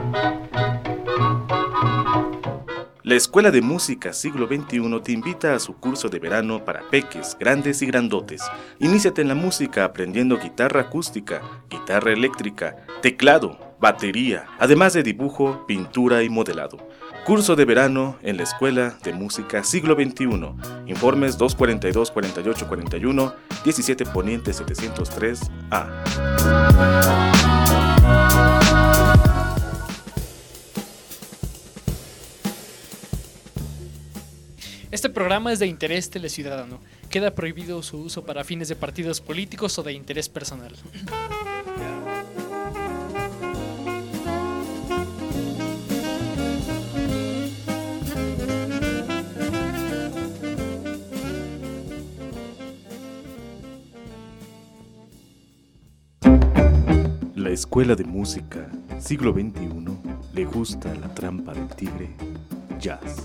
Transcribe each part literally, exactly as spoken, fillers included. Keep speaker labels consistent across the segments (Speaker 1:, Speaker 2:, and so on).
Speaker 1: La Escuela de Música Siglo veintiuno te invita a su curso de verano para peques, grandes y grandotes. Iníciate en la música aprendiendo guitarra acústica, guitarra eléctrica, teclado, batería, además de dibujo, pintura y modelado. Curso de verano en la Escuela de Música Siglo veintiuno. Informes dos cuarenta y dos, cuarenta y ocho, cuarenta y uno, diecisiete Poniente setecientos tres A.
Speaker 2: Este programa es de interés teleciudadano. Queda prohibido su uso para fines de partidos políticos o de interés personal.
Speaker 1: La Escuela de Música Siglo veintiuno le gusta la trampa del tigre, jazz.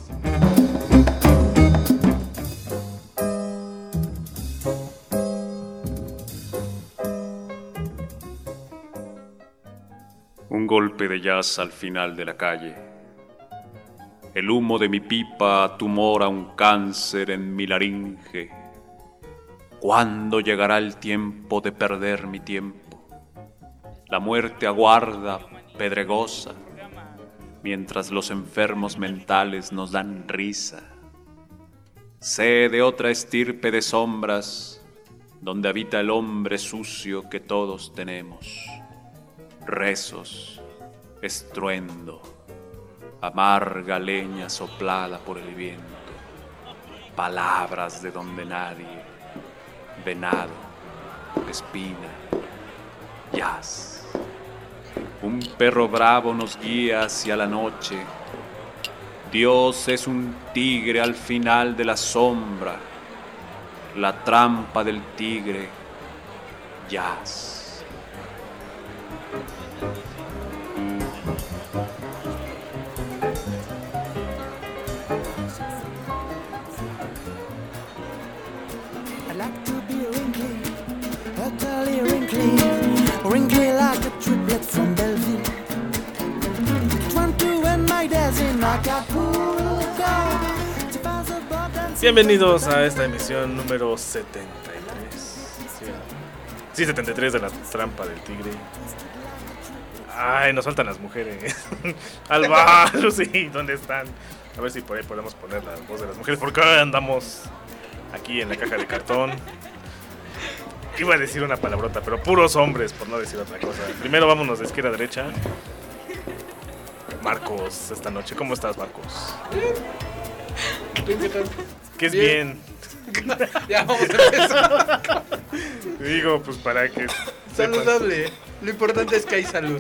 Speaker 3: Un golpe de jazz al final de la calle. El humo de mi pipa tumora un cáncer en mi laringe. ¿Cuándo llegará el tiempo de perder mi tiempo? La muerte aguarda, pedregosa, mientras los enfermos mentales nos dan risa. Sé de otra estirpe de sombras, donde habita el hombre sucio que todos tenemos. Rezos, estruendo, amarga leña soplada por el viento, palabras de donde nadie, venado, espina, jazz. Un perro bravo nos guía hacia la noche. Dios es un tigre al final de la sombra, la trampa del tigre, jazz.
Speaker 4: I'd like to be wrinkly, utterly wrinkly, wrinkly like a triplet from Belleville. Trying to end my days in Acapulco.
Speaker 1: Bienvenidos a esta emisión número setenta y tres. Sí, sí, setenta y tres de la trampa del tigre. Ay, nos faltan las mujeres. Álvaro, sí, ¿dónde están? A ver si por ahí podemos poner la voz de las mujeres. Porque ahora andamos aquí en la caja de cartón. Iba a decir una palabrota, pero puros hombres, por no decir otra cosa. Primero vámonos de izquierda a derecha. Marcos, esta noche. ¿Cómo estás, Marcos?
Speaker 5: ¿Qué tal?
Speaker 1: Que es bien.
Speaker 5: bien. Ya vamos a empezar.
Speaker 1: Digo, pues para que
Speaker 5: saludable. Lo importante es que hay salud.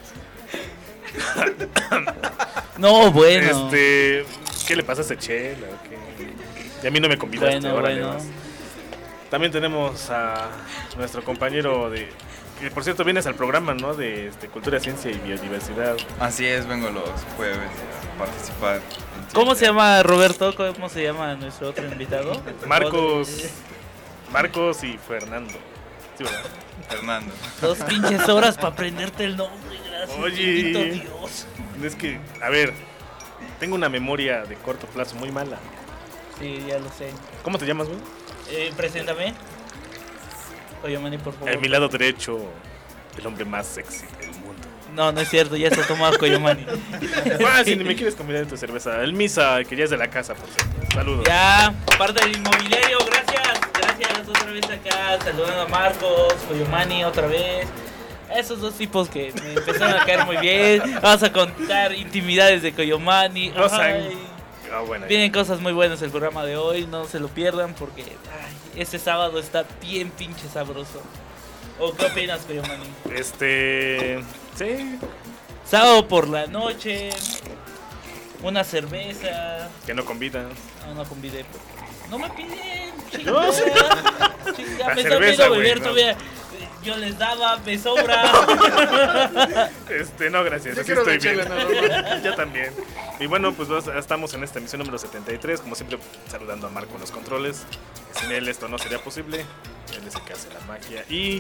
Speaker 6: No, bueno.
Speaker 1: Este, ¿qué le pasa a ese chela? Y a mí no me convidaste.
Speaker 6: Bueno,
Speaker 1: ahora
Speaker 6: bueno.
Speaker 1: También tenemos a nuestro compañero de, que por cierto vienes al programa, ¿no? De este, Cultura, Ciencia y Biodiversidad.
Speaker 7: Así es, vengo los jueves a participar.
Speaker 6: ¿Cómo se llama Roberto? ¿Cómo se llama nuestro otro invitado?
Speaker 1: Marcos. Marcos y Fernando. Sí, ¿verdad?
Speaker 7: Fernando.
Speaker 6: Dos pinches horas para aprenderte el nombre, gracias.
Speaker 1: Oye,
Speaker 6: Dios.
Speaker 1: Es que, a ver, tengo una memoria de corto plazo muy mala.
Speaker 6: Sí, ya lo sé.
Speaker 1: ¿Cómo te llamas, güey?
Speaker 6: Eh, preséntame. Oye, Manny, por favor.
Speaker 1: A mi lado derecho, el hombre más sexy del mundo.
Speaker 6: No, no es cierto, ya está tomado Coyomani.
Speaker 1: Ah, si ni me quieres convidar de tu cerveza. El Misa, que ya es de la casa, por cierto. Saludos.
Speaker 6: Ya, parte del inmobiliario, gracias. Gracias, otra vez acá, saludando a Marcos, Coyomani, otra vez. Esos dos tipos que me empezaron a caer muy bien. Vamos a contar intimidades de Coyomani.
Speaker 1: No saben.
Speaker 6: Ay,
Speaker 1: Ah, bueno,
Speaker 6: vienen cosas muy buenas el programa de hoy, no se lo pierdan porque ay, este sábado está bien pinche sabroso. ¿O qué opinas, Coyomani?
Speaker 1: Este... Sí.
Speaker 6: Sábado por la noche, una cerveza.
Speaker 1: Que no convidan.
Speaker 6: No, no convidé. No me piden,
Speaker 1: No, sí.
Speaker 6: chingada. Chingada,
Speaker 1: La
Speaker 6: me
Speaker 1: cerveza,
Speaker 6: está pidiendo
Speaker 1: güey,
Speaker 6: beber
Speaker 1: no.
Speaker 6: todavía. Yo les daba, me sobra.
Speaker 1: Este, no, gracias.
Speaker 5: Yo
Speaker 1: Así
Speaker 5: quiero
Speaker 1: estoy
Speaker 5: una
Speaker 1: bien.
Speaker 5: chela, nada más.
Speaker 1: Yo también. Y bueno, pues ya estamos en esta emisión número setenta y tres. Como siempre, saludando a Marco en los controles. Sin él esto no sería posible. Él es el que hace la magia. Y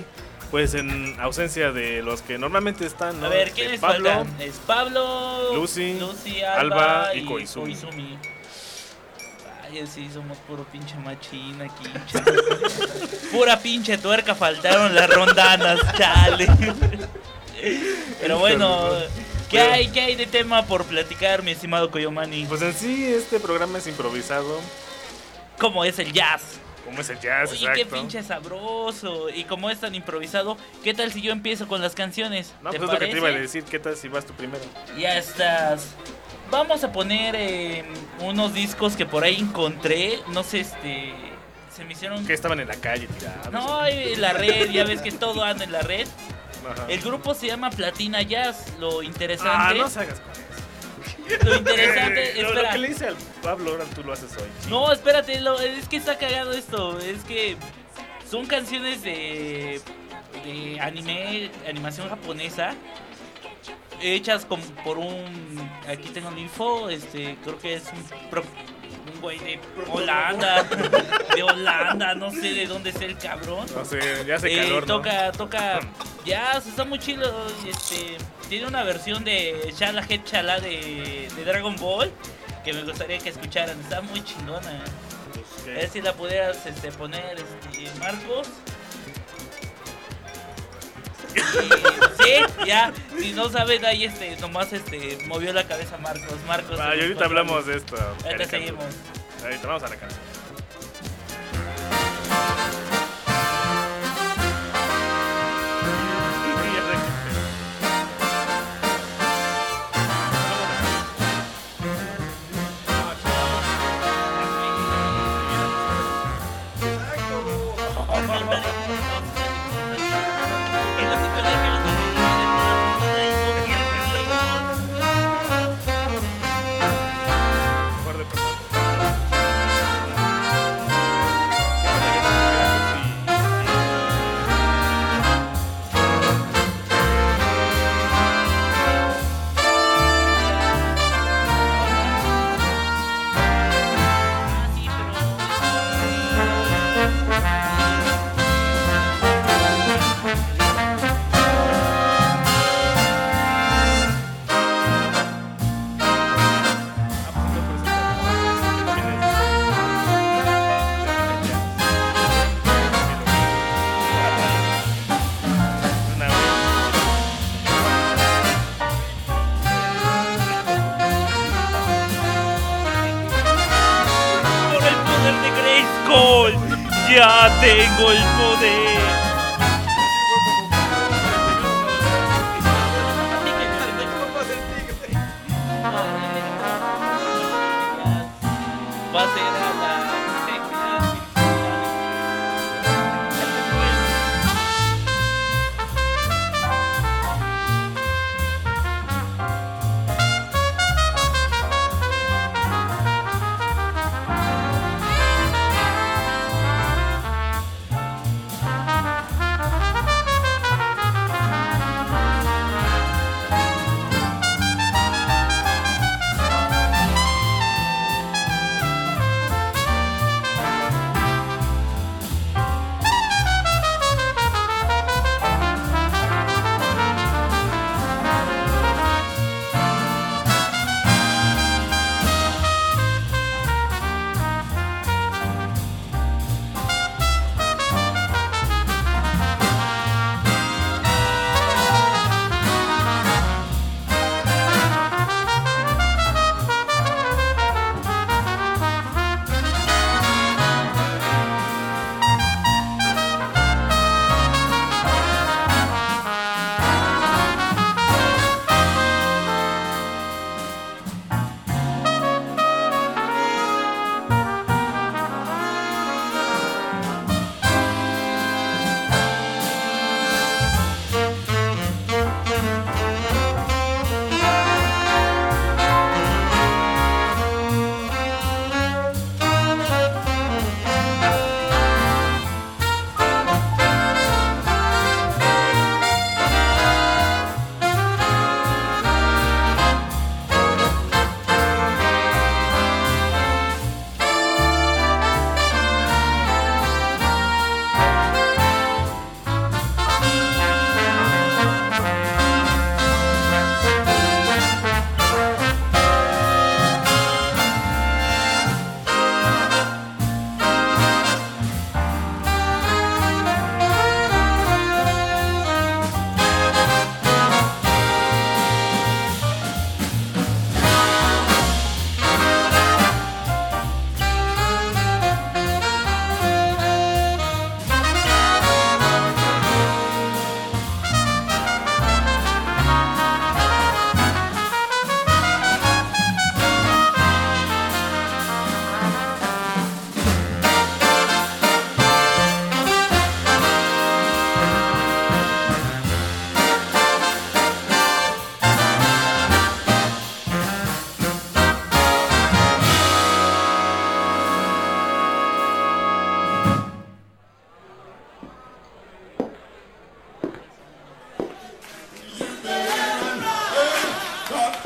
Speaker 1: Pues en ausencia de los que normalmente están, ¿no?
Speaker 6: A ver,
Speaker 1: Este,
Speaker 6: ¿quiénes
Speaker 1: Pablo,
Speaker 6: faltan? Es Pablo,
Speaker 1: Lucy,
Speaker 6: Lucy
Speaker 1: Alba
Speaker 6: Alba
Speaker 1: y
Speaker 6: y
Speaker 1: Koizumi.
Speaker 6: Koizumi. Ay, sí, somos puro pinche machina aquí. Pinche. Pura pinche tuerca, faltaron las rondanas, chale. Pero bueno, ¿qué hay, qué hay de tema por platicar, mi estimado Koyomani?
Speaker 1: Pues en sí, este programa es improvisado,
Speaker 6: ¿Cómo es el jazz?
Speaker 1: como es el jazz,
Speaker 6: Oye,
Speaker 1: exacto.
Speaker 6: qué pinche sabroso. Y como es tan improvisado, ¿qué tal si yo empiezo con las canciones?
Speaker 1: No,
Speaker 6: ¿Te
Speaker 1: pues es lo que te iba a
Speaker 6: parece?
Speaker 1: decir, ¿qué tal si vas tú primero?
Speaker 6: Ya estás. Vamos a poner eh, unos discos que por ahí encontré. No sé, este. Se me hicieron.
Speaker 1: Que estaban en la calle tirados.
Speaker 6: No, en la red, ya ves que todo anda en la red.
Speaker 1: Ajá.
Speaker 6: El grupo se llama Platina Jazz. Lo
Speaker 1: Ah,
Speaker 6: interesante.
Speaker 1: no se hagas con eso.
Speaker 6: Lo interesante.
Speaker 1: Eh, lo,
Speaker 6: espera.
Speaker 1: lo que le hice al Pablo, ahora tú lo haces hoy.
Speaker 6: No, espérate, lo- es que está cagado esto. Es que son canciones de, de anime, animación japonesa, hechas con, por un. Aquí tengo la info, este, creo que es un, pro- un güey de Holanda, de Holanda, no sé de dónde es el cabrón.
Speaker 1: No sé, ya hace
Speaker 6: Eh,
Speaker 1: calor, ¿no?
Speaker 6: toca, toca jazz, está muy chido. Este, tiene una versión de Shala Head Shala de, de Dragon Ball que me gustaría que escucharan. Está muy chingona. A ver si la pudieras este, poner, este, Marcos. Y- sí, ya. Si no saben, ahí este, nomás este, movió la cabeza Marcos. Marcos.
Speaker 1: Ah, y ahorita hablamos de esto.
Speaker 6: Ahorita seguimos.
Speaker 1: Ahorita vamos a la canción.
Speaker 6: Por el poder de Grayskull, ya tengo el poder. Va a ser a la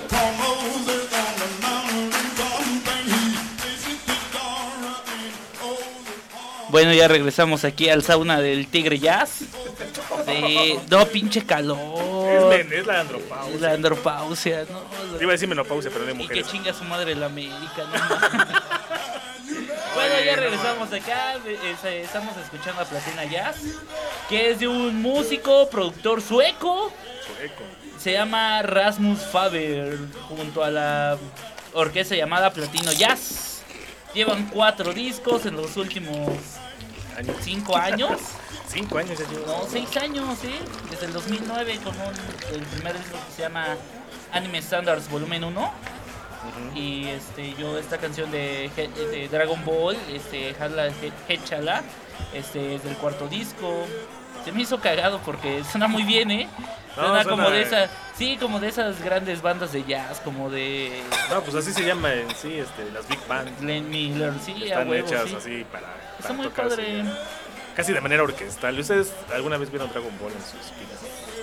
Speaker 6: Bueno, ya regresamos aquí al sauna del Tigre Jazz. De... No, pinche calor.
Speaker 1: Es, men, es la andropausia.
Speaker 6: Es la andropausia, ¿no?
Speaker 1: Iba a decir menopausia, pero no de
Speaker 6: Y
Speaker 1: mujeres.
Speaker 6: que chinga su madre la América, ¿no? Bueno, ya regresamos acá. eh, Estamos escuchando a Platina Jazz, que es de un músico, productor sueco.
Speaker 1: Sueco.
Speaker 6: Se llama Rasmus Faber, junto a la orquesta llamada Platino Jazz. Llevan cuatro discos en los últimos
Speaker 1: Años.
Speaker 6: cinco años.
Speaker 1: Cinco años ya llevo.
Speaker 6: No, seis años, ¿sí? Desde el dos mil nueve con un, el primer disco que se llama Anime Standards Volumen uno. Uh-huh. Y este, yo esta canción de, de Dragon Ball, este, Hala Hechala, este, es del cuarto disco. Se me hizo cagado porque suena muy bien, ¿eh? Suena, no, suena como de esas, sí, como de esas grandes bandas de jazz, como de...
Speaker 1: No, pues así se llama en sí, este, las Big Band.
Speaker 6: Glenn Miller, sí,
Speaker 1: están
Speaker 6: a huevo,
Speaker 1: hechas
Speaker 6: sí.
Speaker 1: así para,
Speaker 6: Está
Speaker 1: para
Speaker 6: muy
Speaker 1: tocar
Speaker 6: padre.
Speaker 1: Así, casi de manera orquestal. ¿Ustedes alguna vez vieron Dragon Ball en sus vidas?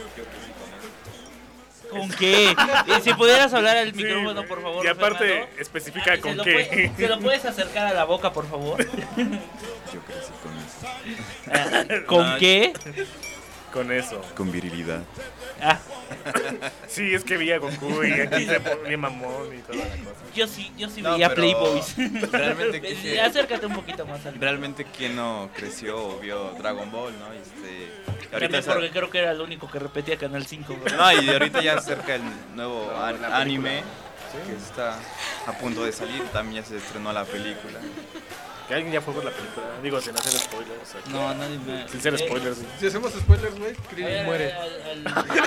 Speaker 6: ¿Con qué? Y si pudieras hablar al micrófono,
Speaker 1: sí,
Speaker 6: por favor.
Speaker 1: Y aparte,
Speaker 6: Fernando,
Speaker 1: especifica con
Speaker 6: ¿se
Speaker 1: qué.
Speaker 6: Puede, ¿Se lo puedes acercar a la boca, por favor?
Speaker 7: Yo crecí con eso.
Speaker 6: Ah, ¿Con
Speaker 7: No,
Speaker 6: qué?
Speaker 1: Con eso.
Speaker 7: Con virilidad.
Speaker 6: Ah,
Speaker 1: Sí, es que vi a Goku y aquí se pone mamón y toda la cosa.
Speaker 6: yo sí, yo sí
Speaker 7: No,
Speaker 6: veía
Speaker 7: pero
Speaker 6: Playboys.
Speaker 7: realmente que sí.
Speaker 6: Acércate un poquito más al
Speaker 7: Realmente quien no creció o vio Dragon Ball, ¿no? Este,
Speaker 6: También
Speaker 7: ahorita
Speaker 6: porque creo que era el único que repetía Canal cinco, ¿verdad?
Speaker 7: No, y ahorita ya acerca el nuevo an- anime que está a punto de salir, también ya se estrenó la película.
Speaker 1: Que alguien ya fue por la película. Digo, sin hacer spoilers. Aquí.
Speaker 6: No, nadie me...
Speaker 1: Sin ser
Speaker 6: Eh,
Speaker 1: spoilers. sí.
Speaker 5: Si hacemos spoilers, güey,
Speaker 6: a
Speaker 5: Krillin
Speaker 6: ver,
Speaker 5: muere.
Speaker 6: al- al-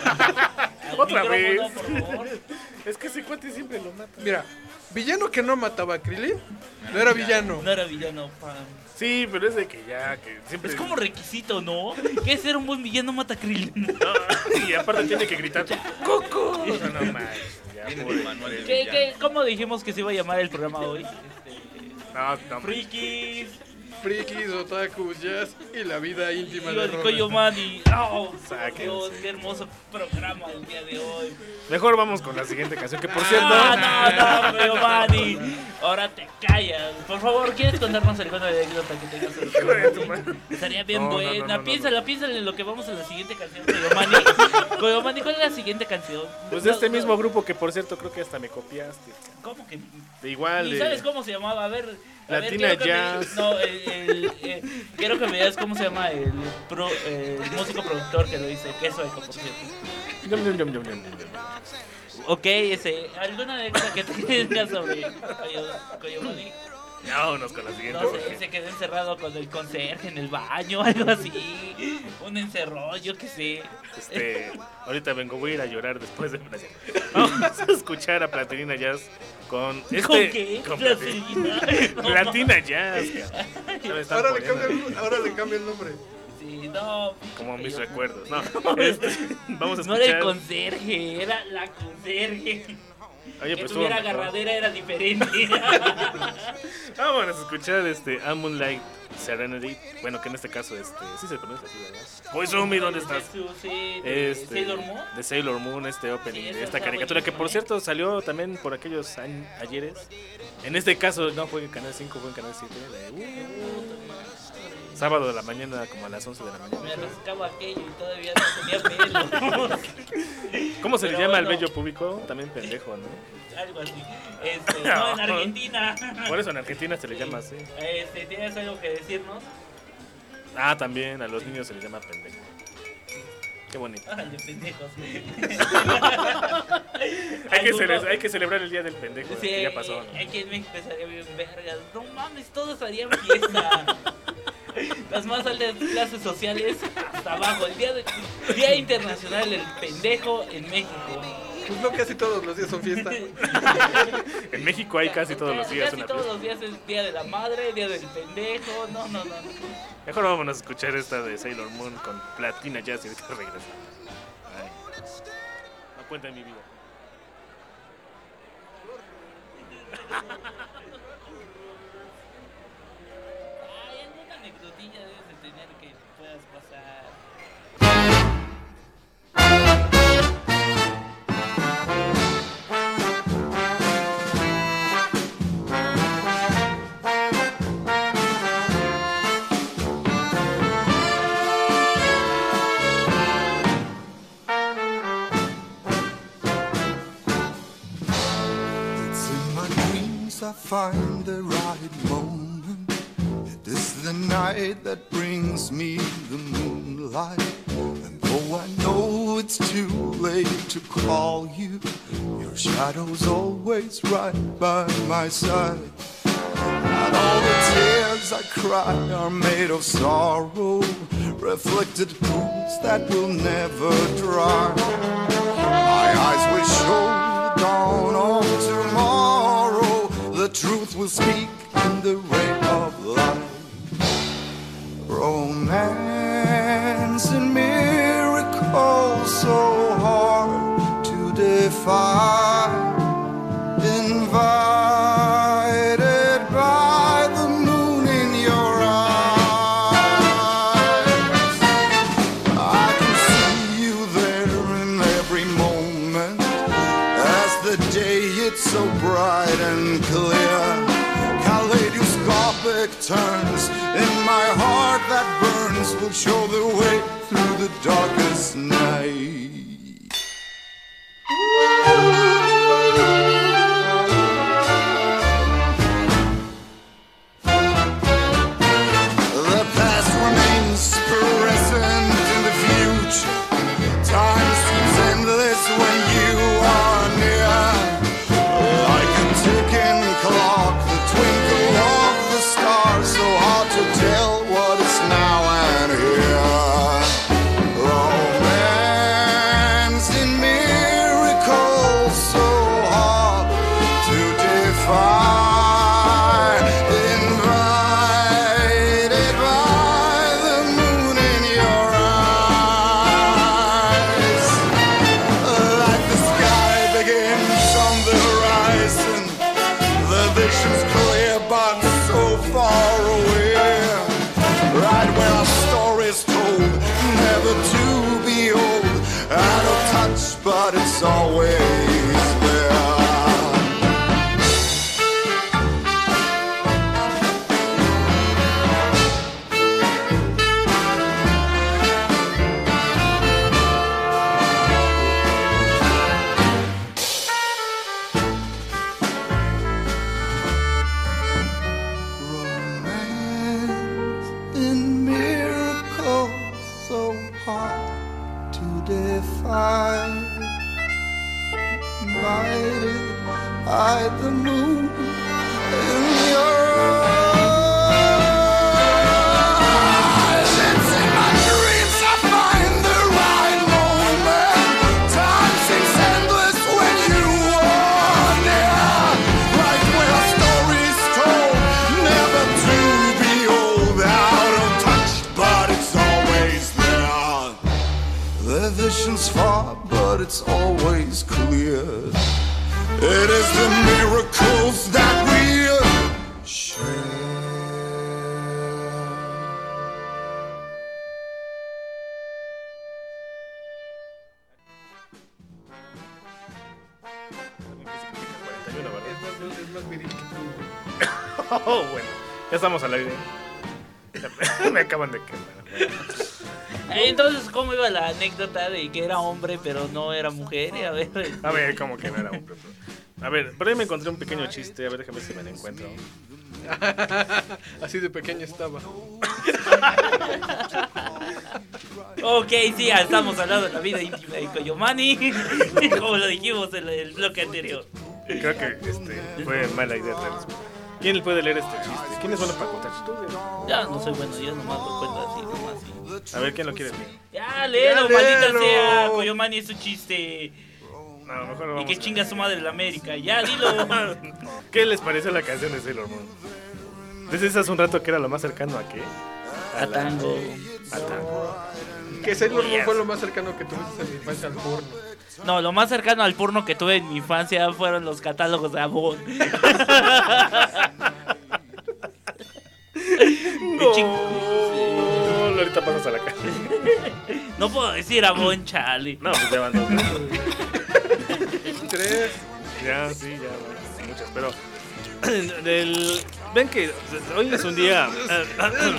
Speaker 6: al
Speaker 1: Otra
Speaker 6: micrófono,
Speaker 1: vez.
Speaker 6: por favor.
Speaker 1: Es que ese cuate siempre lo mata.
Speaker 5: Mira, villano que no mataba a Krillin, no era villano.
Speaker 6: No era villano, pan.
Speaker 1: Sí, pero es de que ya, que siempre...
Speaker 6: Es como requisito, ¿no? Que ser un buen villano mata a Krillin.
Speaker 1: No, y aparte tiene que gritar ¡Coco! No, no manches, ya,
Speaker 7: Viene
Speaker 1: pobre.
Speaker 7: el manual del
Speaker 6: ¿Qué,
Speaker 7: villano.
Speaker 6: qué, ¿Cómo dijimos que se iba a llamar el programa hoy? Este,
Speaker 1: No, no.
Speaker 6: Frikis,
Speaker 5: Frikis, otakus, jazz y la vida íntima de Robert.
Speaker 6: Koyomani. Oh,
Speaker 1: Sáquense.
Speaker 6: Dios, qué hermoso programa el día de hoy.
Speaker 1: Mejor vamos con la siguiente canción, que por cierto...
Speaker 6: Ah, no, no, Koyomani. Ahora te callas. Por favor, ¿quieres contarnos alguna anécdota que tengas?
Speaker 1: Hijo de tu madre.
Speaker 6: Estaría bien
Speaker 1: No, no,
Speaker 6: buena.
Speaker 1: no, no, no,
Speaker 6: piénsala,
Speaker 1: no.
Speaker 6: piénsala en lo que vamos a la siguiente canción, Koyomani. Koyomani, ¿cuál es la siguiente canción?
Speaker 1: Pues de este
Speaker 6: No, no,
Speaker 1: mismo grupo que por cierto creo que hasta me copiaste.
Speaker 6: ¿Cómo que?
Speaker 1: De igual,
Speaker 6: ¿Y
Speaker 1: de...
Speaker 6: sabes cómo se llamaba? A ver. A ver,
Speaker 1: Latina
Speaker 6: quiero que me-
Speaker 1: Jazz.
Speaker 6: no, el, el, eh, quiero que me digas cómo se llama el, pro, el músico productor que lo dice, que es sueco, por cierto.
Speaker 1: Yum, yum, yum, yum, yum, yum.
Speaker 6: Ok, ese. ¿Alguna anécdota que tengas sobre Koyo- Koyomani?
Speaker 1: Vámonos con la siguiente.
Speaker 6: No sé,
Speaker 1: porque-
Speaker 6: se quedó encerrado con el conserje en el baño, algo así. Un encerrón, yo qué sé.
Speaker 1: Este, ahorita vengo, voy a ir a llorar después de Brasil. Vamos a escuchar a Platina Jazz con este...
Speaker 6: ¿Con qué?
Speaker 1: con
Speaker 6: Platina.
Speaker 1: Platina,
Speaker 6: No,
Speaker 1: Platina Jazz. cabrón. Ya me están
Speaker 5: Ahora le,
Speaker 1: poniendo
Speaker 5: cambia el, ahora le cambia el nombre.
Speaker 6: Sí, no.
Speaker 1: como mis
Speaker 6: yo-
Speaker 1: recuerdos. No, este, vamos a
Speaker 6: No era el
Speaker 1: escuchar...
Speaker 6: conserje, era la conserje.
Speaker 1: Oye,
Speaker 6: Que
Speaker 1: pues
Speaker 6: tuviera
Speaker 1: estuvo mejor.
Speaker 6: agarradera era diferente.
Speaker 1: Vamos a escuchar este A Moonlight Serenity. Bueno, que en este caso, este, sí se pronuncia así, ¿verdad? Koizumi, ¿dónde estás?
Speaker 6: Sí, de
Speaker 1: Este,
Speaker 6: Sailor Moon.
Speaker 1: de Sailor Moon, este opening
Speaker 6: Sí,
Speaker 1: de
Speaker 6: eso
Speaker 1: esta
Speaker 6: está
Speaker 1: caricatura que por
Speaker 6: buenísimo,
Speaker 1: cierto salió también por aquellos años, ayeres. En este caso no fue en Canal cinco, fue en Canal siete. de, uh, sábado de la mañana, como a las once de la
Speaker 6: Me
Speaker 1: mañana.
Speaker 6: rascaba aquello y todavía no tenía pelo.
Speaker 1: ¿Cómo se le
Speaker 6: Pero
Speaker 1: llama al
Speaker 6: bueno.
Speaker 1: bello público? También pendejo, ¿no?
Speaker 6: Algo así. Este, no, en Argentina.
Speaker 1: Por eso en Argentina se le llama así.
Speaker 6: Este, ¿tienes algo que decirnos?
Speaker 1: Ah, también a los niños se les llama pendejo. Qué bonito.
Speaker 6: Ay, de pendejos.
Speaker 1: Hay que,
Speaker 6: Alguno-
Speaker 1: cele- hay que celebrar el día del pendejo,
Speaker 6: Sí,
Speaker 1: que ya pasó. ¿no?
Speaker 6: aquí en México estaría bien vergas. No mames, todos harían fiesta. Las más altas clases sociales hasta abajo. El día, de, día Internacional del Pendejo en México.
Speaker 5: Pues no, casi todos los días son fiesta.
Speaker 1: En México hay casi todos los días
Speaker 6: Casi
Speaker 1: una
Speaker 6: todos
Speaker 1: fiesta.
Speaker 6: los días es Día de la Madre, Día del Pendejo. No, no, no. no.
Speaker 1: Mejor vámonos a escuchar esta de Sailor Moon con Platina Jazz y ahorita regresamos. Ay. No cuenta en mi vida.
Speaker 6: Ay, alguna anecdotilla debes de tener que puedas pasar.
Speaker 8: dreams I find the right moment. It is the night that brings me the moonlight. And though I know it's too late to call you, your shadow's always right by my side. And all the tears I cry are made of sorrow, reflected pools that will never dry. My eyes will show the dawn of tomorrow. The truth will speak in the ray of light. Romance and miracles so hard to defy. Invited by the moon in your eyes. I can see you there in every moment. As the day it's so bright and clear. Kaleidoscopic turns in my heart that burns will show the way through the darkest night. But it's always romance in miracles so hard to defy. Invited by the moon in your eyes. It's in my dreams I find the right moment. Time seems endless when you are near. Right where a story's told, never to be old, out of touch, but it's always there. The vision's far, but it's always clear. It is the miracles that we share.
Speaker 5: Es más viril que tú.
Speaker 1: Oh, bueno, ya estamos al aire. Me acaban de quemar.
Speaker 6: Entonces, ¿cómo iba la anécdota de que era hombre pero no era mujer? A ver,
Speaker 1: a ver, ¿cómo que no era hombre? A ver, por ahí me encontré un pequeño chiste. A ver, déjame ver si me lo encuentro.
Speaker 5: Así de pequeño estaba.
Speaker 6: Ok, sí, ya estamos hablando de la vida íntima de Koyomani, como lo dijimos en el bloque anterior.
Speaker 1: Creo que este, fue mala idea traerlos. ¿Quién puede leer este chiste? ¿Quién es bueno para contar chistes?
Speaker 6: Ya no soy bueno, yo nomás lo cuento así, nomás así.
Speaker 1: A ver, ¿quién lo quiere leer?
Speaker 6: Ya, léelo,
Speaker 5: Ya,
Speaker 6: maldita
Speaker 5: léelo.
Speaker 6: sea, Koyomani es un chiste.
Speaker 1: No, mejor lo
Speaker 6: Y
Speaker 1: vamos
Speaker 6: que
Speaker 1: a-
Speaker 6: chinga su madre la América, ya, dilo.
Speaker 1: ¿Qué les pareció la canción de Sailor Moon? Dices hace un rato que era lo más cercano a qué?
Speaker 6: A tango.
Speaker 1: A tango.
Speaker 5: Que Sailor Moon fue lo más cercano que tuviste en mi infancia al porno.
Speaker 6: No, lo más cercano al porno que tuve en mi infancia fueron los catálogos de Avon.
Speaker 1: No, ahorita pasas a la calle.
Speaker 6: No puedo decir Avon, chale.
Speaker 1: No, pues ya van dos.
Speaker 5: Tres.
Speaker 1: Ya, sí, ya van muchas, pero del, ven que hoy es un día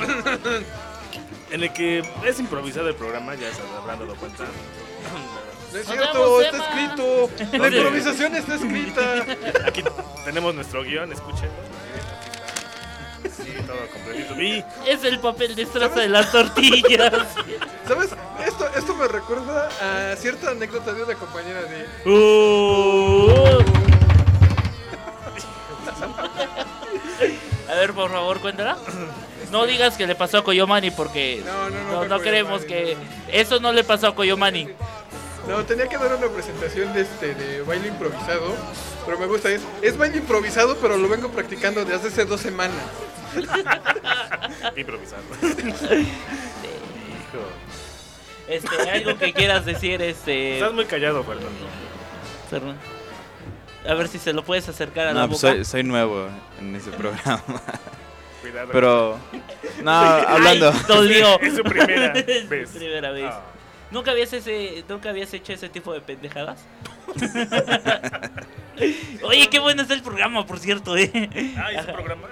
Speaker 1: en el que es improvisado el programa, ya se habrán dado cuenta.
Speaker 5: No es
Speaker 2: Nos
Speaker 5: cierto,
Speaker 2: vemos,
Speaker 5: está
Speaker 2: Emma.
Speaker 5: escrito. La improvisación está escrita.
Speaker 1: Aquí tenemos nuestro guión, escúchenlo. Sí, todo completito. Y
Speaker 6: Es el papel de estraza de las tortillas.
Speaker 5: ¿Sabes? Esto, esto me recuerda a cierta anécdota de una compañera de...
Speaker 6: Uh. A ver, por favor, cuéntala. No digas que le pasó a Koyomani porque
Speaker 5: No, no, no
Speaker 6: no,
Speaker 5: fue
Speaker 6: no queremos
Speaker 5: Koyomani,
Speaker 6: que... Eso no le pasó a Koyomani.
Speaker 5: No, tenía que dar una presentación de, este, de baile improvisado, pero me gusta, es, es baile improvisado, pero lo vengo practicando desde hace dos semanas.
Speaker 1: improvisando. Hijo.
Speaker 6: Este, algo que quieras decir, este...
Speaker 1: Estás muy callado, Fernando.
Speaker 6: Perdón. A ver si se lo puedes acercar a la
Speaker 7: No,
Speaker 6: boca.
Speaker 7: pues soy, soy nuevo en ese programa.
Speaker 1: Cuidado.
Speaker 7: Pero, no, hablando.
Speaker 6: Ay, dolió.
Speaker 1: Es su primera
Speaker 6: Es
Speaker 1: vez.
Speaker 6: su primera vez.
Speaker 1: Ah.
Speaker 6: ¿Nunca habías, ese, ¿Nunca habías hecho ese tipo de pendejadas? Oye, qué bueno está el programa, por cierto, ¿eh?
Speaker 1: Ah, ese programa.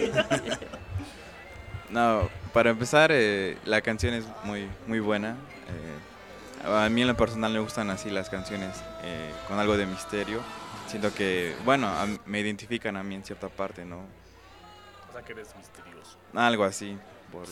Speaker 7: No, para empezar, eh, la canción es muy, muy buena. Eh, a mí en lo personal me gustan así las canciones eh, con algo de misterio. Siento que, bueno, a- me identifican a mí en cierta parte, ¿no?
Speaker 1: O sea que eres misterioso.
Speaker 7: Algo así. Por...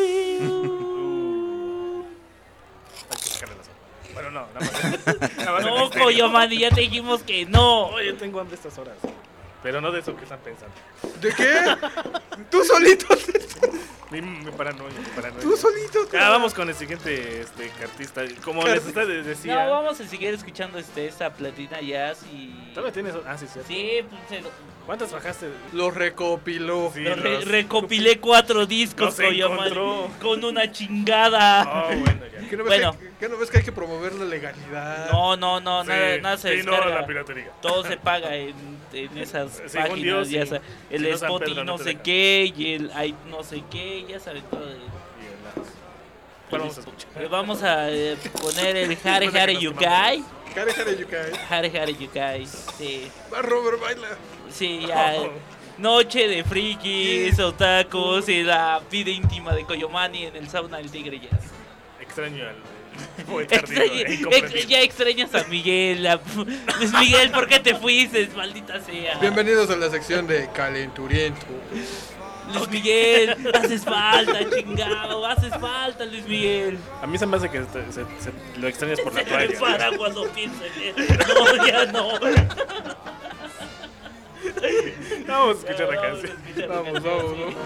Speaker 1: Hay que sacarle la sopa. Bueno, no, nada más. Nada más el
Speaker 6: No,
Speaker 1: misterio.
Speaker 6: Koyomani, ya te dijimos que no.
Speaker 1: Oye, tengo hambre estas horas. Pero no de eso que están pensando.
Speaker 5: ¿De qué? Tú solito.
Speaker 1: Mi, mi paranoia, mi paranoia.
Speaker 5: Tú solito.
Speaker 1: Ah, vamos con el siguiente este, cartista. Como les está de- decía.
Speaker 6: No, vamos a seguir escuchando este, esta platina jazz y...
Speaker 1: ¿Todavía tienes? Ah, sí, sí.
Speaker 6: Sí, pues se lo,
Speaker 1: ¿Cuántas bajaste?
Speaker 5: Lo recopiló.
Speaker 1: Sí,
Speaker 6: lo re-
Speaker 1: los-
Speaker 6: recopilé cuatro discos,
Speaker 1: los
Speaker 6: Koyomani,
Speaker 1: encontró.
Speaker 6: con una chingada.
Speaker 1: Oh, bueno, ya.
Speaker 5: ¿Qué no, ves
Speaker 6: Bueno.
Speaker 5: que, qué no ves que hay que promover la legalidad?
Speaker 6: No, no, no,
Speaker 1: Sí,
Speaker 6: nada, nada se
Speaker 1: sí, no,
Speaker 6: descarga.
Speaker 1: la piratería.
Speaker 6: Todo se paga en, en esas
Speaker 1: Según
Speaker 6: páginas,
Speaker 1: Dios,
Speaker 6: ya
Speaker 1: sí.
Speaker 6: sa- el
Speaker 1: Si no, San
Speaker 6: Spotify
Speaker 1: Pedro no
Speaker 6: no
Speaker 1: te
Speaker 6: sé
Speaker 1: deja.
Speaker 6: qué y el hay no sé qué, ya saben todo. de-
Speaker 1: Bien, nada. ¿Cuál vamos a escuchar?
Speaker 6: Eh, Vamos a eh, poner el Hare
Speaker 1: Después de que
Speaker 6: Hare
Speaker 1: nos
Speaker 6: Yukai.
Speaker 5: Jare, jare, yukai.
Speaker 6: Hare Hare Yukai. Sí,
Speaker 5: Va, Robert, baila.
Speaker 6: sí, ya.
Speaker 1: Oh.
Speaker 6: Noche de frikis, otakus y la vida íntima de Koyomani en el sauna del Tigre Jazz.
Speaker 1: Extraño al al poeta ardido,
Speaker 6: Extraña-
Speaker 1: eh,
Speaker 6: ex-
Speaker 1: incomprendido.
Speaker 6: ya extrañas a Miguel. a- Luis Miguel, ¿por qué te fuiste? Maldita sea.
Speaker 5: Bienvenidos a la sección de Calenturiento.
Speaker 6: Luis Miguel, haces falta, chingado, haces falta, Luis Miguel.
Speaker 1: A mí se me hace que te- se- se- lo extrañas por la
Speaker 6: Se me
Speaker 1: playa.
Speaker 6: para cuando pienso en él. No, ya no.
Speaker 1: Vamos a escuchar la
Speaker 6: Vamos a
Speaker 1: canción.
Speaker 6: escuchar la
Speaker 5: Vamos,
Speaker 6: canción,
Speaker 5: vamos,
Speaker 6: sí.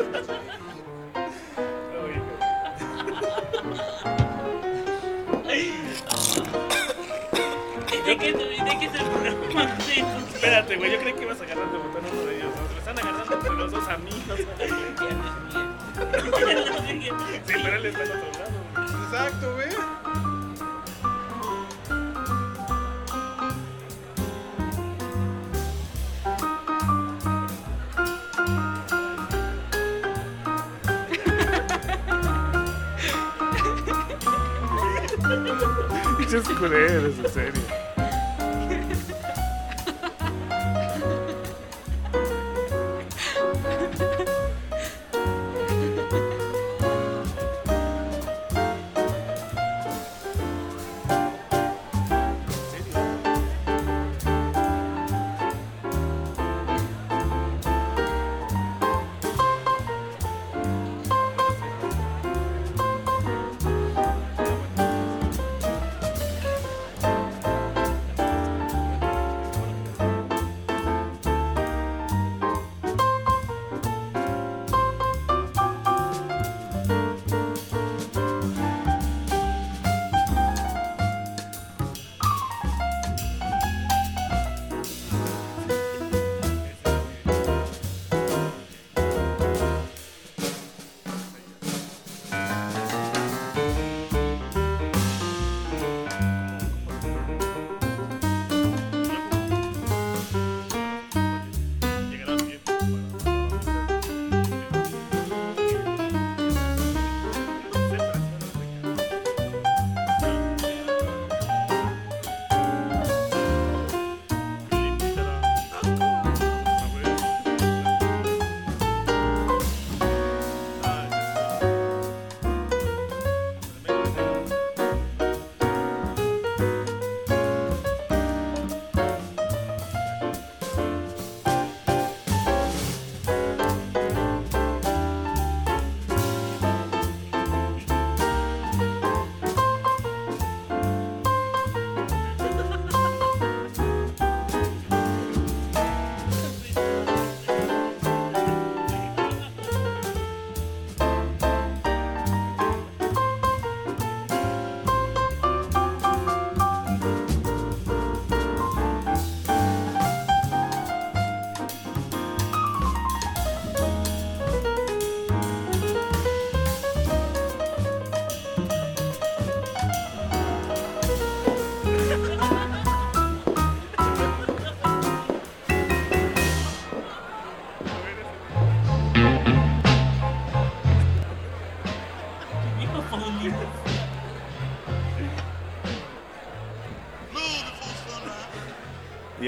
Speaker 6: ¿De qué, ¿De qué es el programa? Sí, tú-
Speaker 1: Espérate, güey, yo creí que ibas a agarrar de botón uno de ellos. ¿No? Se me están agarrando entre los dos a mí. No sé.
Speaker 6: Ya, Luis Miguel.
Speaker 1: Sí, pero él está en otro lado.
Speaker 5: Exacto, güey.
Speaker 1: Pinches culeros, en serio.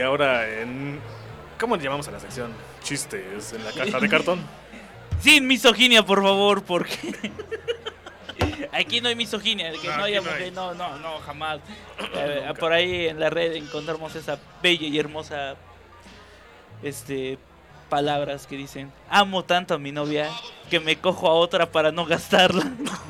Speaker 9: ahora en... ¿Cómo le llamamos a la sección? Chistes en la caja de cartón.
Speaker 6: Sin misoginia, por favor, porque... Aquí no hay misoginia, que no, no haya mujer, no, no, no, jamás. Eh, por ahí en la red encontramos esa bella y hermosa este palabras que dicen: amo tanto a mi novia que me cojo a otra para no gastarla.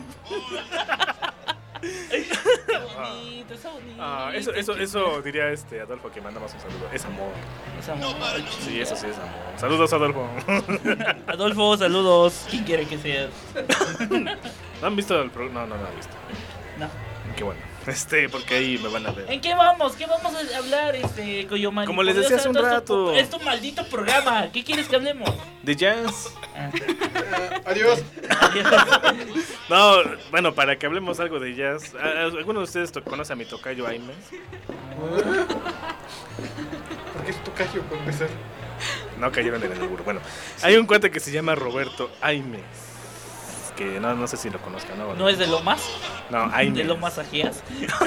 Speaker 6: Bonito, está bonito.
Speaker 9: Ah, eso, eso, eso diría este Adolfo, que mandamos un saludo. Es amor.
Speaker 6: Es amor.
Speaker 9: Sí, eso sí es amor. Saludos, Adolfo.
Speaker 6: Adolfo, saludos. ¿Quién quiere que seas?
Speaker 9: ¿No han visto el programa? No, no, no han visto.
Speaker 6: No.
Speaker 9: Qué bueno. Este, porque ahí me van a ver.
Speaker 6: ¿En qué vamos? ¿Qué vamos a hablar, este, Coyomani?
Speaker 9: Como les decía hace un rato.
Speaker 6: Es tu maldito programa. ¿Qué quieres que hablemos?
Speaker 9: De jazz.
Speaker 6: Ah.
Speaker 5: Uh, adiós.
Speaker 9: No, bueno, para que hablemos algo de jazz. ¿Alguno de ustedes conoce a mi tocayo Aimes?
Speaker 5: ¿Por qué es tocayo por empezar?
Speaker 9: No cayeron en el albur. Bueno, hay un cuate que se llama Roberto Aimes. Que no, no sé si lo conozcan, ¿no?
Speaker 6: ¿No es de Lomas?
Speaker 9: No, Aimes.
Speaker 6: ¿De Lomas Ajías?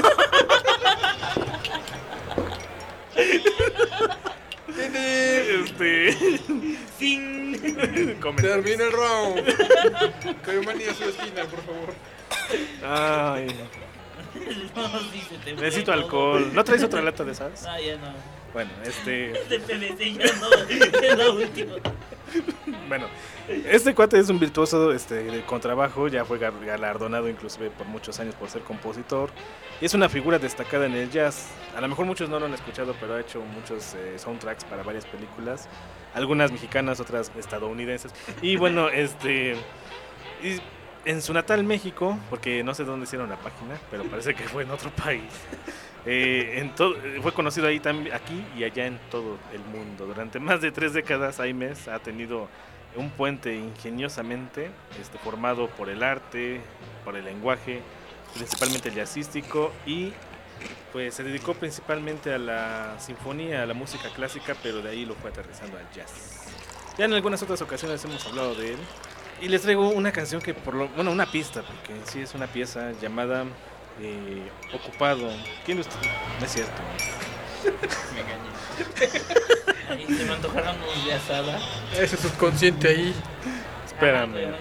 Speaker 9: Este...
Speaker 6: Sin...
Speaker 5: Termina el round. Coyomani a su esquina, por favor.
Speaker 9: Ay.
Speaker 6: No, sí, se te
Speaker 9: Necesito
Speaker 6: fue
Speaker 9: alcohol.
Speaker 6: todo.
Speaker 9: ¿No traes otra lata de esas?
Speaker 6: Ah, ya no.
Speaker 9: Bueno, este...
Speaker 6: De P V C ya no, es lo último.
Speaker 9: Bueno, este cuate es un virtuoso este, de contrabajo, ya fue galardonado inclusive por muchos años por ser compositor. Y es una figura destacada en el jazz. A lo mejor muchos no lo han escuchado, pero ha hecho muchos eh, soundtracks para varias películas. Algunas mexicanas, otras estadounidenses. Y bueno, este... Y en su natal México, porque no sé dónde hicieron la página, pero parece que fue en otro país. Eh, en todo, fue conocido ahí también, aquí y allá en todo el mundo. Durante más de tres décadas, Aimes ha tenido un puente ingeniosamente este, formado por el arte, por el lenguaje, principalmente el jazzístico, y pues se dedicó principalmente a la sinfonía, a la música clásica, pero de ahí lo fue aterrizando al jazz. Ya en algunas otras ocasiones hemos hablado de él, y les traigo una canción que por lo, bueno, una pista, porque en sí es una pieza llamada Eh, Ocupado. ¿Quién lo está? No es cierto.
Speaker 6: Me engañé. Ahí se me antojaron unos de asada.
Speaker 5: Ese subconsciente ahí.
Speaker 9: Espérame.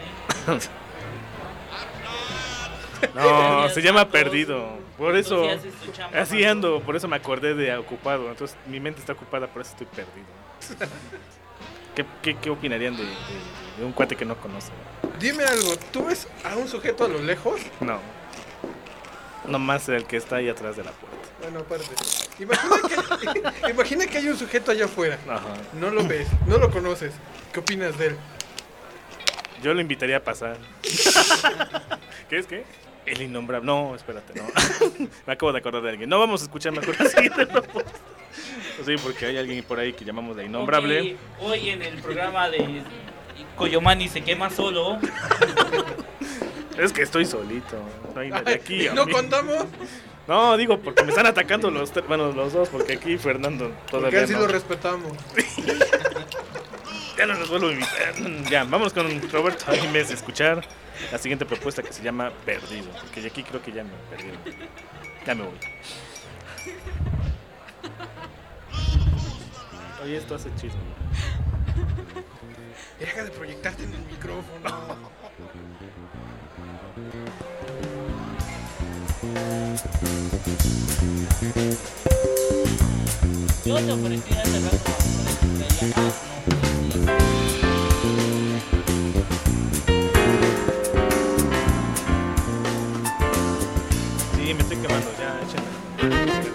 Speaker 9: No, se llama Perdido. Por eso. Así ando, por eso me acordé de Ocupado. Entonces mi mente está ocupada, por eso estoy perdido. ¿Qué, qué, qué opinarían de, de, de un cuate que no conoce?
Speaker 5: Dime algo, ¿tú ves a un sujeto a lo lejos?
Speaker 9: No. Nomás el que está ahí atrás de la puerta.
Speaker 5: Bueno, aparte. Imagina que, imagina que hay un sujeto allá afuera.
Speaker 9: Ajá.
Speaker 5: No lo ves, no lo conoces. ¿Qué opinas de él?
Speaker 9: Yo lo invitaría a pasar. ¿Qué es qué? El innombrable. No, espérate, no. Me acabo de acordar de alguien. No, vamos a escuchar mejor la siguiente propuesta. Sí, porque hay alguien por ahí que llamamos la innombrable.
Speaker 6: Okay, hoy en el programa de Coyomani se quema solo.
Speaker 9: Es que estoy solito. No hay nadie aquí.
Speaker 5: ¿No
Speaker 9: amigo.
Speaker 5: contamos?
Speaker 9: No, digo, porque me están atacando los, ter- bueno, los dos, porque aquí Fernando todavía
Speaker 5: Porque así
Speaker 9: no.
Speaker 5: lo respetamos.
Speaker 9: Ya no nos vuelvo a invitar. Ya, vamos con Roberto Aimes a escuchar la siguiente propuesta que se llama Perdido. Porque aquí creo que ya me perdieron. Ya me voy. Oye, esto hace chisme.
Speaker 5: Deja de proyectarte en el micrófono.
Speaker 6: Yo te ofrecí hace rato.
Speaker 9: Sí, me estoy quemando, ya, échenme.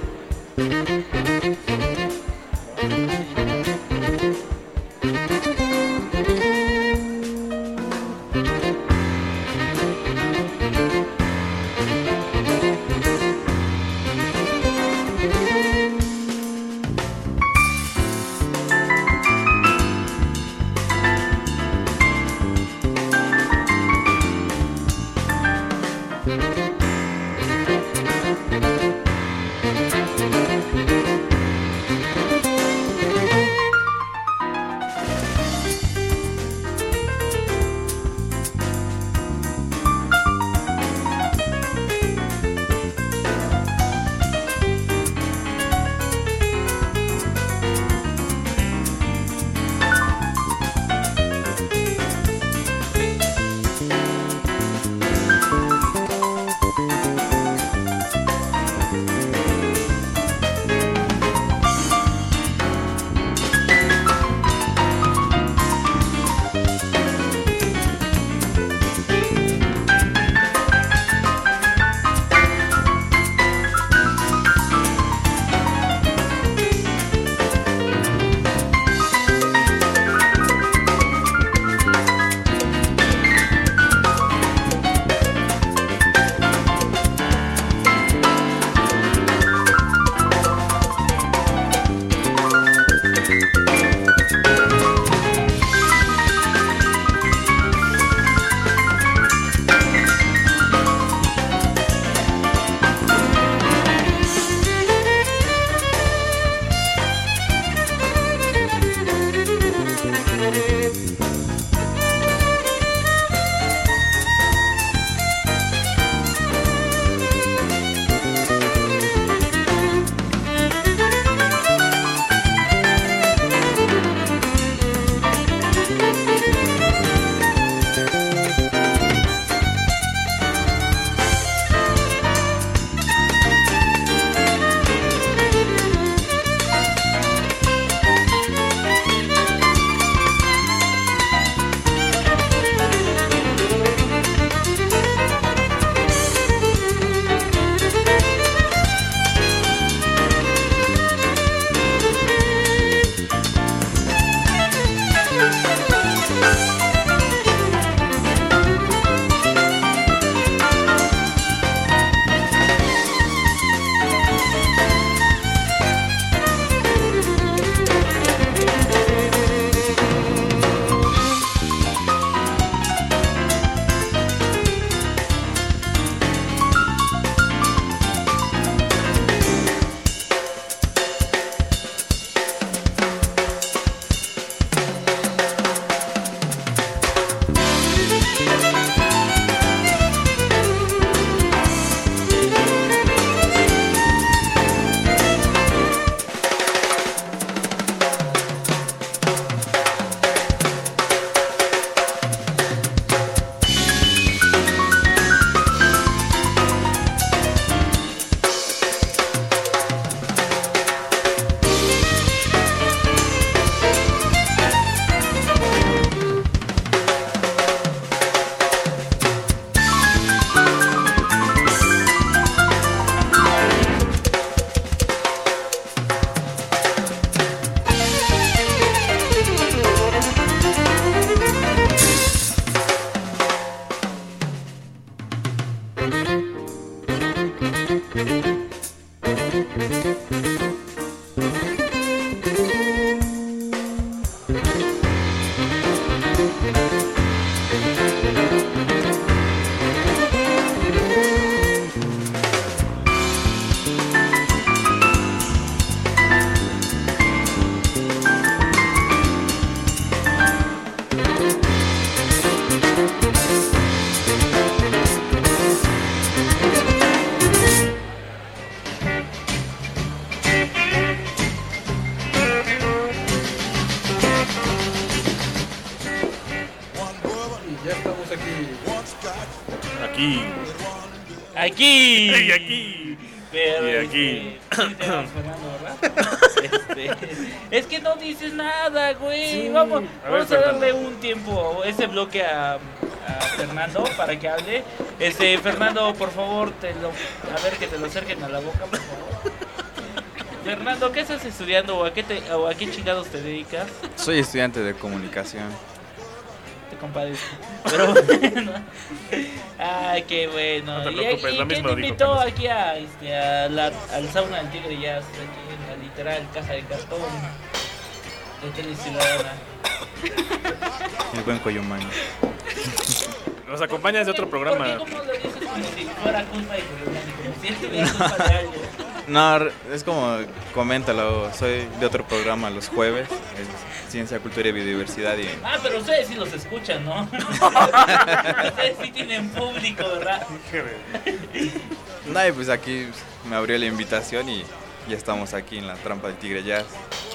Speaker 5: aquí.
Speaker 9: Aquí.
Speaker 6: Aquí.
Speaker 9: Y aquí.
Speaker 6: Pero,
Speaker 9: Y aquí.
Speaker 6: este, sí te vas, Fernando, ¿verdad? Este, es que no dices nada, güey.
Speaker 9: Sí.
Speaker 6: Vamos,
Speaker 9: A ver,
Speaker 6: vamos a darle
Speaker 9: Fernando.
Speaker 6: un tiempo, ese bloque a, a Fernando para que hable. Este, Fernando, por favor, te lo, a ver que te lo acerquen a la boca, por favor. Fernando, ¿qué estás estudiando o a qué, te, o a qué chingados te dedicas?
Speaker 7: Soy estudiante de comunicación.
Speaker 6: Te compadezco. Pero bueno. Ay, qué bueno.
Speaker 9: No te
Speaker 6: ¿Y,
Speaker 9: preocupes,
Speaker 6: y
Speaker 9: lo
Speaker 6: quién
Speaker 9: mismo
Speaker 6: te
Speaker 9: dijo
Speaker 6: invitó
Speaker 9: Carlos.
Speaker 6: aquí a, este, a la, al sauna del Tigre Jazz? Aquí en la literal caja de cartón de Tele Ciudadana.
Speaker 7: El buen Coyomán.
Speaker 9: Nos acompañas de otro programa.
Speaker 6: ¿Por qué cómo lo dices como si fuera culpa de Coyomán? Como si él tuviera culpa de algo.
Speaker 7: No, es como, coméntalo, soy de otro programa los jueves, es Ciencia, Cultura y Biodiversidad y...
Speaker 6: Ah, pero ustedes sí los escuchan, ¿no? Ustedes sí tienen público, ¿verdad?
Speaker 7: No, y pues aquí me abrió la invitación y ya estamos aquí en la trampa del Tigre Jazz.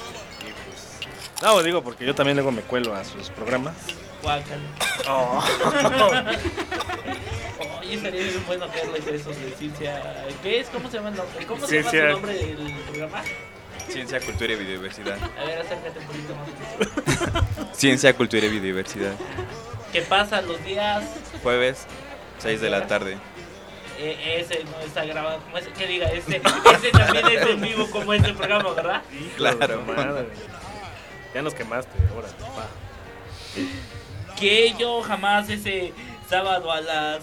Speaker 9: No, digo porque yo también luego me cuelo a sus programas.
Speaker 6: Guácala.
Speaker 9: Oh.
Speaker 6: Oye, estaría bien bueno verles esos de ciencia. ¿Qué es? ¿Cómo se llama el nombre? ¿Cómo se
Speaker 9: Ciencia.
Speaker 6: llama el nombre del programa?
Speaker 7: Ciencia, Cultura y Biodiversidad.
Speaker 6: A ver, acércate un poquito más.
Speaker 7: Ciencia, Cultura y Biodiversidad.
Speaker 6: ¿Qué pasa los días?
Speaker 7: Jueves, seis de la tarde.
Speaker 6: Eh, ese no está grabado como ese. Que diga, ese, ese también es en vivo como este programa, ¿verdad?
Speaker 9: Hijo de
Speaker 7: Claro.
Speaker 9: tu madre. Ya nos quemaste, ahora. Pa.
Speaker 6: Que yo jamás ese sábado a las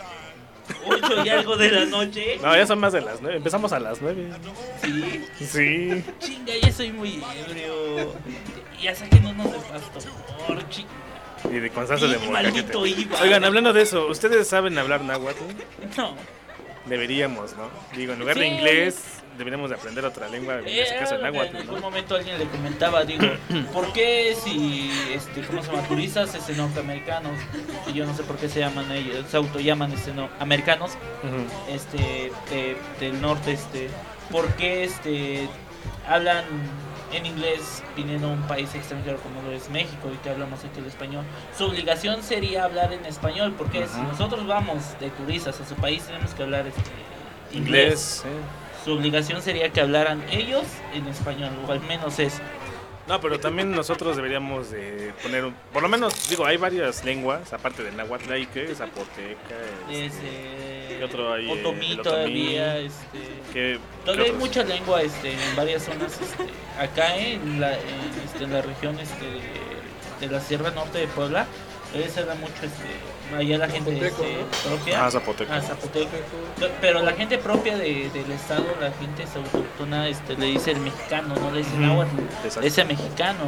Speaker 6: ocho y algo de la noche.
Speaker 9: No, ya son más de las nueve. Empezamos a las nueve.
Speaker 6: Sí.
Speaker 9: Sí.
Speaker 6: Chinga, ya soy muy ebrio. Ya saqué unos de pastor, chinga.
Speaker 9: Y de Constanza
Speaker 6: Y
Speaker 9: de
Speaker 6: maldito
Speaker 9: Molcajete.
Speaker 6: Iba.
Speaker 9: Oigan, hablando de eso, ¿ustedes saben hablar náhuatl?
Speaker 6: No.
Speaker 9: Deberíamos, ¿no? Digo, en lugar
Speaker 6: Sí.
Speaker 9: de inglés, deberíamos de aprender otra lengua. En
Speaker 6: Eh,
Speaker 9: este caso el
Speaker 6: algo que
Speaker 9: náhuatl,
Speaker 6: en algún
Speaker 9: ¿no?
Speaker 6: momento alguien le comentaba, digo, ¿por qué si, este, ¿cómo se llama? Turistas este, norteamericanos, y yo no sé por qué se llaman ellos, se autollaman este, no, americanos,
Speaker 9: Ujú.
Speaker 6: este, de- del norte, este, ¿por qué este, hablan en inglés viniendo a un país extranjero como lo es México y que hablamos aquí el español? Su obligación sería hablar en español, porque si nosotros vamos de turistas a su país tenemos que hablar este, inglés.
Speaker 9: Inglés, sí.
Speaker 6: Su obligación sería que hablaran ellos en español, o al menos eso.
Speaker 9: No, pero también nosotros deberíamos de poner, un, por lo menos, digo, hay varias lenguas, aparte del náhuatl, hay que zapoteca, este,
Speaker 6: Ese,
Speaker 9: ¿qué otro hay?
Speaker 6: otomí
Speaker 9: El otomí.
Speaker 6: todavía, este,
Speaker 9: ¿qué-
Speaker 6: todavía
Speaker 9: qué
Speaker 6: hay
Speaker 9: otros?
Speaker 6: mucha lengua este, en varias zonas, este, acá en la, en, este, en la región este, de, de la Sierra Norte de Puebla, eh, se da mucho, este, allá la gente
Speaker 5: Zapoteco,
Speaker 6: este,
Speaker 5: ¿no?
Speaker 6: propia.
Speaker 9: Ah, zapoteco.
Speaker 6: Ah, zapoteco. Pero la gente propia de, del estado, la gente es autóctona, este, le dice el mexicano, no le dice
Speaker 9: Ujú,
Speaker 6: náhuatl,
Speaker 9: exacto.
Speaker 6: ese mexicano.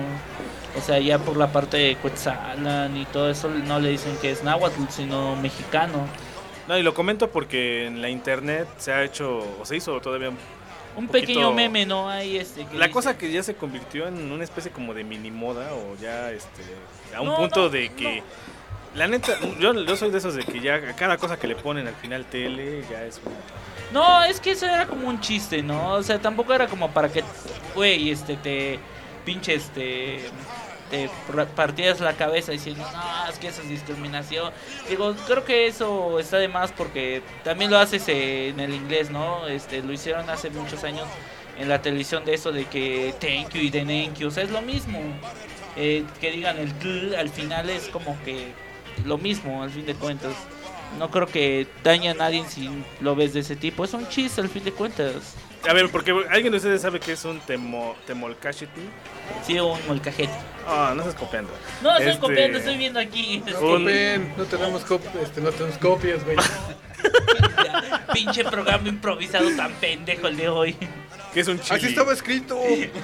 Speaker 6: O sea, ya por la parte de Cuetzalan y todo eso no le dicen que es náhuatl, sino mexicano.
Speaker 9: No, y lo comento porque en la internet se ha hecho, o se hizo todavía un
Speaker 6: Un
Speaker 9: poquito-
Speaker 6: pequeño meme, ¿no? Hay este que
Speaker 9: La
Speaker 6: dice-
Speaker 9: cosa que ya se convirtió en una especie como de mini moda o ya este a un
Speaker 6: No,
Speaker 9: punto
Speaker 6: no,
Speaker 9: de que
Speaker 6: no.
Speaker 9: la neta yo, yo soy de esos de que ya a cada cosa que le ponen al final tele ya es una...
Speaker 6: No, es que eso era como un chiste, ¿no? O sea, tampoco era como para que, güey, este, te pinche, este, te pr- partieras la cabeza diciendo, no, es que eso es discriminación. Digo, creo que eso está de más porque también lo haces en el inglés, ¿no? Este, lo hicieron hace muchos años en la televisión de eso de que thank you y de thank you, o sea, es lo mismo. Eh, que digan el k al final es como que lo mismo, al fin de cuentas. No creo que dañe a nadie si lo ves de ese tipo. Es un chiste al fin de cuentas.
Speaker 9: A ver, porque alguien de ustedes sabe que es un temo, temolcashiti.
Speaker 6: Sí, un molcajete.
Speaker 9: Ah, no estás copiando.
Speaker 6: No, estoy
Speaker 9: Este,
Speaker 6: copiando, estoy viendo aquí.
Speaker 5: No
Speaker 9: Un-
Speaker 5: copen, no tenemos, cop este, no tenemos copias, güey.
Speaker 6: Pinche programa improvisado tan pendejo el de hoy.
Speaker 9: Que es un chili.
Speaker 5: Así estaba escrito.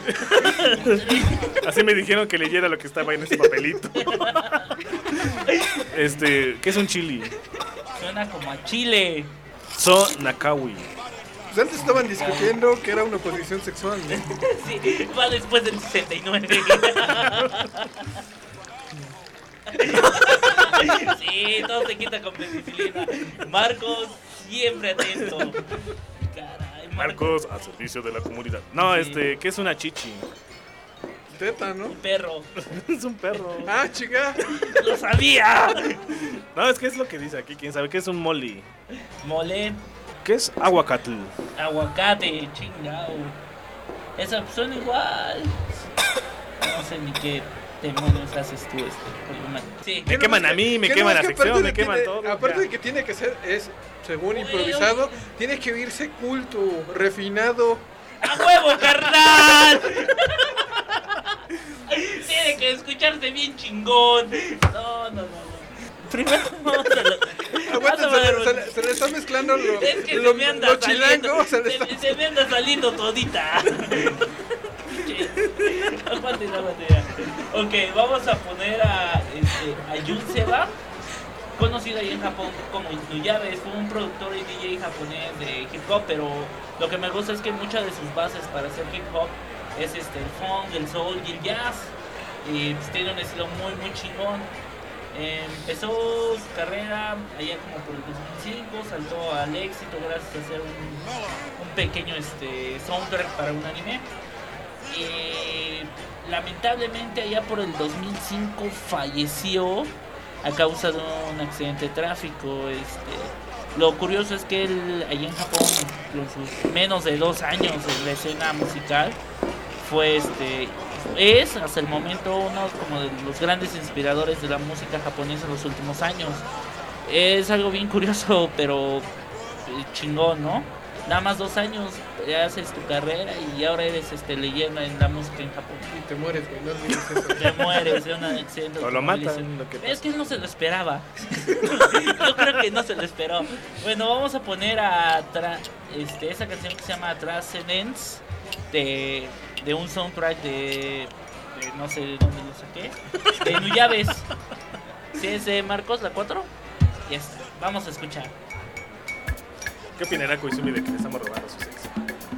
Speaker 9: Así me dijeron que leyera lo que estaba en ese papelito. Este, ¿qué es un chili?
Speaker 6: Suena como a Chile.
Speaker 9: So Nakawi.
Speaker 5: Pues antes estaban discutiendo que era una posición sexual, ¿no?
Speaker 6: Sí, va después del sesenta y nueve. Sí, todo se quita con penicilina. Marcos, siempre atento. Caray,
Speaker 9: Marcos, a servicio de la comunidad. No,
Speaker 6: Sí.
Speaker 9: este, ¿qué es una chichi?
Speaker 5: Teta, ¿no?
Speaker 6: Un perro.
Speaker 9: Es un perro.
Speaker 5: Ah, chica.
Speaker 6: ¡Lo sabía!
Speaker 9: No, es que es lo que dice aquí. ¿Quién sabe qué es un molly?
Speaker 6: Mole,
Speaker 9: ¿Qué es aguacatl?
Speaker 6: aguacate, chingao. Esa suena igual. No sé ni qué demonios haces tú, este. Sí.
Speaker 9: Me queman a mí, me
Speaker 5: ¿Qué
Speaker 9: queman
Speaker 5: no
Speaker 9: la
Speaker 5: es que
Speaker 9: sección,
Speaker 5: aparte
Speaker 9: me
Speaker 5: de
Speaker 9: queman
Speaker 5: tiene-
Speaker 9: todo.
Speaker 5: Aparte
Speaker 9: ya.
Speaker 5: de que tiene que ser, es, según
Speaker 6: Oye,
Speaker 5: improvisado,
Speaker 6: oye.
Speaker 5: tiene que oírse culto, refinado.
Speaker 6: ¡A huevo, carnal! Tiene que escucharse bien chingón. No, no, no, no. Primero vamos a lo...
Speaker 5: Aguanta,
Speaker 6: vamos
Speaker 5: se,
Speaker 6: a ver,
Speaker 5: le- se le- se le está mezclando lo,
Speaker 6: Es que
Speaker 5: lo,
Speaker 6: se me anda
Speaker 5: lo
Speaker 6: saliendo.
Speaker 5: chilango. Se le
Speaker 6: Se,
Speaker 5: está...
Speaker 6: se me anda saliendo todita. Aguante, aguante ya. Ok, vamos a poner a, este, a Jun Seba, conocido ahí en Japón como Inuyasha. Fue un productor y D J japonés de hip hop, pero lo que me gusta es que muchas de sus bases para hacer hip hop es este, el funk, el soul y el jazz. Y pues, tiene un estilo muy, muy chingón. Eh, empezó su carrera allá como por el dos mil cinco, saltó al éxito gracias a hacer un, un pequeño este, soundtrack para un anime. Y lamentablemente allá por el dos mil cinco falleció a causa de un accidente de tráfico. Este, lo curioso es que él allá en Japón, con sus menos de dos años en la escena musical, fue este es hasta el momento uno como de los grandes inspiradores de la música japonesa en los últimos años. Es algo bien curioso, pero eh, chingón, ¿no? Nada más dos años ya haces tu carrera y ahora eres este leyenda en la música en Japón.
Speaker 5: Y te mueres, güey, no olvides eso.
Speaker 6: Te mueres de un accidente.
Speaker 9: O lo matan, lo que
Speaker 6: Es que él no se lo esperaba. Yo creo que no se lo esperó. Bueno, vamos a poner a tra- este, esa canción que se llama Transcendence de, de un soundtrack de, de no sé de dónde lo saqué, de Inuyasha. ¿Sí es de Marcos, la cuatro? Yes. Vamos a escuchar.
Speaker 9: ¿Qué opinará Koizumi de que le estamos robando su sexo?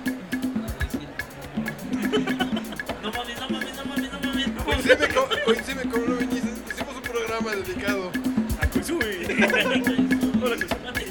Speaker 6: No mames, no mames, no mames, no mames.
Speaker 5: Coincide con, coincide con lo que dices. Hicimos un programa dedicado
Speaker 9: ¡A Koizumi! Hola, Koizumi.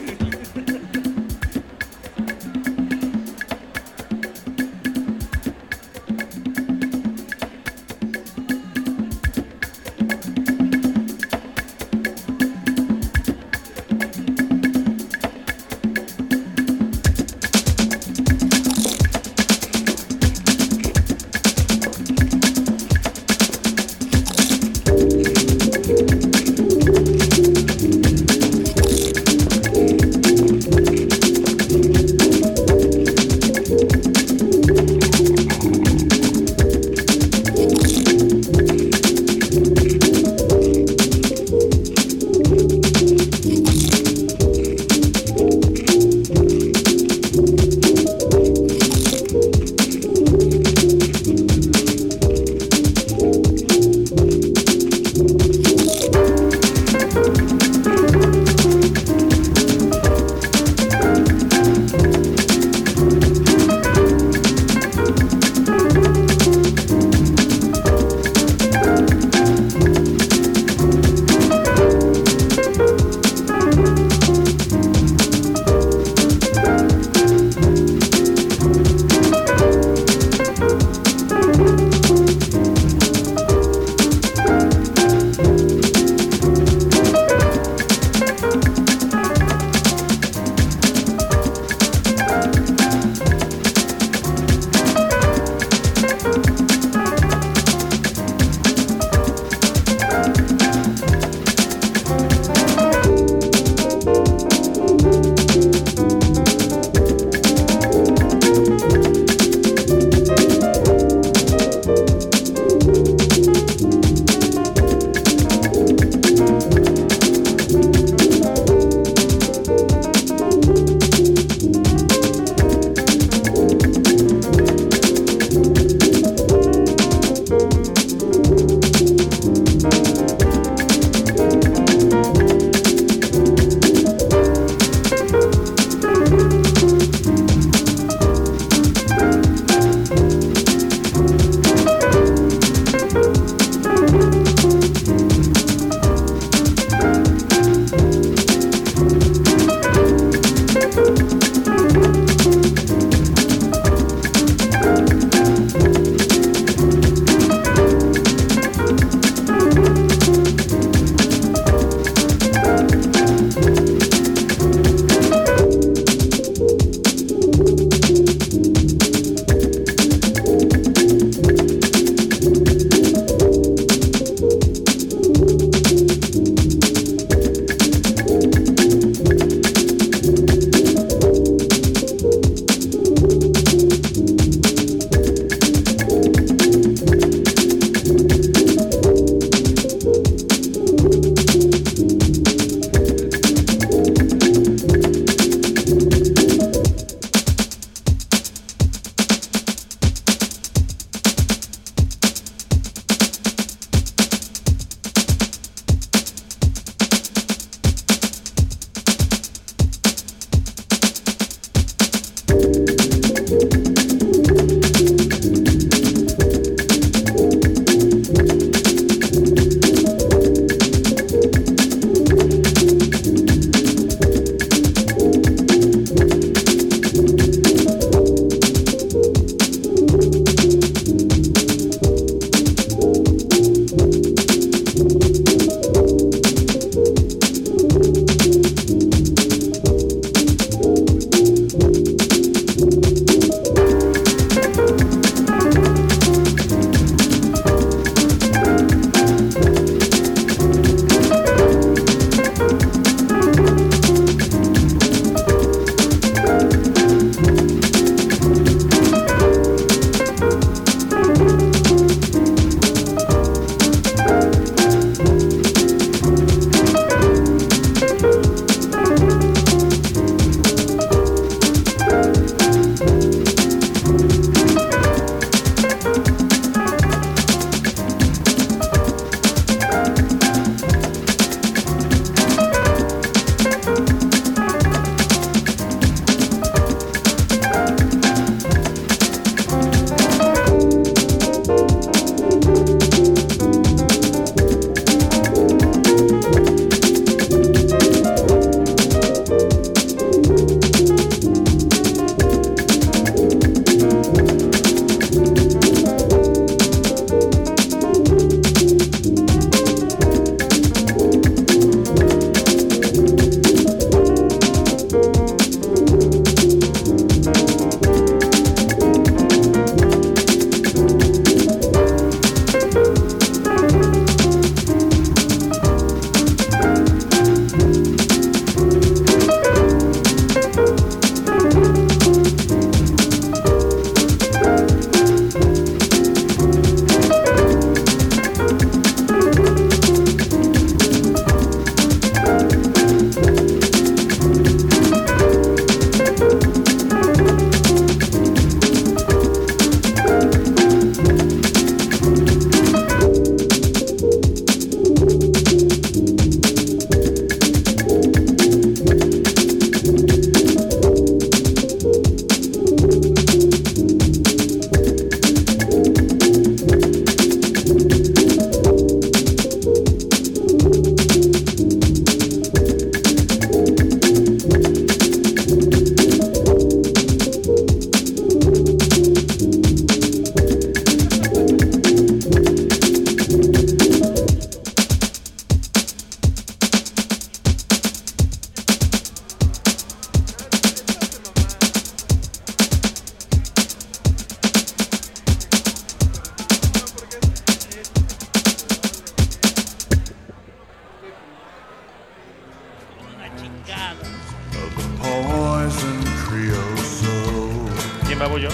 Speaker 9: yo?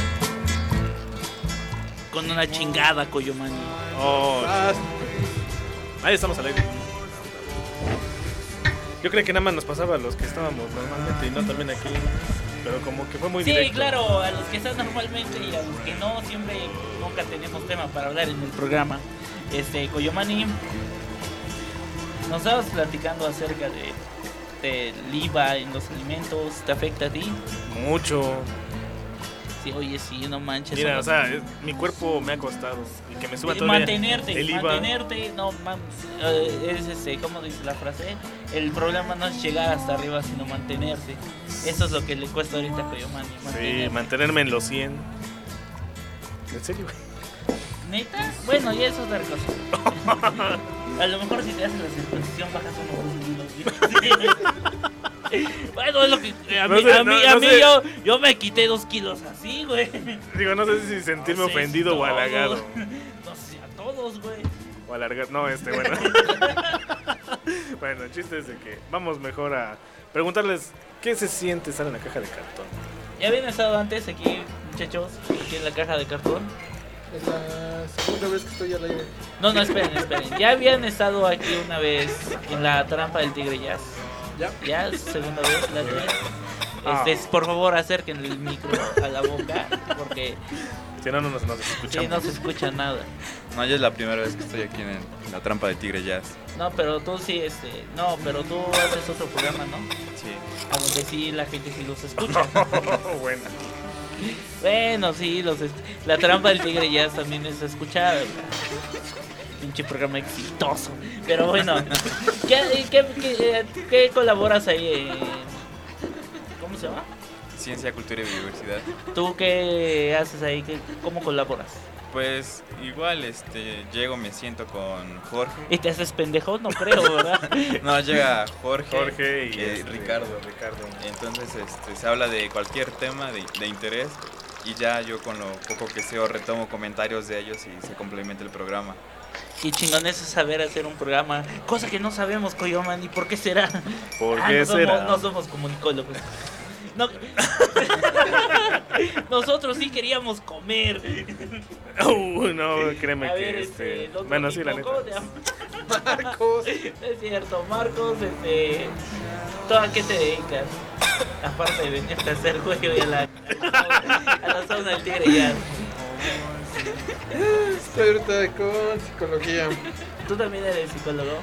Speaker 6: Con una chingada, Coyomani.
Speaker 9: Oh,
Speaker 5: Ah,
Speaker 9: ahí estamos al aire. Yo creo que nada más nos pasaba a los que estábamos normalmente y no también aquí. Pero como que fue muy
Speaker 6: Sí,
Speaker 9: directo.
Speaker 6: claro, a los que están normalmente y a los que no, siempre nunca tenemos tema para hablar en el programa. Este, Coyomani, nos estabas platicando acerca de del I V A en los alimentos. ¿Te afecta a ti?
Speaker 9: Mucho.
Speaker 6: Sí, oye, sí, no manches.
Speaker 9: Mira,
Speaker 6: no-
Speaker 9: o sea, es- mi cuerpo me ha costado. Y que me suba
Speaker 6: Eh,
Speaker 9: todo
Speaker 6: mantenerte,
Speaker 9: el I V A.
Speaker 6: mantenerte, no, man, eh, es este, ¿cómo dice la frase? El problema no es llegar hasta arriba, sino mantenerse. Eso es lo que le cuesta ahorita a Coyomani.
Speaker 9: Sí,
Speaker 6: mantenerse.
Speaker 9: mantenerme en los cien. ¿En serio, güey?
Speaker 6: ¿Neta? Bueno, ya es otra cosa. A lo mejor si te haces la circuncisión bajas unos dos kilos. Bueno, es lo que a
Speaker 9: No
Speaker 6: mí,
Speaker 9: sé,
Speaker 6: a mí,
Speaker 9: no-
Speaker 6: a
Speaker 9: no
Speaker 6: mí
Speaker 9: sé.
Speaker 6: yo, yo me quité dos kilos así, güey.
Speaker 9: Digo, no sé si sentirme
Speaker 6: No sé,
Speaker 9: ofendido o
Speaker 6: todos.
Speaker 9: halagado.
Speaker 6: No sé, a todos, güey.
Speaker 9: O alargar. No, este, bueno. Bueno, el chiste es de que vamos mejor a preguntarles qué se siente estar en la caja de cartón.
Speaker 6: Ya habían estado antes aquí, muchachos, aquí en la caja de cartón.
Speaker 5: es la segunda vez que estoy al aire.
Speaker 6: No, no, esperen, esperen. Ya habían estado aquí una vez en la trampa del tigre jazz.
Speaker 5: Ya.
Speaker 6: Ya, es segunda vez, la tres.
Speaker 9: Ah.
Speaker 6: Este, por favor, acerquen el micro a la boca, porque
Speaker 9: Si no, no nos, nos
Speaker 6: si
Speaker 9: escuchamos.
Speaker 6: no se escucha nada.
Speaker 7: No, ya es la primera vez que estoy aquí en, el- en la trampa de Tigre Jazz.
Speaker 6: No, pero tú sí, este, no, pero tú haces otro programa, ¿no?
Speaker 7: Sí.
Speaker 6: A donde sí la gente sí los escucha.
Speaker 9: Bueno.
Speaker 6: Bueno, sí, los es- la trampa del tigre jazz también es escuchada. Pinche programa exitoso. Pero bueno, ¿qué, qué, qué, qué colaboras ahí? en- ¿Cómo se llama?
Speaker 7: Ciencia, Cultura y Biodiversidad.
Speaker 6: ¿Tú qué haces ahí? ¿Qué, ¿Cómo colaboras?
Speaker 7: Pues igual, este, llego, me siento con Jorge.
Speaker 6: ¿Y te haces pendejo? No creo, ¿verdad?
Speaker 7: No, llega Jorge,
Speaker 9: Jorge y
Speaker 7: que-
Speaker 9: este,
Speaker 7: Ricardo.
Speaker 9: Ricardo.
Speaker 7: Entonces este, se habla de cualquier tema de, de interés y ya yo con lo poco que sé o retomo comentarios de ellos y se complementa el programa.
Speaker 6: Qué chingón es saber hacer un programa. Cosa que no sabemos, Coyoman, ¿y por qué será?
Speaker 9: ¿Por
Speaker 6: Ah,
Speaker 9: qué
Speaker 6: no
Speaker 9: será?
Speaker 6: Somos, no somos comunicólogos. No. Nosotros sí queríamos comer.
Speaker 9: Uh, no, créeme
Speaker 6: A
Speaker 9: que
Speaker 6: ver,
Speaker 9: este.
Speaker 6: este, el otro
Speaker 9: Bueno, sí, la
Speaker 6: tipo, ¿cómo
Speaker 9: neta.
Speaker 6: te llamas?
Speaker 5: Marcos.
Speaker 6: Es cierto, Marcos, este. ¿Tú a qué te dedicas? Aparte de venirte a hacer juego y a la, a la zona del tigre ya.
Speaker 5: Estoy ahorita con psicología.
Speaker 6: ¿Tú también eres psicólogo?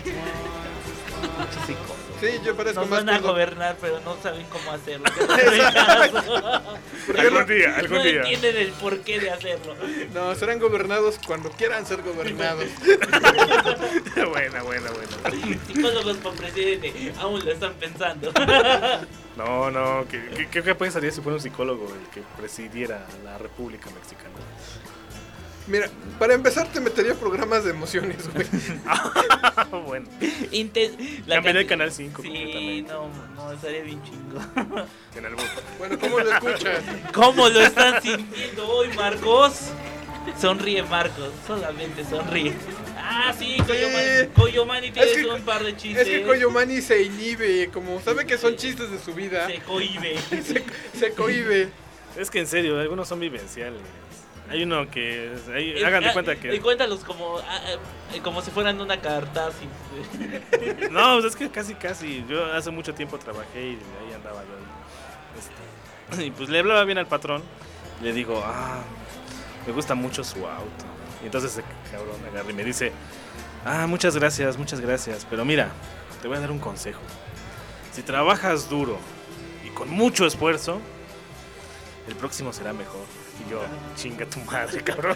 Speaker 6: Mucho psicólogo.
Speaker 5: Sí, yo parezco
Speaker 6: Nos
Speaker 5: más
Speaker 6: van a
Speaker 5: gordo.
Speaker 6: gobernar, pero no saben cómo hacerlo. Que no hacen caso.
Speaker 9: Algún día, algún
Speaker 6: No
Speaker 9: día.
Speaker 6: entienden el porqué de hacerlo.
Speaker 5: No, serán gobernados cuando quieran ser gobernados.
Speaker 9: Buena, buena, buena.
Speaker 6: Psicólogos con presidente, aún lo están pensando.
Speaker 9: No, no, ¿qué, qué, qué, qué pensaría si fuera un psicólogo el que presidiera la República Mexicana?
Speaker 5: Mira, para empezar te metería programas de emociones, güey.
Speaker 9: Bueno,
Speaker 6: Inten la
Speaker 9: cambiaría el
Speaker 6: canti-
Speaker 9: canal cinco
Speaker 6: Sí,
Speaker 9: completamente.
Speaker 6: no, no, estaría bien chingo.
Speaker 9: En el bus.
Speaker 5: Bueno, ¿cómo lo escuchas?
Speaker 6: ¿Cómo lo están sintiendo hoy, Marcos? Sonríe, Marcos, solamente sonríe. Ah, sí, Coyomani, Coyomani tiene
Speaker 5: Es que-
Speaker 6: un par de chistes.
Speaker 5: Es que Coyomani se inhibe, como sabe que son chistes de su vida,
Speaker 6: Se cohibe.
Speaker 5: se, se cohibe.
Speaker 9: Es que en serio, algunos son vivenciales. Hay uno que. Ahí, hagan de cuenta
Speaker 6: Y
Speaker 9: que.
Speaker 6: cuéntalos como, ah, ah, como si fueran una cartasis.
Speaker 9: No, pues es que casi, casi. Yo hace mucho tiempo trabajé y ahí andaba yo. Ahí. Este, y pues le hablaba bien al patrón. Y le digo, ah, me gusta mucho su auto. Y entonces ese cabrón agarra y me dice, ah, muchas gracias, muchas gracias. Pero mira, te voy a dar un consejo. Si trabajas duro y con mucho esfuerzo, el próximo será mejor. Y yo, chinga tu madre, cabrón.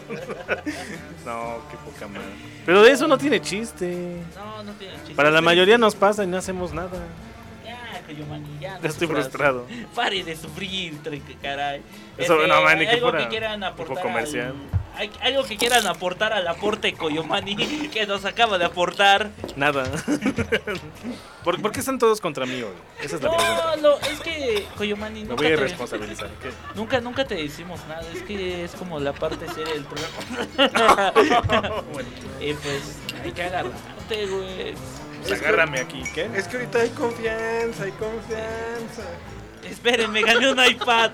Speaker 9: No, qué poca madre. Pero de eso no tiene chiste.
Speaker 6: No, no tiene chiste.
Speaker 9: Para la mayoría nos pasa y no hacemos nada.
Speaker 6: Ya, Coyomani, ya. no
Speaker 9: Ya estoy
Speaker 6: sufras.
Speaker 9: frustrado.
Speaker 6: Pare de sufrir, tre- caray.
Speaker 9: Eso,
Speaker 6: Este,
Speaker 9: no, man, ni que
Speaker 6: algo
Speaker 9: fuera
Speaker 6: que quieran
Speaker 9: tipo
Speaker 6: aportar
Speaker 9: comercial.
Speaker 6: al- hay- algo que quieran aportar al aporte Coyomani que nos acaba de aportar.
Speaker 9: Nada. ¿Por, por qué están todos contra mí hoy? Esa es la
Speaker 6: No,
Speaker 9: pregunta.
Speaker 6: no, es que Coyomani
Speaker 9: Me
Speaker 6: nunca
Speaker 9: voy a
Speaker 6: te,
Speaker 9: responsabilizar. ¿Qué?
Speaker 6: nunca, nunca te decimos nada. Es que es como la parte seria del programa.
Speaker 9: Bueno,
Speaker 6: Y pues hay que agarrarte, güey.
Speaker 9: pues agárrame aquí. ¿Qué?
Speaker 5: Es que ahorita hay confianza, hay confianza.
Speaker 6: Esperen, me gané un iPad.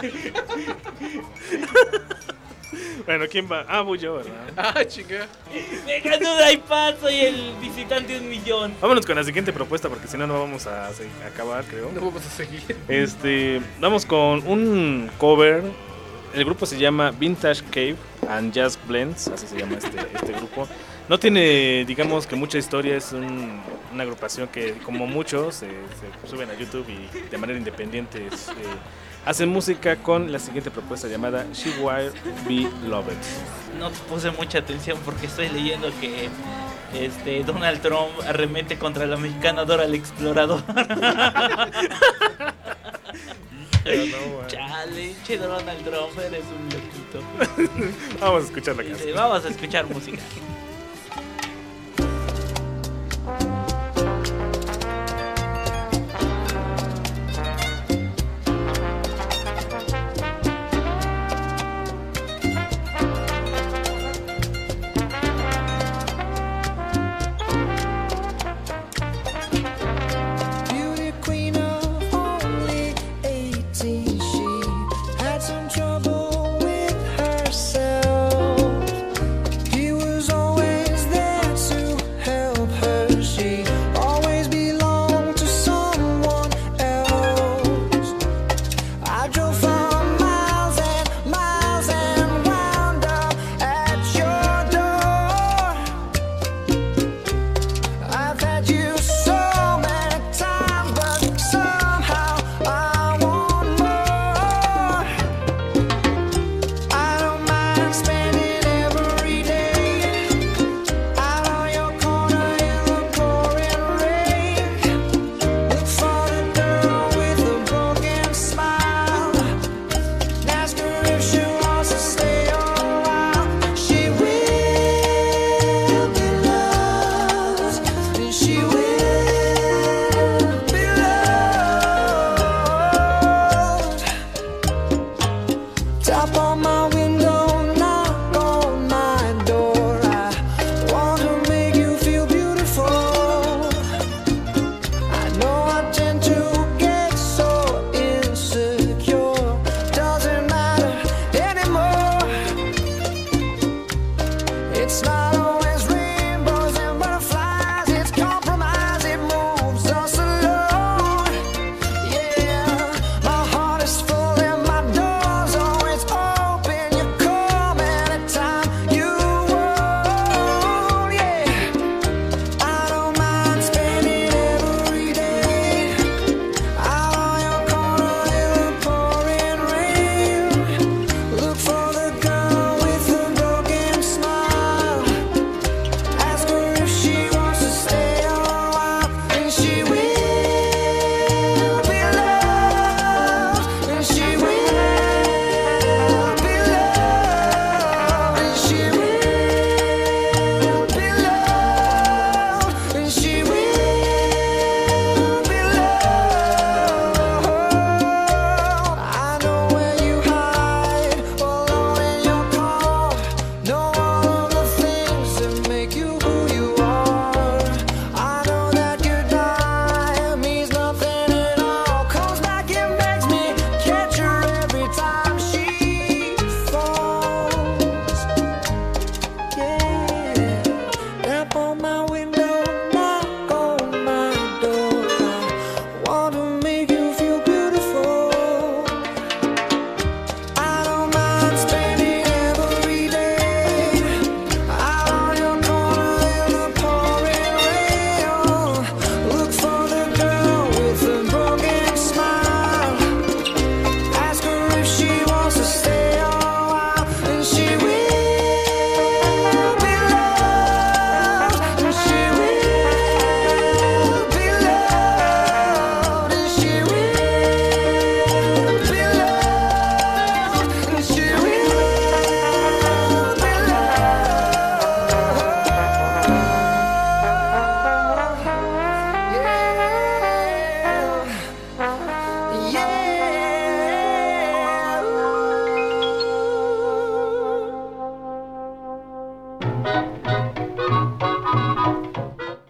Speaker 9: Bueno, ¿quién va? Ah, voy yo, ¿verdad?
Speaker 5: Ah, chinga.
Speaker 6: Me gané un iPad, soy el visitante de un millón.
Speaker 9: Vámonos con la siguiente propuesta porque si no, no vamos a se- acabar, creo.
Speaker 5: No vamos a seguir.
Speaker 9: Este, vamos con un cover. El grupo se llama Vintage Cave and Jazz Blends, así se llama este, este grupo. No tiene, digamos que mucha historia, es un- una agrupación que como muchos se, se suben a YouTube y de manera independiente es, eh, hacen música con la siguiente propuesta llamada She Will Be Loved.
Speaker 6: No puse mucha atención porque estoy leyendo que este Donald Trump arremete contra la mexicana Dora la Exploradora.
Speaker 9: Pero no, man.
Speaker 6: Chale, che Donald Trump, eres un loquito.
Speaker 9: Vamos a escuchar la
Speaker 6: Dice,
Speaker 9: canción.
Speaker 6: vamos a escuchar música.
Speaker 4: Beauty queen of only eighteen, she had some trouble with herself. He was always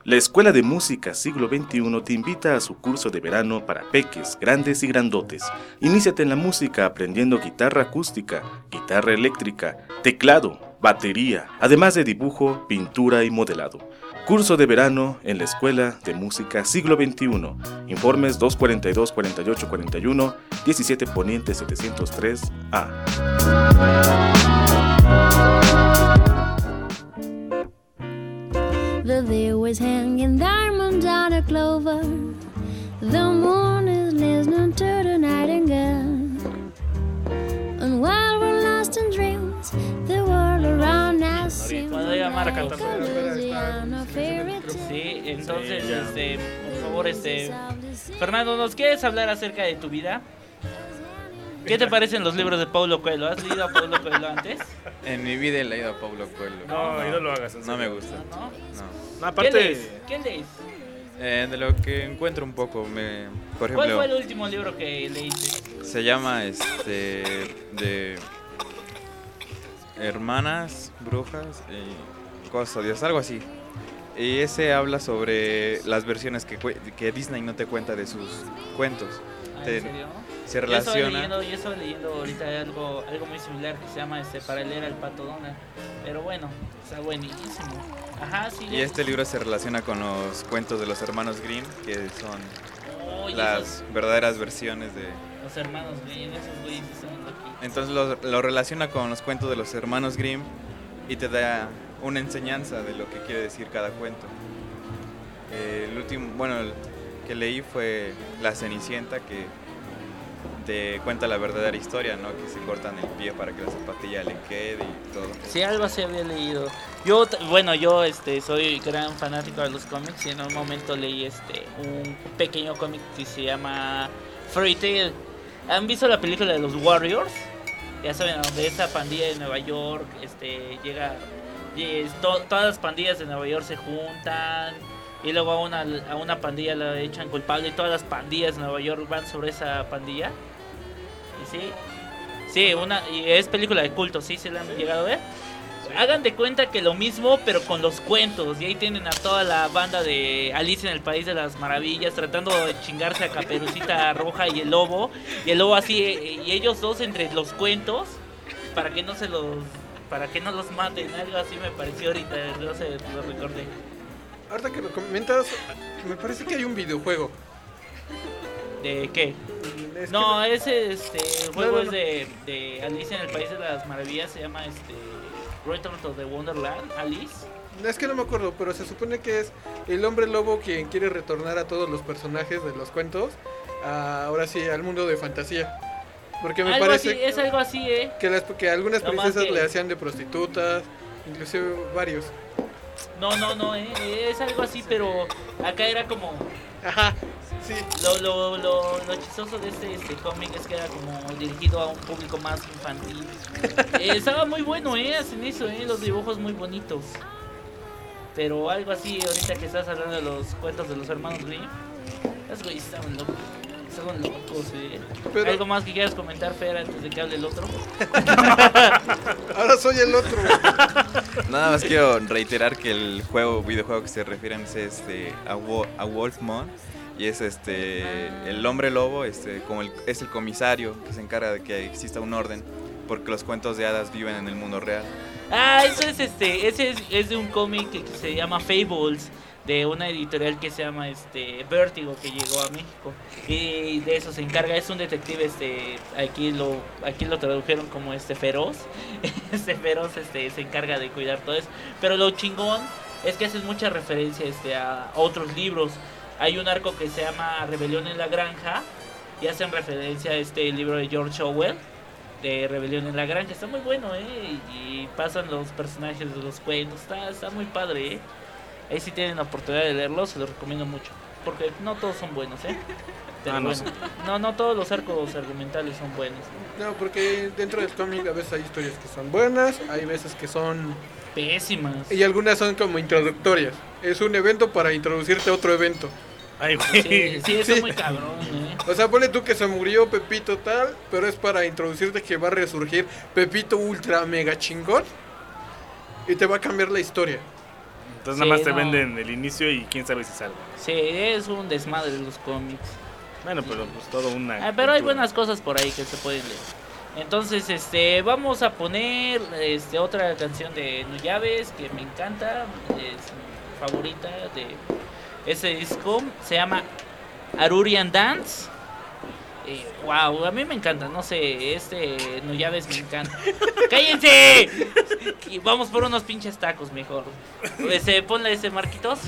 Speaker 1: La Escuela de Música Siglo veintiuno te invita a su curso de verano para peques, grandes y grandotes. Iníciate en la música aprendiendo guitarra acústica, guitarra eléctrica, teclado, batería, además de dibujo, pintura y modelado. Curso de verano en la Escuela de Música Siglo veintiuno. Informes dos cuarenta y dos, cuarenta y ocho, cuarenta y uno, diecisiete Poniente setecientos tres A.
Speaker 10: The dew is hanging diamonds on a clover. The moon is listening to the nightingale. And while we're lost in dreams, the world around us seems
Speaker 6: Cuando ella marca
Speaker 10: like a Louisiana fairy tale.
Speaker 6: Sí, entonces, este, por favor, este, Fernando, ¿nos quieres hablar acerca de tu vida? ¿Qué te parecen los libros de Paulo Coelho? ¿Has leído a Paulo Coelho antes?
Speaker 7: En mi vida he leído a Paulo Coelho.
Speaker 9: No, y no lo hagas.
Speaker 7: No me gusta.
Speaker 6: ¿No?
Speaker 7: No.
Speaker 9: No, aparte,
Speaker 6: ¿Qué lees? ¿Qué lees?
Speaker 7: Eh, de lo que encuentro un poco, me, por
Speaker 6: ¿Cuál
Speaker 7: ejemplo,
Speaker 6: fue el último libro que leíste?
Speaker 7: se llama este de Hermanas, Brujas y cosas odiosas, algo así. Y ese habla sobre las versiones que, cue- que Disney no te cuenta de sus cuentos.
Speaker 6: Ah,
Speaker 7: Te-
Speaker 6: ¿En serio?
Speaker 7: se
Speaker 6: Yo estoy
Speaker 7: relaciona.
Speaker 6: leyendo, yo estoy leyendo ahorita algo, algo muy similar que se llama este, Para leer al Pato Donald. Pero bueno, está buenísimo. Ajá, sí.
Speaker 7: Y este libro se relaciona con los cuentos de los hermanos Grimm, que son
Speaker 6: Oh, y
Speaker 7: las
Speaker 6: esos-
Speaker 7: verdaderas versiones de...
Speaker 6: Los hermanos Grimm, esos güeyes son loquitos.
Speaker 7: Entonces lo, lo relaciona con los cuentos de los hermanos Grimm y te da una enseñanza de lo que quiere decir cada cuento. Eh, el último, bueno, el que leí fue La Cenicienta, que te cuenta la verdadera historia, ¿no? Que se cortan el pie para que la zapatilla le quede y todo.
Speaker 6: Sí, algo así había leído. Yo, t- bueno, yo este, soy gran fanático de los cómics y en un momento leí este, un pequeño cómic que se llama Fairy Tail. ¿Han visto la película de los Warriors? Ya saben, donde esa pandilla de Nueva York este, llega, y es to- todas las pandillas de Nueva York se juntan y luego a una, a una pandilla la echan culpable y todas las pandillas de Nueva York van sobre esa pandilla. Y sí, sí, una, y es película de culto, ¿sí? ¿Se la han llegado a ver? Hagan de cuenta que lo mismo, pero con los cuentos. Y ahí tienen a toda la banda de Alicia en el País de las Maravillas tratando de chingarse a Caperucita Roja y el lobo. Y el lobo así, eh, y ellos dos entre los cuentos, para que no se los, para que no los maten. Algo así me pareció ahorita, no sé, lo recordé.
Speaker 5: Ahorita que lo comentas, me parece que hay un videojuego.
Speaker 6: ¿De qué?
Speaker 5: Es que
Speaker 6: No, ese este, juego
Speaker 5: no,
Speaker 6: es
Speaker 5: no.
Speaker 6: de, de Alicia en el País de las Maravillas, se llama este Return to the Wonderland, Alice.
Speaker 5: Es que no me acuerdo, pero se supone que es el hombre lobo quien quiere retornar a todos los personajes de los cuentos, a- ahora sí, al mundo de fantasía. Porque me
Speaker 6: Algo
Speaker 5: parece
Speaker 6: así, es algo así, eh.
Speaker 5: que, las, que algunas
Speaker 6: No más
Speaker 5: princesas
Speaker 6: que-
Speaker 5: le hacían de prostitutas, inclusive varios.
Speaker 6: No, no, no, eh, es algo así, pero acá era como...
Speaker 5: Ajá, sí.
Speaker 6: Lo, lo, lo, lo chistoso de este, este cómic es que era como dirigido a un público más infantil. Eh, estaba muy bueno, eh, hacen eso, eh, los dibujos muy bonitos. Pero algo así, ahorita que estás hablando de los cuentos de los hermanos Grimm, esos güeyes estaban locos. Estaban locos, eh.
Speaker 5: Pero-
Speaker 6: ¿Algo más que quieras comentar, Fer, antes de que hable el otro?
Speaker 5: Ahora soy el otro.
Speaker 7: Nada más quiero reiterar que el juego, videojuego que se refieren es este, a, Wo- a Wolfmon. Y es este el hombre lobo, este como el, es el comisario que se encarga de que exista un orden, porque los cuentos de hadas viven en el mundo real.
Speaker 6: Ah, eso es este, ese es, es de un cómic que se llama Fables, de una editorial que se llama este Vértigo, que llegó a México. Y de eso se encarga, es un detective, este, aquí lo, aquí lo tradujeron como este feroz. Este feroz este se encarga de cuidar todo eso. Pero lo chingón es que hacen mucha referencia este a otros libros. Hay un arco que se llama Rebelión en la Granja y hacen referencia a este libro de George Orwell, de Rebelión en la Granja. Está muy bueno, ¿eh? Y, y pasan los personajes de los cuentos. Está, está muy padre, ¿eh? Ahí si tienen la oportunidad de leerlos, se los recomiendo mucho. Porque no todos son buenos, ¿eh? Pero
Speaker 9: Ah, no,
Speaker 6: bueno,
Speaker 9: sí.
Speaker 6: no, no todos los arcos argumentales son buenos.
Speaker 5: No, porque dentro del cómic a veces hay historias que son buenas, hay veces que son...
Speaker 6: Pésimas.
Speaker 5: Y algunas son como introductorias. Es un evento para introducirte a otro evento.
Speaker 9: Ay,
Speaker 6: Sí,
Speaker 9: güey.
Speaker 6: sí, eso
Speaker 5: Sí.
Speaker 6: es muy cabrón, ¿eh?
Speaker 5: O sea, ponle tú que se murió Pepito tal, pero es para introducirte que va a resurgir Pepito ultra mega chingón y te va a cambiar la historia.
Speaker 9: Entonces
Speaker 6: Sí,
Speaker 9: nada más te
Speaker 6: no.
Speaker 9: venden el inicio y quién sabe si salga.
Speaker 6: Sí, es un desmadre de los cómics.
Speaker 9: Bueno, pero pues todo una...
Speaker 6: Ah, pero hay
Speaker 9: cultura.
Speaker 6: buenas cosas por ahí que se pueden leer. Entonces, este, vamos a poner este otra canción de Nuyaves que me encanta, es mi favorita de ese disco, se llama Arurian Dance. Eh, wow, a mí me encanta, no sé, este Nuyaves me encanta. ¡Cállense! Y vamos por unos pinches tacos mejor. Ese, ponle ese, Marquitos.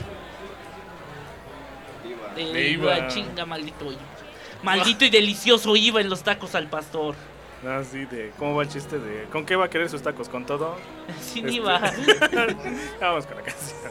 Speaker 6: Eh,
Speaker 9: Iba.
Speaker 6: iba, chinga, maldito iba. Maldito y delicioso iba en los tacos al pastor.
Speaker 9: Ah, sí, de cómo va el chiste de... ¿Con qué va a querer sus tacos? ¿Con todo?
Speaker 6: Sin
Speaker 9: Este-
Speaker 6: iba.
Speaker 9: Vamos con la canción.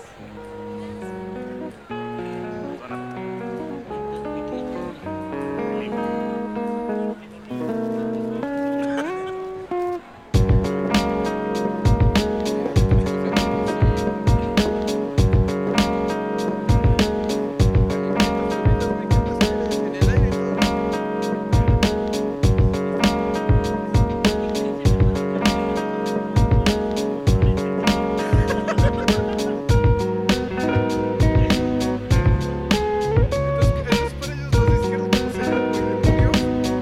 Speaker 5: En el aire todo. Entonces, para ellos los de izquierda como sean muy demonios.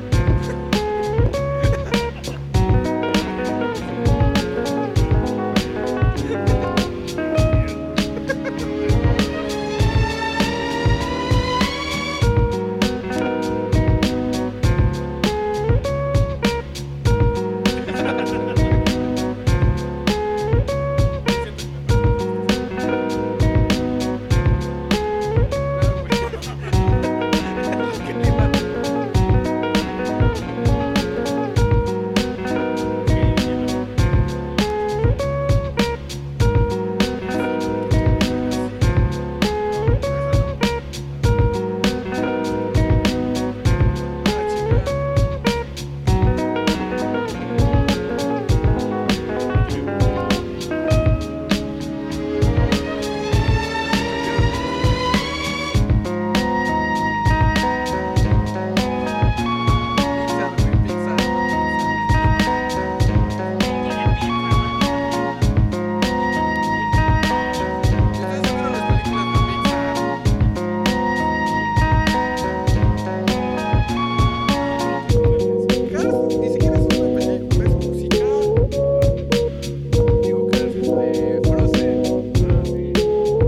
Speaker 5: Ni siquiera es una película, es musical. Digo que es este Frozen.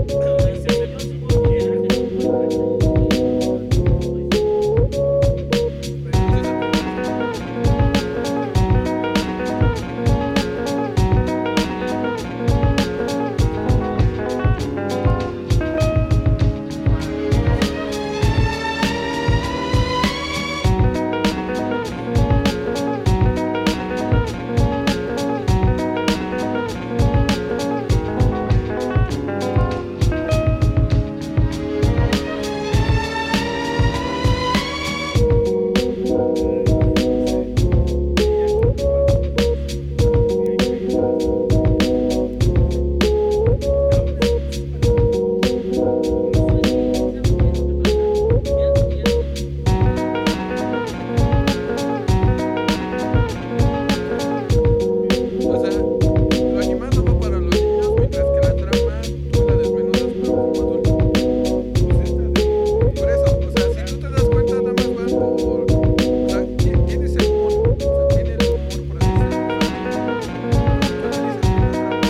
Speaker 5: O sea, lo animado va para los niños, mientras que la trama tú la desmenudas, pero como adulto. Pues esta de- Por eso, o sea, si tú te das cuenta, nada más van por. O sea, ti- tienes el humor, o sea, tiene el humor por así decirlo. Tú analizas bien la trama,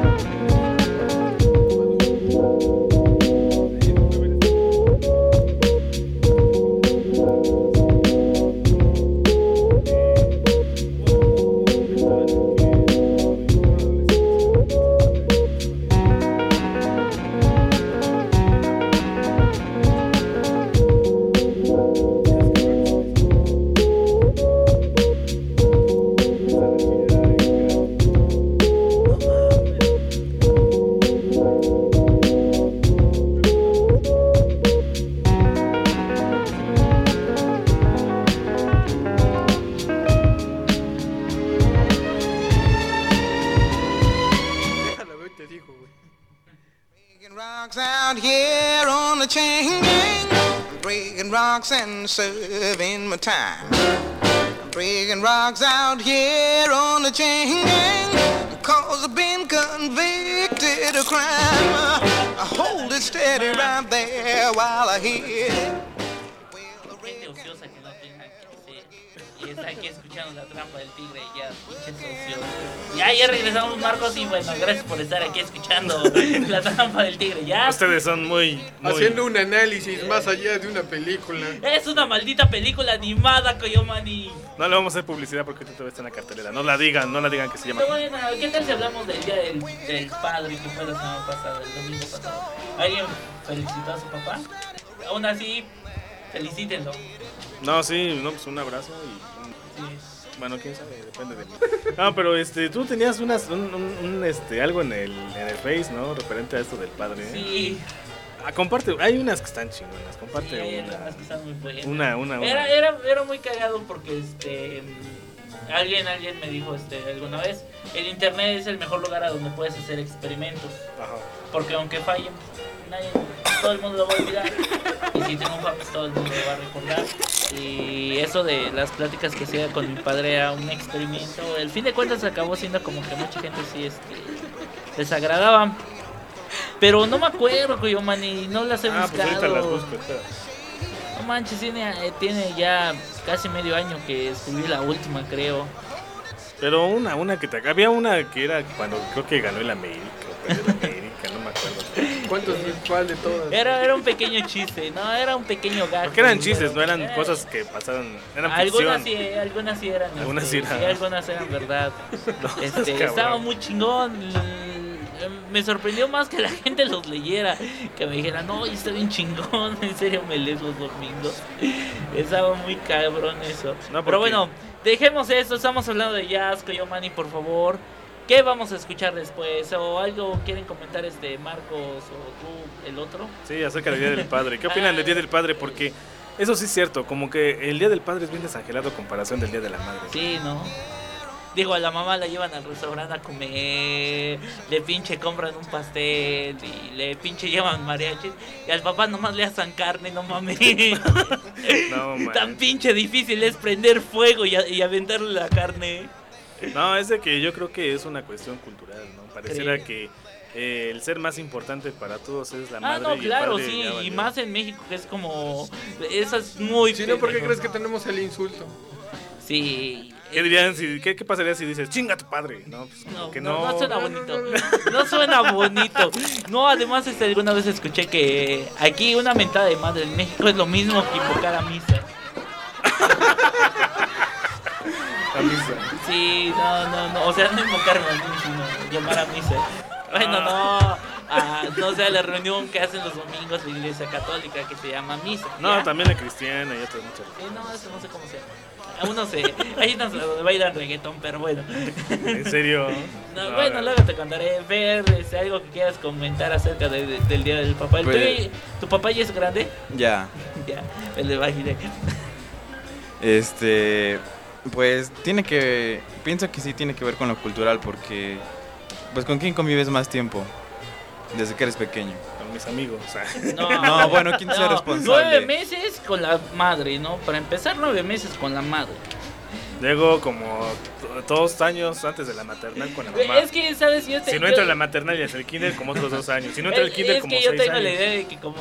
Speaker 5: déjala, veo y te digo, güey.
Speaker 11: Breaking rocks out here on the chain gang. Breaking rocks and serving my time. Breaking rocks out here on the chain gang. cause I've been convicted of crime. I hold it steady right there while I hit it.
Speaker 6: Gente ociosa que no tenga que hacer. Y está aquí escuchando La Trampa del Tigre. Ya, pinches ociosos. Ya, ya regresamos, Marcos. Y bueno, gracias por estar aquí escuchando La Trampa del Tigre. Ya.
Speaker 9: Ustedes son muy, muy...
Speaker 5: Haciendo un análisis más allá de una película.
Speaker 6: Es una maldita película animada, Coyomani.
Speaker 9: No le vamos a hacer publicidad porque todavía está en la cartelera. No la digan, no la digan que se llama.
Speaker 6: Pero bueno, ¿qué tal si hablamos del Día del, del Padre que fue la semana pasada, el domingo pasado? ¿Alguien felicitó a su papá? Aún así, felicítenlo.
Speaker 9: No, sí, no, pues un abrazo y...
Speaker 6: Sí.
Speaker 9: Bueno, quién sabe, depende de mí. No, pero este, tú tenías unas, un, un, un, este, algo en el, en el Face, ¿no? Referente a esto del padre. ¿eh?
Speaker 6: Sí.
Speaker 9: Ah, comparte, hay unas que están chingonas, comparte
Speaker 6: Sí, hay
Speaker 9: una.
Speaker 6: algunas que están muy buenas.
Speaker 9: Una, una, una.
Speaker 6: Era, era, era muy cagado porque este alguien, alguien me dijo este alguna vez, el internet es el mejor lugar a donde puedes hacer experimentos.
Speaker 9: Ajá.
Speaker 6: Porque aunque fallen, nadie, todo el mundo lo va a olvidar. Y si tengo un pues todo el mundo lo va a recordar. Y eso de las pláticas que hacía con mi padre era un experimento. El fin de cuentas acabó siendo como que mucha gente sí este desagradaba. Pero no me acuerdo, Coyomani, no las he
Speaker 9: ah,
Speaker 6: buscado.
Speaker 9: Pues ahorita las busco, espera.
Speaker 6: No manches, tiene, tiene ya casi medio año que escribí la última, creo.
Speaker 9: Pero una, una que te... Había una que era cuando creo que ganó el América, o perdió el América, no me acuerdo.
Speaker 5: ¿Cuántos cuál de todas?
Speaker 6: Era, era un pequeño chiste, no, era un pequeño gag.
Speaker 9: Porque eran chistes, no eran
Speaker 6: era,
Speaker 9: cosas que pasaron, eran
Speaker 6: algunas
Speaker 9: ficción.
Speaker 6: sí, algunas sí eran.
Speaker 9: Algunas
Speaker 6: este,
Speaker 9: sí eran.
Speaker 6: Sí, algunas eran verdad.
Speaker 9: No,
Speaker 6: este,
Speaker 9: cabrón.
Speaker 6: estaba muy chingón. Me sorprendió más que la gente los leyera, que me dijera, no, está bien chingón, en serio me lees los domingos. Estaba muy cabrón eso.
Speaker 9: No,
Speaker 6: pero
Speaker 9: porque...
Speaker 6: bueno, dejemos eso, estamos hablando de jazz, Coyomani, por favor. ¿Qué vamos a escuchar después? ¿O algo quieren comentar este Marcos o tú, el otro?
Speaker 9: Sí, acerca del Día del Padre. ¿Qué opinan del Día del Padre? Porque eso sí es cierto, como que el Día del Padre es bien desangelado en comparación del Día de la Madre.
Speaker 6: Sí, ¿no? Digo, a la mamá la llevan al restaurante a comer, le pinche compran un pastel y le pinche llevan mariachis y al papá nomás le hacen carne, no mames.
Speaker 9: No, man.
Speaker 6: Tan pinche difícil es prender fuego y, a, y aventarle la carne.
Speaker 9: No, es de que yo creo que es una cuestión cultural, ¿no? Pareciera
Speaker 6: Sí.
Speaker 9: que eh, el ser más importante para todos es la
Speaker 6: Ah,
Speaker 9: madre.
Speaker 6: no,
Speaker 9: y el
Speaker 6: claro,
Speaker 9: padre
Speaker 6: sí,
Speaker 9: ya
Speaker 6: y
Speaker 9: valió.
Speaker 6: más en México que es como... Eso es muy...
Speaker 5: Si no, ¿por qué
Speaker 6: pendejo.
Speaker 5: crees que tenemos el insulto?
Speaker 6: Sí...
Speaker 9: ¿Qué dirían si, qué, qué pasaría si dices, chinga tu padre? No, pues
Speaker 6: No,
Speaker 9: que
Speaker 6: no,
Speaker 9: no.
Speaker 6: no suena bonito. No suena bonito. No, además este, alguna vez escuché que aquí una mentada de madre en México es lo mismo que invocar a misa.
Speaker 9: A misa.
Speaker 6: Sí, no, no, no. O sea, no invocar a misa, sino llamar a misa. Bueno, no. Ah, no sé, la reunión que hacen los domingos la iglesia católica que se llama misa.
Speaker 9: No,
Speaker 6: ¿ya?
Speaker 9: también la cristiana y otras muchas.
Speaker 6: Eh, no, eso no sé cómo se llama. Aún no sé. Ahí no sé dónde bailan reggaetón, pero bueno.
Speaker 9: ¿En serio?
Speaker 6: No,
Speaker 9: No,
Speaker 6: bueno,
Speaker 9: no.
Speaker 6: luego te contaré. Ver, es algo que quieras comentar acerca de, de- del Día del Papá. ¿El
Speaker 7: Pues-
Speaker 6: tuyo- ¿Tu papá ya es grande?
Speaker 7: Ya.
Speaker 6: Ya, me lo imaginé.
Speaker 7: Este, pues tiene que, pienso que sí tiene que ver con lo cultural porque, pues ¿con quién convives más tiempo? Desde que eres pequeño.
Speaker 9: Con mis amigos. O sea.
Speaker 6: No,
Speaker 7: No, bueno, ¿quién es el responsable?
Speaker 6: Nueve meses con la madre, ¿no? Para empezar, nueve meses con la madre.
Speaker 9: Luego como t- dos años antes de la maternal con la mamá.
Speaker 6: Es que, ¿sabes? Yo te,
Speaker 9: Si no
Speaker 6: yo-
Speaker 9: entra la maternal y hacia el kinder, como otros dos años. Si no entra el
Speaker 6: es,
Speaker 9: kinder,
Speaker 6: es
Speaker 9: como
Speaker 6: que yo
Speaker 9: seis
Speaker 6: tengo
Speaker 9: años.
Speaker 6: la idea de que como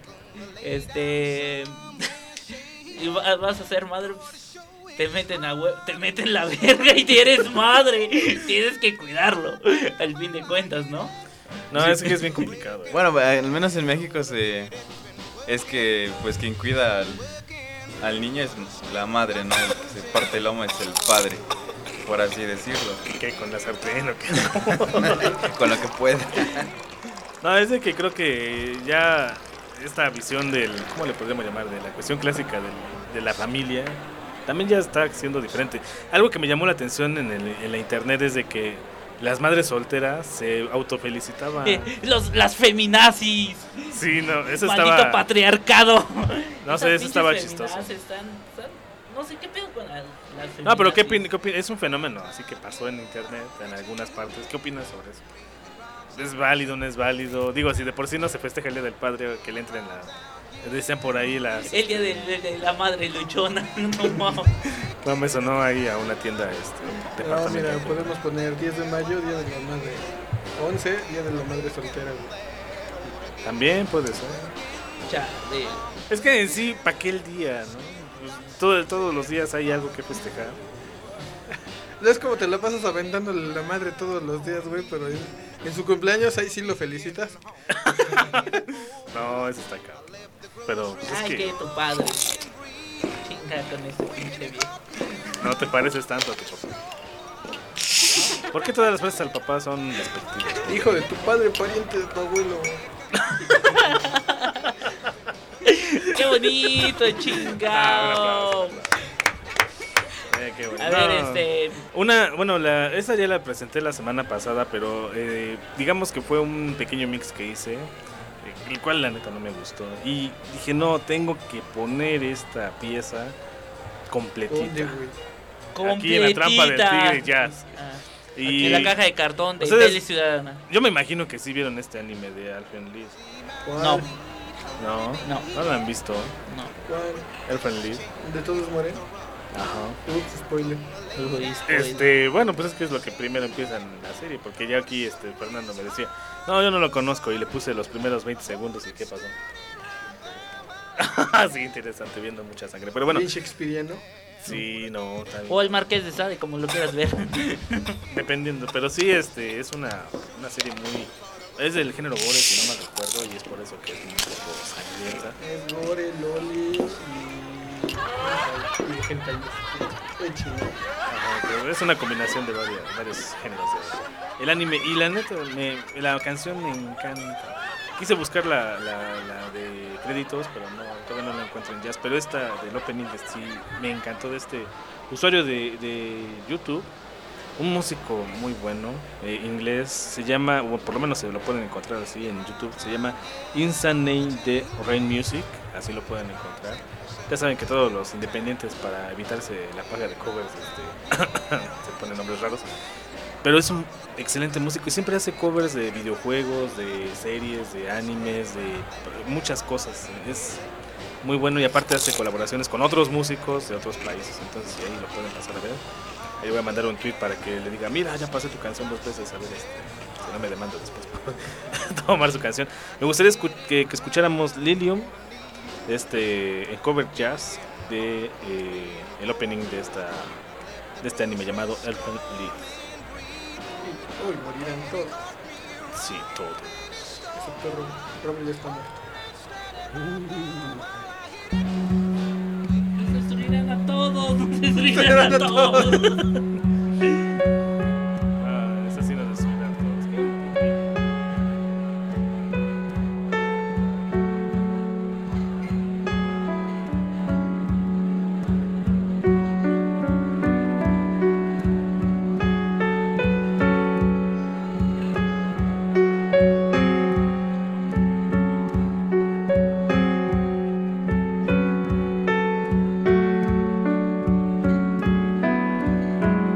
Speaker 6: este y va- vas a ser madre, pues, te meten a hue- te meten la verga y eres madre, tienes que cuidarlo al fin de cuentas, ¿no?
Speaker 9: No, es que es bien complicado. eh.
Speaker 7: Bueno, al menos en México se, es que pues quien cuida al, al niño es la madre, ¿no? El que se parte el lomo es el padre, por así decirlo.
Speaker 9: ¿Qué? ¿Con la sartén o qué?
Speaker 7: Con lo que pueda.
Speaker 9: No, es de que creo que ya esta visión del, ¿cómo le podríamos llamar? De la cuestión clásica del, de la familia, también ya está siendo diferente. Algo que me llamó la atención en, el, en la internet es de que las madres solteras se autofelicitaban.
Speaker 6: Eh, los, las feminazis.
Speaker 9: Sí, no, eso
Speaker 6: Maldito
Speaker 9: estaba...
Speaker 6: patriarcado.
Speaker 9: No
Speaker 6: Esas
Speaker 9: sé, eso
Speaker 6: pinches
Speaker 9: estaba
Speaker 6: feminazis
Speaker 9: chistoso.
Speaker 6: Están, están- no sé qué pedo con la- las
Speaker 9: No, pero ¿qué
Speaker 6: feminazis.
Speaker 9: opin- qué opin- es un fenómeno, así que pasó en internet, en algunas partes. ¿Qué opinas sobre eso? es válido, no es válido. Digo, si de por sí no se festeja el Día del Padre, que le entren la... Decían por ahí las...
Speaker 6: El día de, de- de la madre luchona. No mames.
Speaker 9: No, me sonó ahí a una tienda este,
Speaker 5: No, mira,
Speaker 9: departamental.
Speaker 5: podemos poner diez de mayo, Día de la Madre. once, Día de la Madre Soltera, güey.
Speaker 9: También puede ser.
Speaker 6: Chale.
Speaker 9: Es que en sí, ¿para qué el día, no? Pues, todo, todos los días hay algo que festejar.
Speaker 5: No es como te la pasas aventándole la madre todos los días, güey, pero en, en su cumpleaños ahí sí lo felicitas.
Speaker 9: No, eso está cabrón. Pero pues, es
Speaker 6: Ay,
Speaker 9: que
Speaker 6: que tu padre. Chinga con ese pinche viejo.
Speaker 9: no te pareces tanto a tu papá. ¿Por qué todas las veces al papá son despectivas?
Speaker 5: Hijo de tu padre, pariente de tu abuelo.
Speaker 6: Qué bonito, chingao.
Speaker 9: Eh, qué bueno.
Speaker 6: A ver,
Speaker 9: No.
Speaker 6: este.
Speaker 9: Una, bueno, la, esa ya la presenté la semana pasada, pero eh, digamos que fue un pequeño mix que hice, eh, el cual la neta no me gustó. Y dije, no, tengo que poner esta pieza completita.
Speaker 5: ¿Dónde, güey?
Speaker 9: Aquí en la trampa del
Speaker 6: Completita.
Speaker 9: tigre jazz.
Speaker 6: Ah,
Speaker 9: Y
Speaker 6: en la caja de cartón de
Speaker 9: ¿ustedes-
Speaker 6: Tele Ciudadana.
Speaker 9: Yo me imagino que sí vieron este anime de Elfen Lied.
Speaker 5: ¿Cuál?
Speaker 6: No,
Speaker 9: No,
Speaker 6: No.
Speaker 9: no lo han visto.
Speaker 6: no.
Speaker 5: ¿Cuál?
Speaker 9: Elfen Lied.
Speaker 5: ¿De todos mueren?
Speaker 9: Ajá.
Speaker 5: Ups, spoiler.
Speaker 6: Uy, spoiler.
Speaker 9: Este, bueno, pues es que es lo que primero empieza en la serie, porque ya aquí este Fernando me decía, no, yo no lo conozco, y le puse los primeros veinte segundos y ¿qué pasó? Sí, interesante, viendo mucha sangre, pero bueno,
Speaker 5: Bien shakespeariano.
Speaker 9: sí, no, tal,
Speaker 6: O el Marqués de Sade, como lo quieras ver.
Speaker 9: dependiendo, pero sí, este, es una, una serie muy, es del género gore, si no mal recuerdo, y es por eso que es un poco sangrienta.
Speaker 5: Es gore, loli y... y hentai. Muy chido.
Speaker 9: Ajá, pero es una combinación de varios, varios géneros de- el anime, y la neta, me, la canción me encanta. Quise buscar la, la, la de créditos, pero no, todavía no la encuentro en jazz. Pero esta del opening de sí me encantó, de este usuario de, de YouTube, un músico muy bueno, eh, inglés, se llama, o por lo menos se lo pueden encontrar así en YouTube, se llama Insane de Rain Music, así lo pueden encontrar. Ya saben que todos los independientes, para evitarse la paga de covers, este, se ponen nombres raros. Pero es un excelente músico y siempre hace covers de videojuegos, de series, de animes, de muchas cosas. Es muy bueno y aparte hace colaboraciones con otros músicos de otros países. Entonces ahí lo pueden pasar a ver. Ahí voy a mandar un tweet para que le diga, mira, ya pasé tu canción dos veces, a ver, este, si no me demando después por tomar su canción. Me gustaría escu- que, que escucháramos Lilium, este, en cover jazz de eh, el opening de esta de este anime llamado Elfen Lied.
Speaker 5: Uy, morirán todos.
Speaker 9: Sí, todo.
Speaker 5: Excepto Rob. Rob ya está muerto.
Speaker 6: Nos destruirán a todos. Nos destruirán a todos.
Speaker 9: Ah, esa sí nos destruirán todos.
Speaker 10: Thank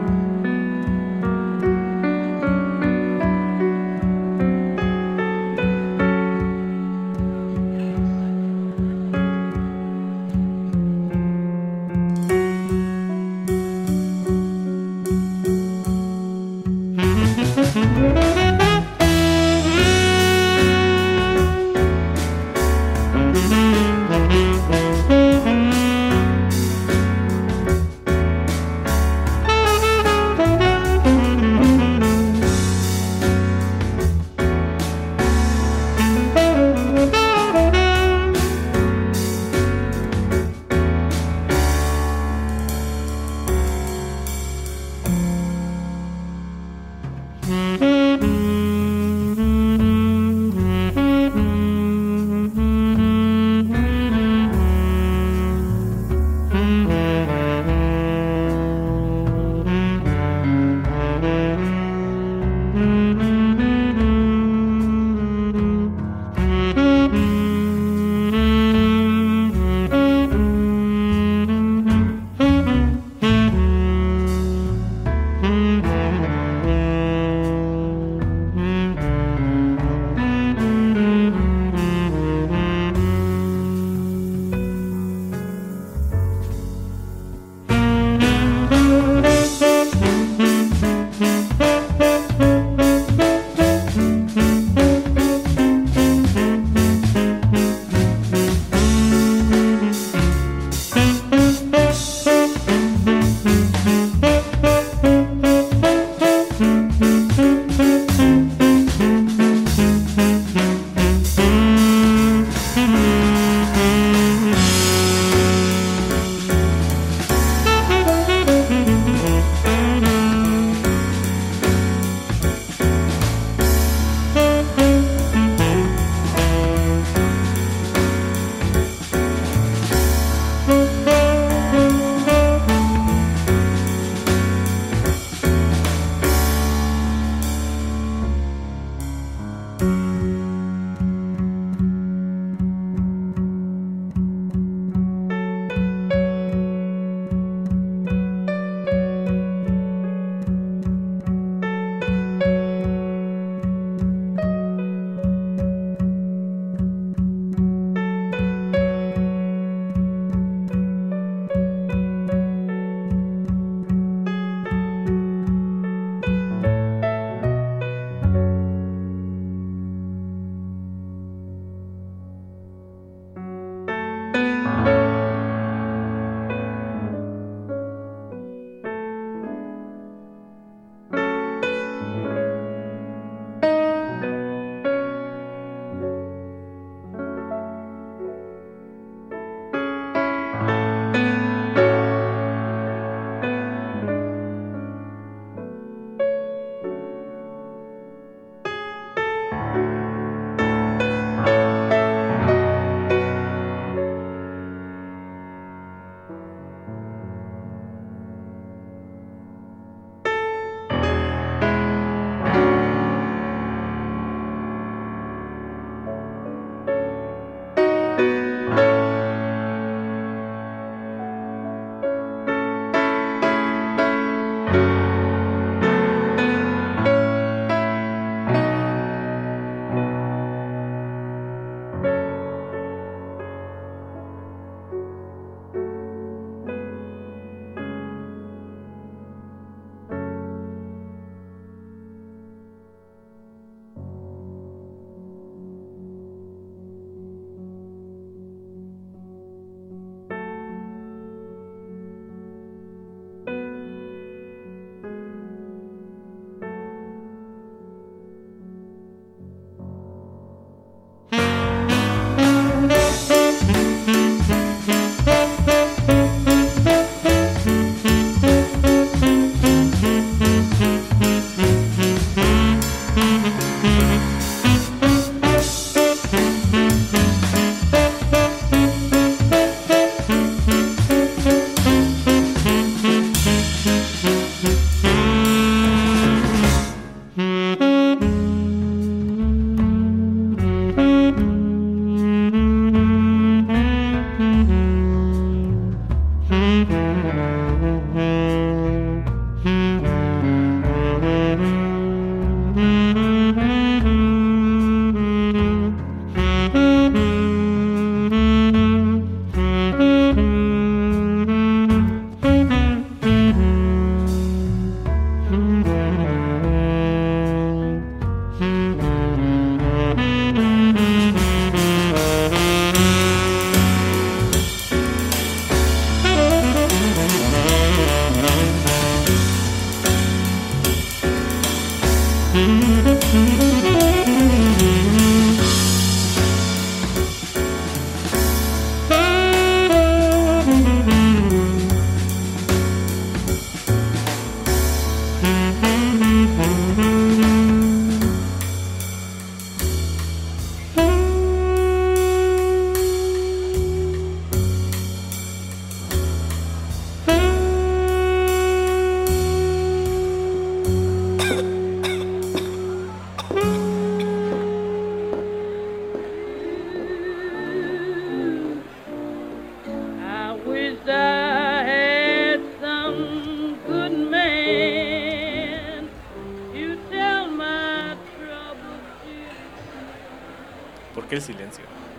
Speaker 9: qué el silencio?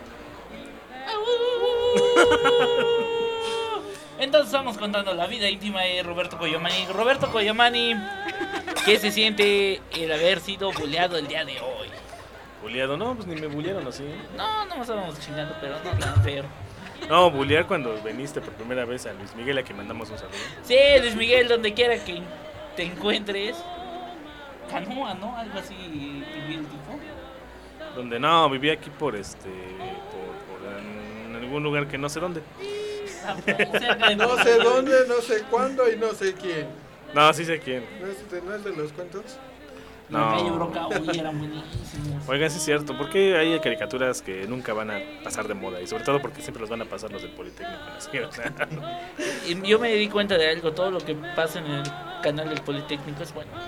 Speaker 6: Entonces estamos contando la vida íntima de Roberto Coyomani. Roberto Coyomani, ¿qué se siente el haber sido bulleado el día de hoy?
Speaker 9: ¿Bulleado? No, pues ni me bullearon así.
Speaker 6: No, no nos estábamos chingando, pero no tan feo.
Speaker 9: No, bullear cuando veniste por primera vez a Luis Miguel, a quien mandamos un saludo.
Speaker 6: Sí, Luis Miguel, donde quiera que te encuentres. Canoa, ¿no? Algo así vivía el tipo.
Speaker 9: Donde no, vivía aquí por este, por, por en algún lugar que no sé dónde.
Speaker 5: No sé dónde, no sé cuándo y no sé quién.
Speaker 9: No, sí sé quién.
Speaker 5: ¿No es de, no es de los cuentos?
Speaker 6: La
Speaker 9: No.
Speaker 6: calle Broca, uy, eran buenísimos.
Speaker 9: Oigan, sí es cierto, porque hay caricaturas que nunca van a pasar de moda y sobre todo porque siempre los van a pasar los del Politécnico. Así, o sea.
Speaker 6: Y yo me di cuenta de algo, todo lo que pasa en el canal del Politécnico es bueno.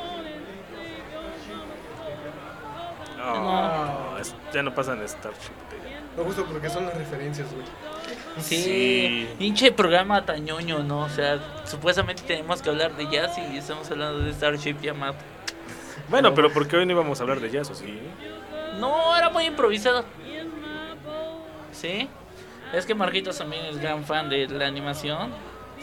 Speaker 9: No, es- ya no pasan Starship.
Speaker 5: Me gusta porque son las referencias, güey.
Speaker 6: Sí,
Speaker 9: Sí.
Speaker 6: pinche programa tañoño, ¿no? O sea, supuestamente tenemos que hablar de jazz y estamos hablando de Starship Yamato.
Speaker 9: Bueno, pero ¿por qué hoy no íbamos a hablar de jazz o sí?
Speaker 6: No, era muy improvisado. ¿Sí? Es que Marquitos también es gran fan de la animación.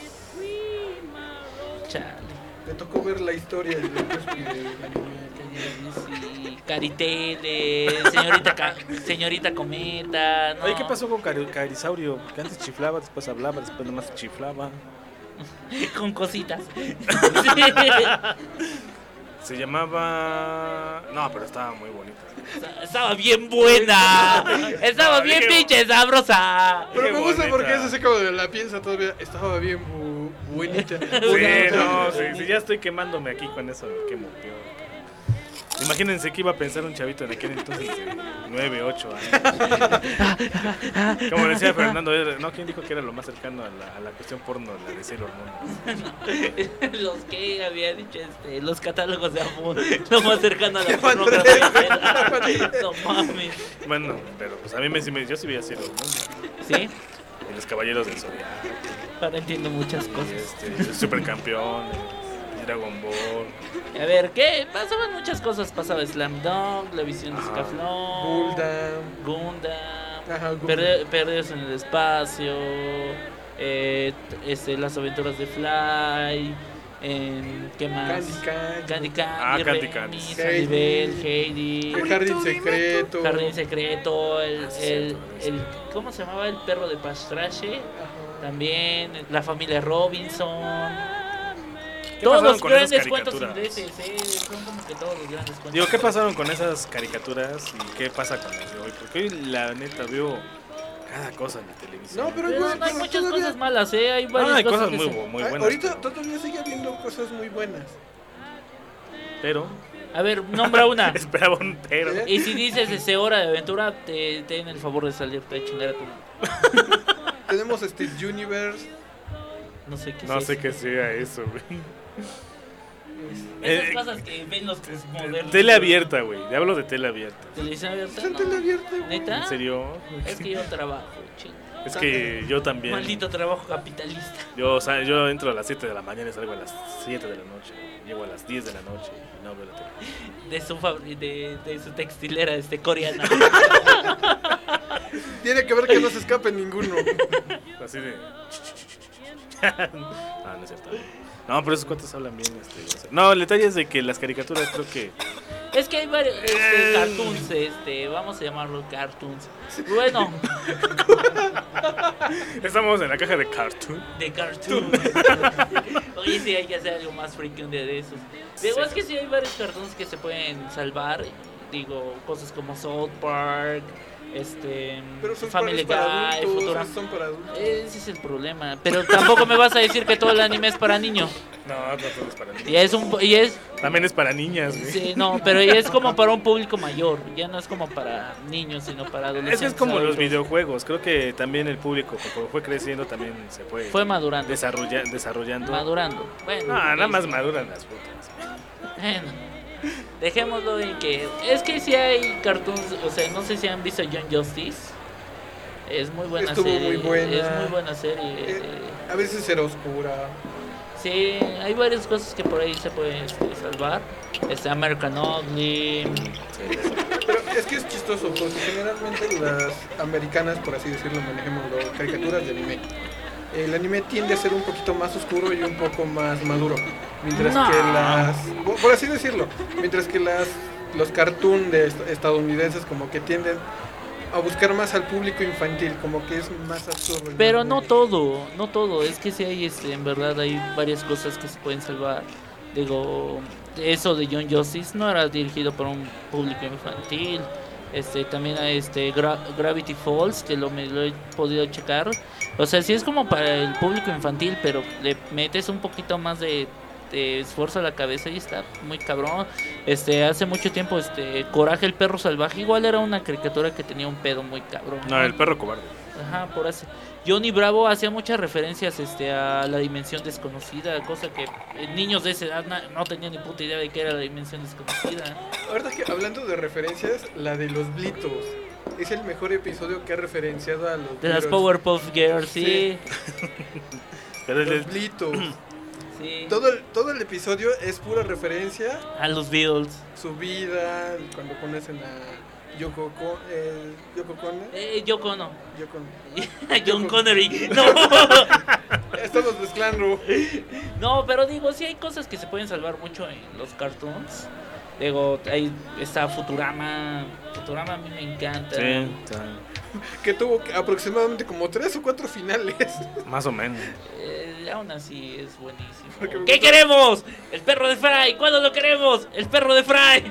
Speaker 6: Chale.
Speaker 5: Me tocó ver la historia de Cospi de anime.
Speaker 6: Sí, Caritele, señorita, Ca- señorita Cometa. No.
Speaker 9: Oye, ¿qué pasó con Cari- Carisaurio? Que antes chiflaba, después hablaba, después nomás chiflaba.
Speaker 6: Con cositas.
Speaker 9: Se llamaba... No, pero estaba muy bonita.
Speaker 6: Estaba bien buena. Estaba bien pinche sabrosa.
Speaker 5: Pero
Speaker 9: Qué
Speaker 5: me gusta
Speaker 9: bonita.
Speaker 5: porque es así como de la piensa todavía. Estaba bien bu buenita.
Speaker 9: Sí, no, sí, sí, ya estoy quemándome aquí con eso, me quemo peor. Imagínense que iba a pensar un chavito en aquel entonces de nueve, ocho años. Como decía Fernando, era- no, ¿quién dijo que era lo más cercano a la, a la cuestión porno, la de Sailor Moon?
Speaker 6: Los que había dicho este, los catálogos de amor, lo más cercano a la pornografía. No mames.
Speaker 9: Bueno, pero pues a mí me, sí me- yo sí veía Sailor Moon.
Speaker 6: Sí,
Speaker 9: Y los Caballeros del Zodiaco,
Speaker 6: ahora entiendo muchas
Speaker 9: y
Speaker 6: cosas.
Speaker 9: este, los Supercampeones, y Dragon Ball.
Speaker 6: A ver, ¿qué? Pasaban muchas cosas. Pasaba Slam Dunk, la visión de
Speaker 9: Ajá.
Speaker 6: Scaflón,
Speaker 5: Gundam.
Speaker 6: Gundam,
Speaker 5: Ajá, Gundam.
Speaker 6: Perde- Perdidos en el Espacio, eh, t- este, Las Aventuras de Fly, em, ¿qué más?
Speaker 5: Candy Candy.
Speaker 6: Candy Candy,
Speaker 9: Ah, Candy
Speaker 6: Remy,
Speaker 9: Candy.
Speaker 6: Sanibel, Heidi,
Speaker 5: El jardín secreto.
Speaker 6: Jardín Secreto, el,
Speaker 9: Ah, sí,
Speaker 6: el,
Speaker 9: cierto,
Speaker 6: el- ¿cómo se llamaba? El perro de Pastrache,
Speaker 5: Ajá.
Speaker 6: también, la familia Robinson.
Speaker 9: ¿Qué
Speaker 6: Todos
Speaker 9: pasaron
Speaker 6: los
Speaker 9: con esas
Speaker 6: grandes cuentos
Speaker 9: caricaturas?
Speaker 6: ingleses, eh, son como que todos los grandes cuentos.
Speaker 9: Digo, ¿qué pasaron con esas caricaturas y qué pasa con las de hoy? Porque hoy la neta veo cada cosa en la televisión.
Speaker 5: No, pero,
Speaker 6: Pero
Speaker 5: güey,
Speaker 6: no hay
Speaker 5: pero
Speaker 6: muchas
Speaker 5: todavía-
Speaker 6: cosas malas, ¿eh? Hay varias
Speaker 9: Ah, hay
Speaker 6: cosas,
Speaker 9: cosas
Speaker 6: que
Speaker 9: muy,
Speaker 6: se-
Speaker 9: bu- muy
Speaker 5: Ah,
Speaker 9: buenas.
Speaker 5: ahorita
Speaker 9: pero-
Speaker 5: todavía sigue habiendo cosas muy buenas.
Speaker 9: Pero,
Speaker 6: A ver, nombra una.
Speaker 9: esperaba un pero.
Speaker 5: ¿Eh?
Speaker 6: Y si dices ese Hora de Aventura, te ten el favor de salirte a chingar a tu...
Speaker 5: Tenemos Steve Universe.
Speaker 6: No sé qué
Speaker 9: No
Speaker 6: es
Speaker 9: sé
Speaker 6: eso.
Speaker 9: qué sea eso, güey.
Speaker 6: Esas
Speaker 9: Eh,
Speaker 6: cosas que ven los modernos.
Speaker 9: Tele abierta, güey. Ya hablo de tele abierta.
Speaker 6: Televisión abierta.
Speaker 5: Está en
Speaker 6: no.
Speaker 5: tele abierta, güey.
Speaker 6: ¿Neta?
Speaker 9: ¿En serio?
Speaker 6: Es que yo trabajo, ching.
Speaker 9: Es que yo también.
Speaker 6: Maldito trabajo capitalista.
Speaker 9: Yo, o sea, yo entro a las siete de la mañana y salgo a las siete de la noche. Llego a las diez de la noche y no veo la tele.
Speaker 6: De su, fabri- de, de su textilera este, coreana.
Speaker 5: Tiene que ver que no se escape ninguno.
Speaker 9: Así de. Ah, no es cierto. No, pero esos cuantos hablan bien. Este, no, el detalle es de que las caricaturas creo que.
Speaker 6: Es que hay varios este, cartoons, este, vamos a llamarlos cartoons. Bueno,
Speaker 9: Estamos en la caja de cartoon.
Speaker 6: de cartoon. Oye, sí, hay que hacer algo más freaky un día de esos. Digo,
Speaker 9: Sí.
Speaker 6: es que sí hay varios cartoons que se pueden salvar. Digo, cosas como South Park, este,
Speaker 5: Pero son
Speaker 6: Family
Speaker 5: para, para
Speaker 6: Guy,
Speaker 5: adultos.
Speaker 6: Futurama.
Speaker 5: Son para adultos.
Speaker 6: Ese es el problema. Pero tampoco me vas a decir que todo el anime es para niños.
Speaker 9: No, no todo es para niños.
Speaker 6: Y es un y es
Speaker 9: También es para niñas, güey.
Speaker 6: sí, no, pero es como para un público mayor. Ya no es como para niños, sino para
Speaker 9: Es
Speaker 6: adolescentes.
Speaker 9: que es como los
Speaker 6: adultos.
Speaker 9: videojuegos. Creo que también el público, como fue creciendo, también se fue,
Speaker 6: Fue madurando.
Speaker 9: desarrolla- desarrollando.
Speaker 6: Madurando. Bueno,
Speaker 9: No, nada
Speaker 6: ok.
Speaker 9: más maduran las frutas.
Speaker 6: Bueno, dejémoslo en que. Es que si hay cartoons. O sea, no sé si han visto Young Justice. Es muy buena
Speaker 5: Estuvo
Speaker 6: serie.
Speaker 5: muy buena.
Speaker 6: Es muy buena serie.
Speaker 5: Eh, a veces era oscura.
Speaker 6: Sí, hay varias cosas que por ahí se pueden este, salvar. Este American Ugly.
Speaker 5: Pero es que es chistoso, porque generalmente las americanas, por así decirlo, manejémoslo, caricaturas de anime. El anime tiende a ser un poquito más oscuro y un poco más maduro. Mientras
Speaker 6: No.
Speaker 5: que las... Por así decirlo. Mientras que las los cartoon de est- estadounidenses como que tienden a buscar más al público infantil, como que es más absurdo. y
Speaker 6: Pero
Speaker 5: más
Speaker 6: no
Speaker 5: movie.
Speaker 6: todo, no todo. Es que sí hay, este, en verdad, hay varias cosas que se pueden salvar. Digo, eso de John Justice no era dirigido por un público infantil. Este, también hay este Gra- Gravity Falls, que lo, me, lo he podido checar. O sea, sí es como para el público infantil, pero le metes un poquito más de, de esfuerzo a la cabeza y está muy cabrón. Este, hace mucho tiempo, este, Coraje el perro salvaje, igual era una caricatura que tenía un pedo muy cabrón.
Speaker 9: No, el perro cobarde.
Speaker 6: Ajá, por así. Johnny Bravo hacía muchas referencias este, a la dimensión desconocida, cosa que eh, niños de esa edad na- no tenían ni puta idea de qué era la dimensión desconocida.
Speaker 5: Ahorita que hablando de referencias, la de los Blitos es el mejor episodio que ha referenciado a los
Speaker 6: De las
Speaker 5: Beatles.
Speaker 6: Powerpuff Girls, sí.
Speaker 9: Pero el-
Speaker 5: Los Blitos.
Speaker 6: Sí.
Speaker 5: Todo el, todo el episodio es pura referencia
Speaker 6: A los Beatles.
Speaker 5: su vida, cuando conocen a Yoko, Ko- eh, Yoko Kono.
Speaker 6: Eh, Yoko no.
Speaker 5: Yoko-
Speaker 6: John Connery. No.
Speaker 5: Estamos mezclando.
Speaker 6: No, pero digo, sí hay cosas que se pueden salvar mucho en los cartoons. Digo, ahí está Futurama. Futurama a mí me encanta.
Speaker 9: Sí,
Speaker 5: Que tuvo aproximadamente como tres o cuatro finales.
Speaker 9: más o menos.
Speaker 6: Eh, aún así es buenísimo.
Speaker 5: Porque me
Speaker 6: ¿Qué
Speaker 5: gusta-
Speaker 6: queremos? El perro de Fry. ¿Cuándo lo queremos? El perro de Fry.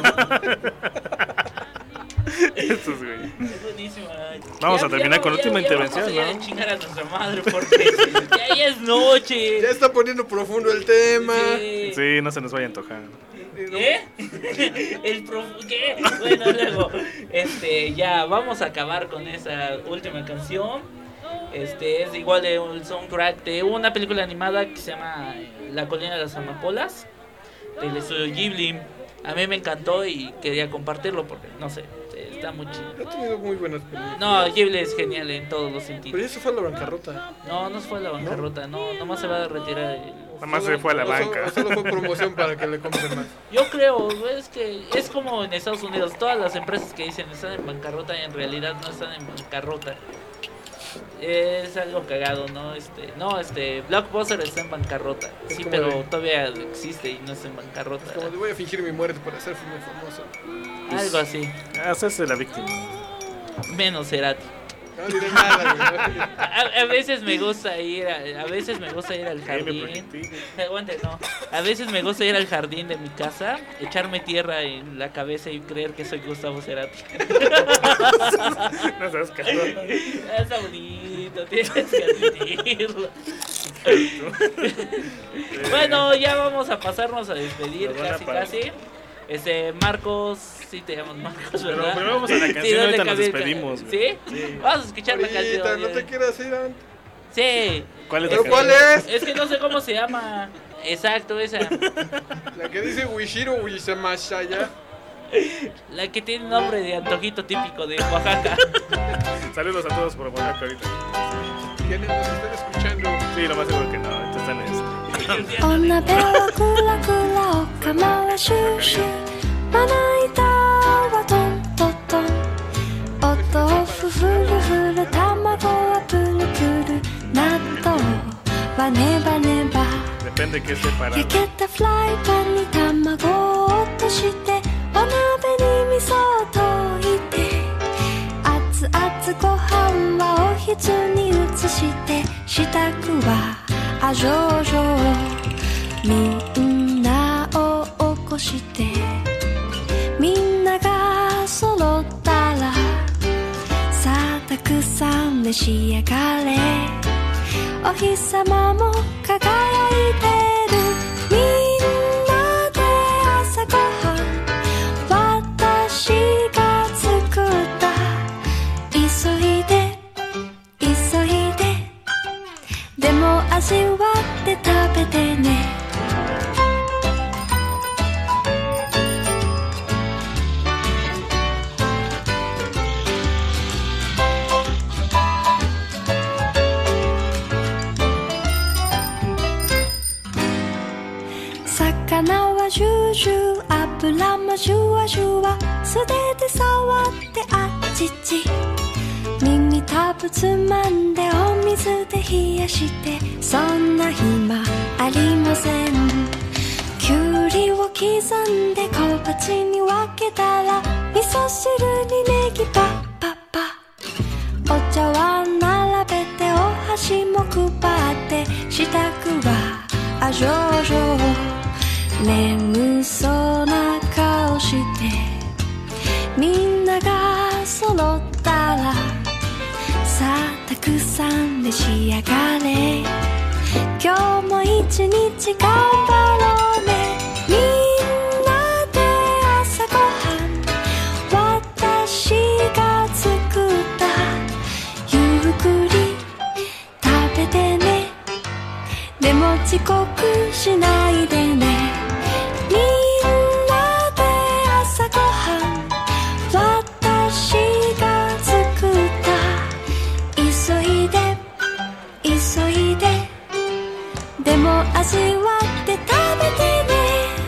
Speaker 9: Eso es, güey.
Speaker 6: Es buenísimo. ay.
Speaker 9: Vamos
Speaker 6: Ya-
Speaker 9: a terminar
Speaker 6: ya-
Speaker 9: con
Speaker 6: ya-
Speaker 9: última
Speaker 6: ya
Speaker 9: intervención,
Speaker 6: vamos a ir
Speaker 9: ¿no?
Speaker 6: a chingar a nuestra madre porque ya, ya es noche.
Speaker 5: Ya está poniendo profundo el tema.
Speaker 6: Sí.
Speaker 9: Sí, no se nos vaya a antojar.
Speaker 6: ¿Eh? El prof- ¿Qué? Bueno, luego, este, ya vamos a acabar con esa última canción. Este es igual de un soundtrack de una película animada que se llama La colina de las amapolas del estudio Ghibli. A mí me encantó y quería compartirlo porque no sé, está muy chido.
Speaker 5: Ha tenido muy buenas películas.
Speaker 6: No, Ghibli es genial en todos los
Speaker 5: Pero
Speaker 6: sentidos.
Speaker 5: ya se fue a la bancarrota.
Speaker 6: No, no se fue a la bancarrota, no, nomás se va a retirar el...
Speaker 9: Nada más se fue a la
Speaker 5: O solo-
Speaker 9: banca.
Speaker 5: o solo fue promoción para que le compren más.
Speaker 6: Yo creo, es que es como en Estados Unidos, todas las empresas que dicen están en bancarrota en realidad no están en bancarrota. Es algo cagado, ¿no? Este, no, este, Blockbuster está en bancarrota.
Speaker 5: Es
Speaker 6: Sí,
Speaker 5: como
Speaker 6: pero
Speaker 5: de-
Speaker 6: todavía existe y no está en bancarrota.
Speaker 5: Es como de voy a fingir mi muerte para hacerme famoso.
Speaker 6: Algo así.
Speaker 9: Hacerse la víctima.
Speaker 6: Menos Cerati.
Speaker 5: No diré nada, güey.
Speaker 6: A, a veces me gusta ir a, a veces me gusta ir al
Speaker 9: me
Speaker 6: jardín.
Speaker 9: prometí.
Speaker 6: Aguante, no. A veces me gusta ir al jardín de mi casa, echarme tierra en la cabeza y creer que soy Gustavo Cerati.
Speaker 9: No seas cabrón.
Speaker 6: Está bonito, tienes que admitirlo. Bueno, ya vamos a pasarnos a despedir,
Speaker 9: Nos van a
Speaker 6: casi,
Speaker 9: parar.
Speaker 6: casi. Este, Marcos, sí te llamas Marcos,
Speaker 9: Pero
Speaker 6: ¿verdad?
Speaker 9: primero vamos a la
Speaker 6: Sí,
Speaker 9: canción y
Speaker 6: ¿dónde
Speaker 9: ahorita nos
Speaker 6: cabía el ca-
Speaker 9: despedimos, güey.
Speaker 6: ¿Sí?
Speaker 9: Sí.
Speaker 6: Vamos a escuchar la
Speaker 5: Ahorita,
Speaker 6: canción.
Speaker 5: no te quieras ir antes.
Speaker 6: Sí.
Speaker 9: ¿Cuál es
Speaker 5: ¿Pero
Speaker 9: la
Speaker 5: cuál
Speaker 9: canción?
Speaker 5: es?
Speaker 6: Es que no sé cómo se llama. Exacto, esa.
Speaker 5: La que dice Wishiro Wishamashaya.
Speaker 6: La que tiene nombre de antojito típico de Oaxaca.
Speaker 9: Saludos a todos por Oaxaca ahorita.
Speaker 5: ¿Quiénes nos están escuchando?
Speaker 9: Sí, lo más seguro que no. Entonces están este.
Speaker 10: 女べはクラクラおかまはシュシュまな板はトントトンお豆腐ふるふる卵はプルプル納豆はネバネバ
Speaker 9: Depende que esté parado.
Speaker 10: 焼けたフライパンに卵を落としてお鍋に味噌を溶いて熱々ご飯はおひつに移して支度はあじょうじょうみんなを起こしてみんなが揃ったらさあたくさん召し上がれお日様も輝いてるみんなで朝ごはん私が作った急いで急いででも味わって食べてね魚はジュージュー油もシュワシュワ素手で触ってあっちっち耳たぶつまんでお水で冷やしてそんな暇ありませんきゅうりを刻んで小鉢に分けたら味噌汁にネギパッパッパお茶碗並べてお箸も配って支度はあ上々眠そうな顔してみんなが揃ったらさあたくさん召し上がれ今日も一日頑張ろうねみんなで朝ごはん私が作ったゆっくり食べてねでも遅刻しないでねみんなで朝ごはん私が作った急いで急いででも味わって食べてね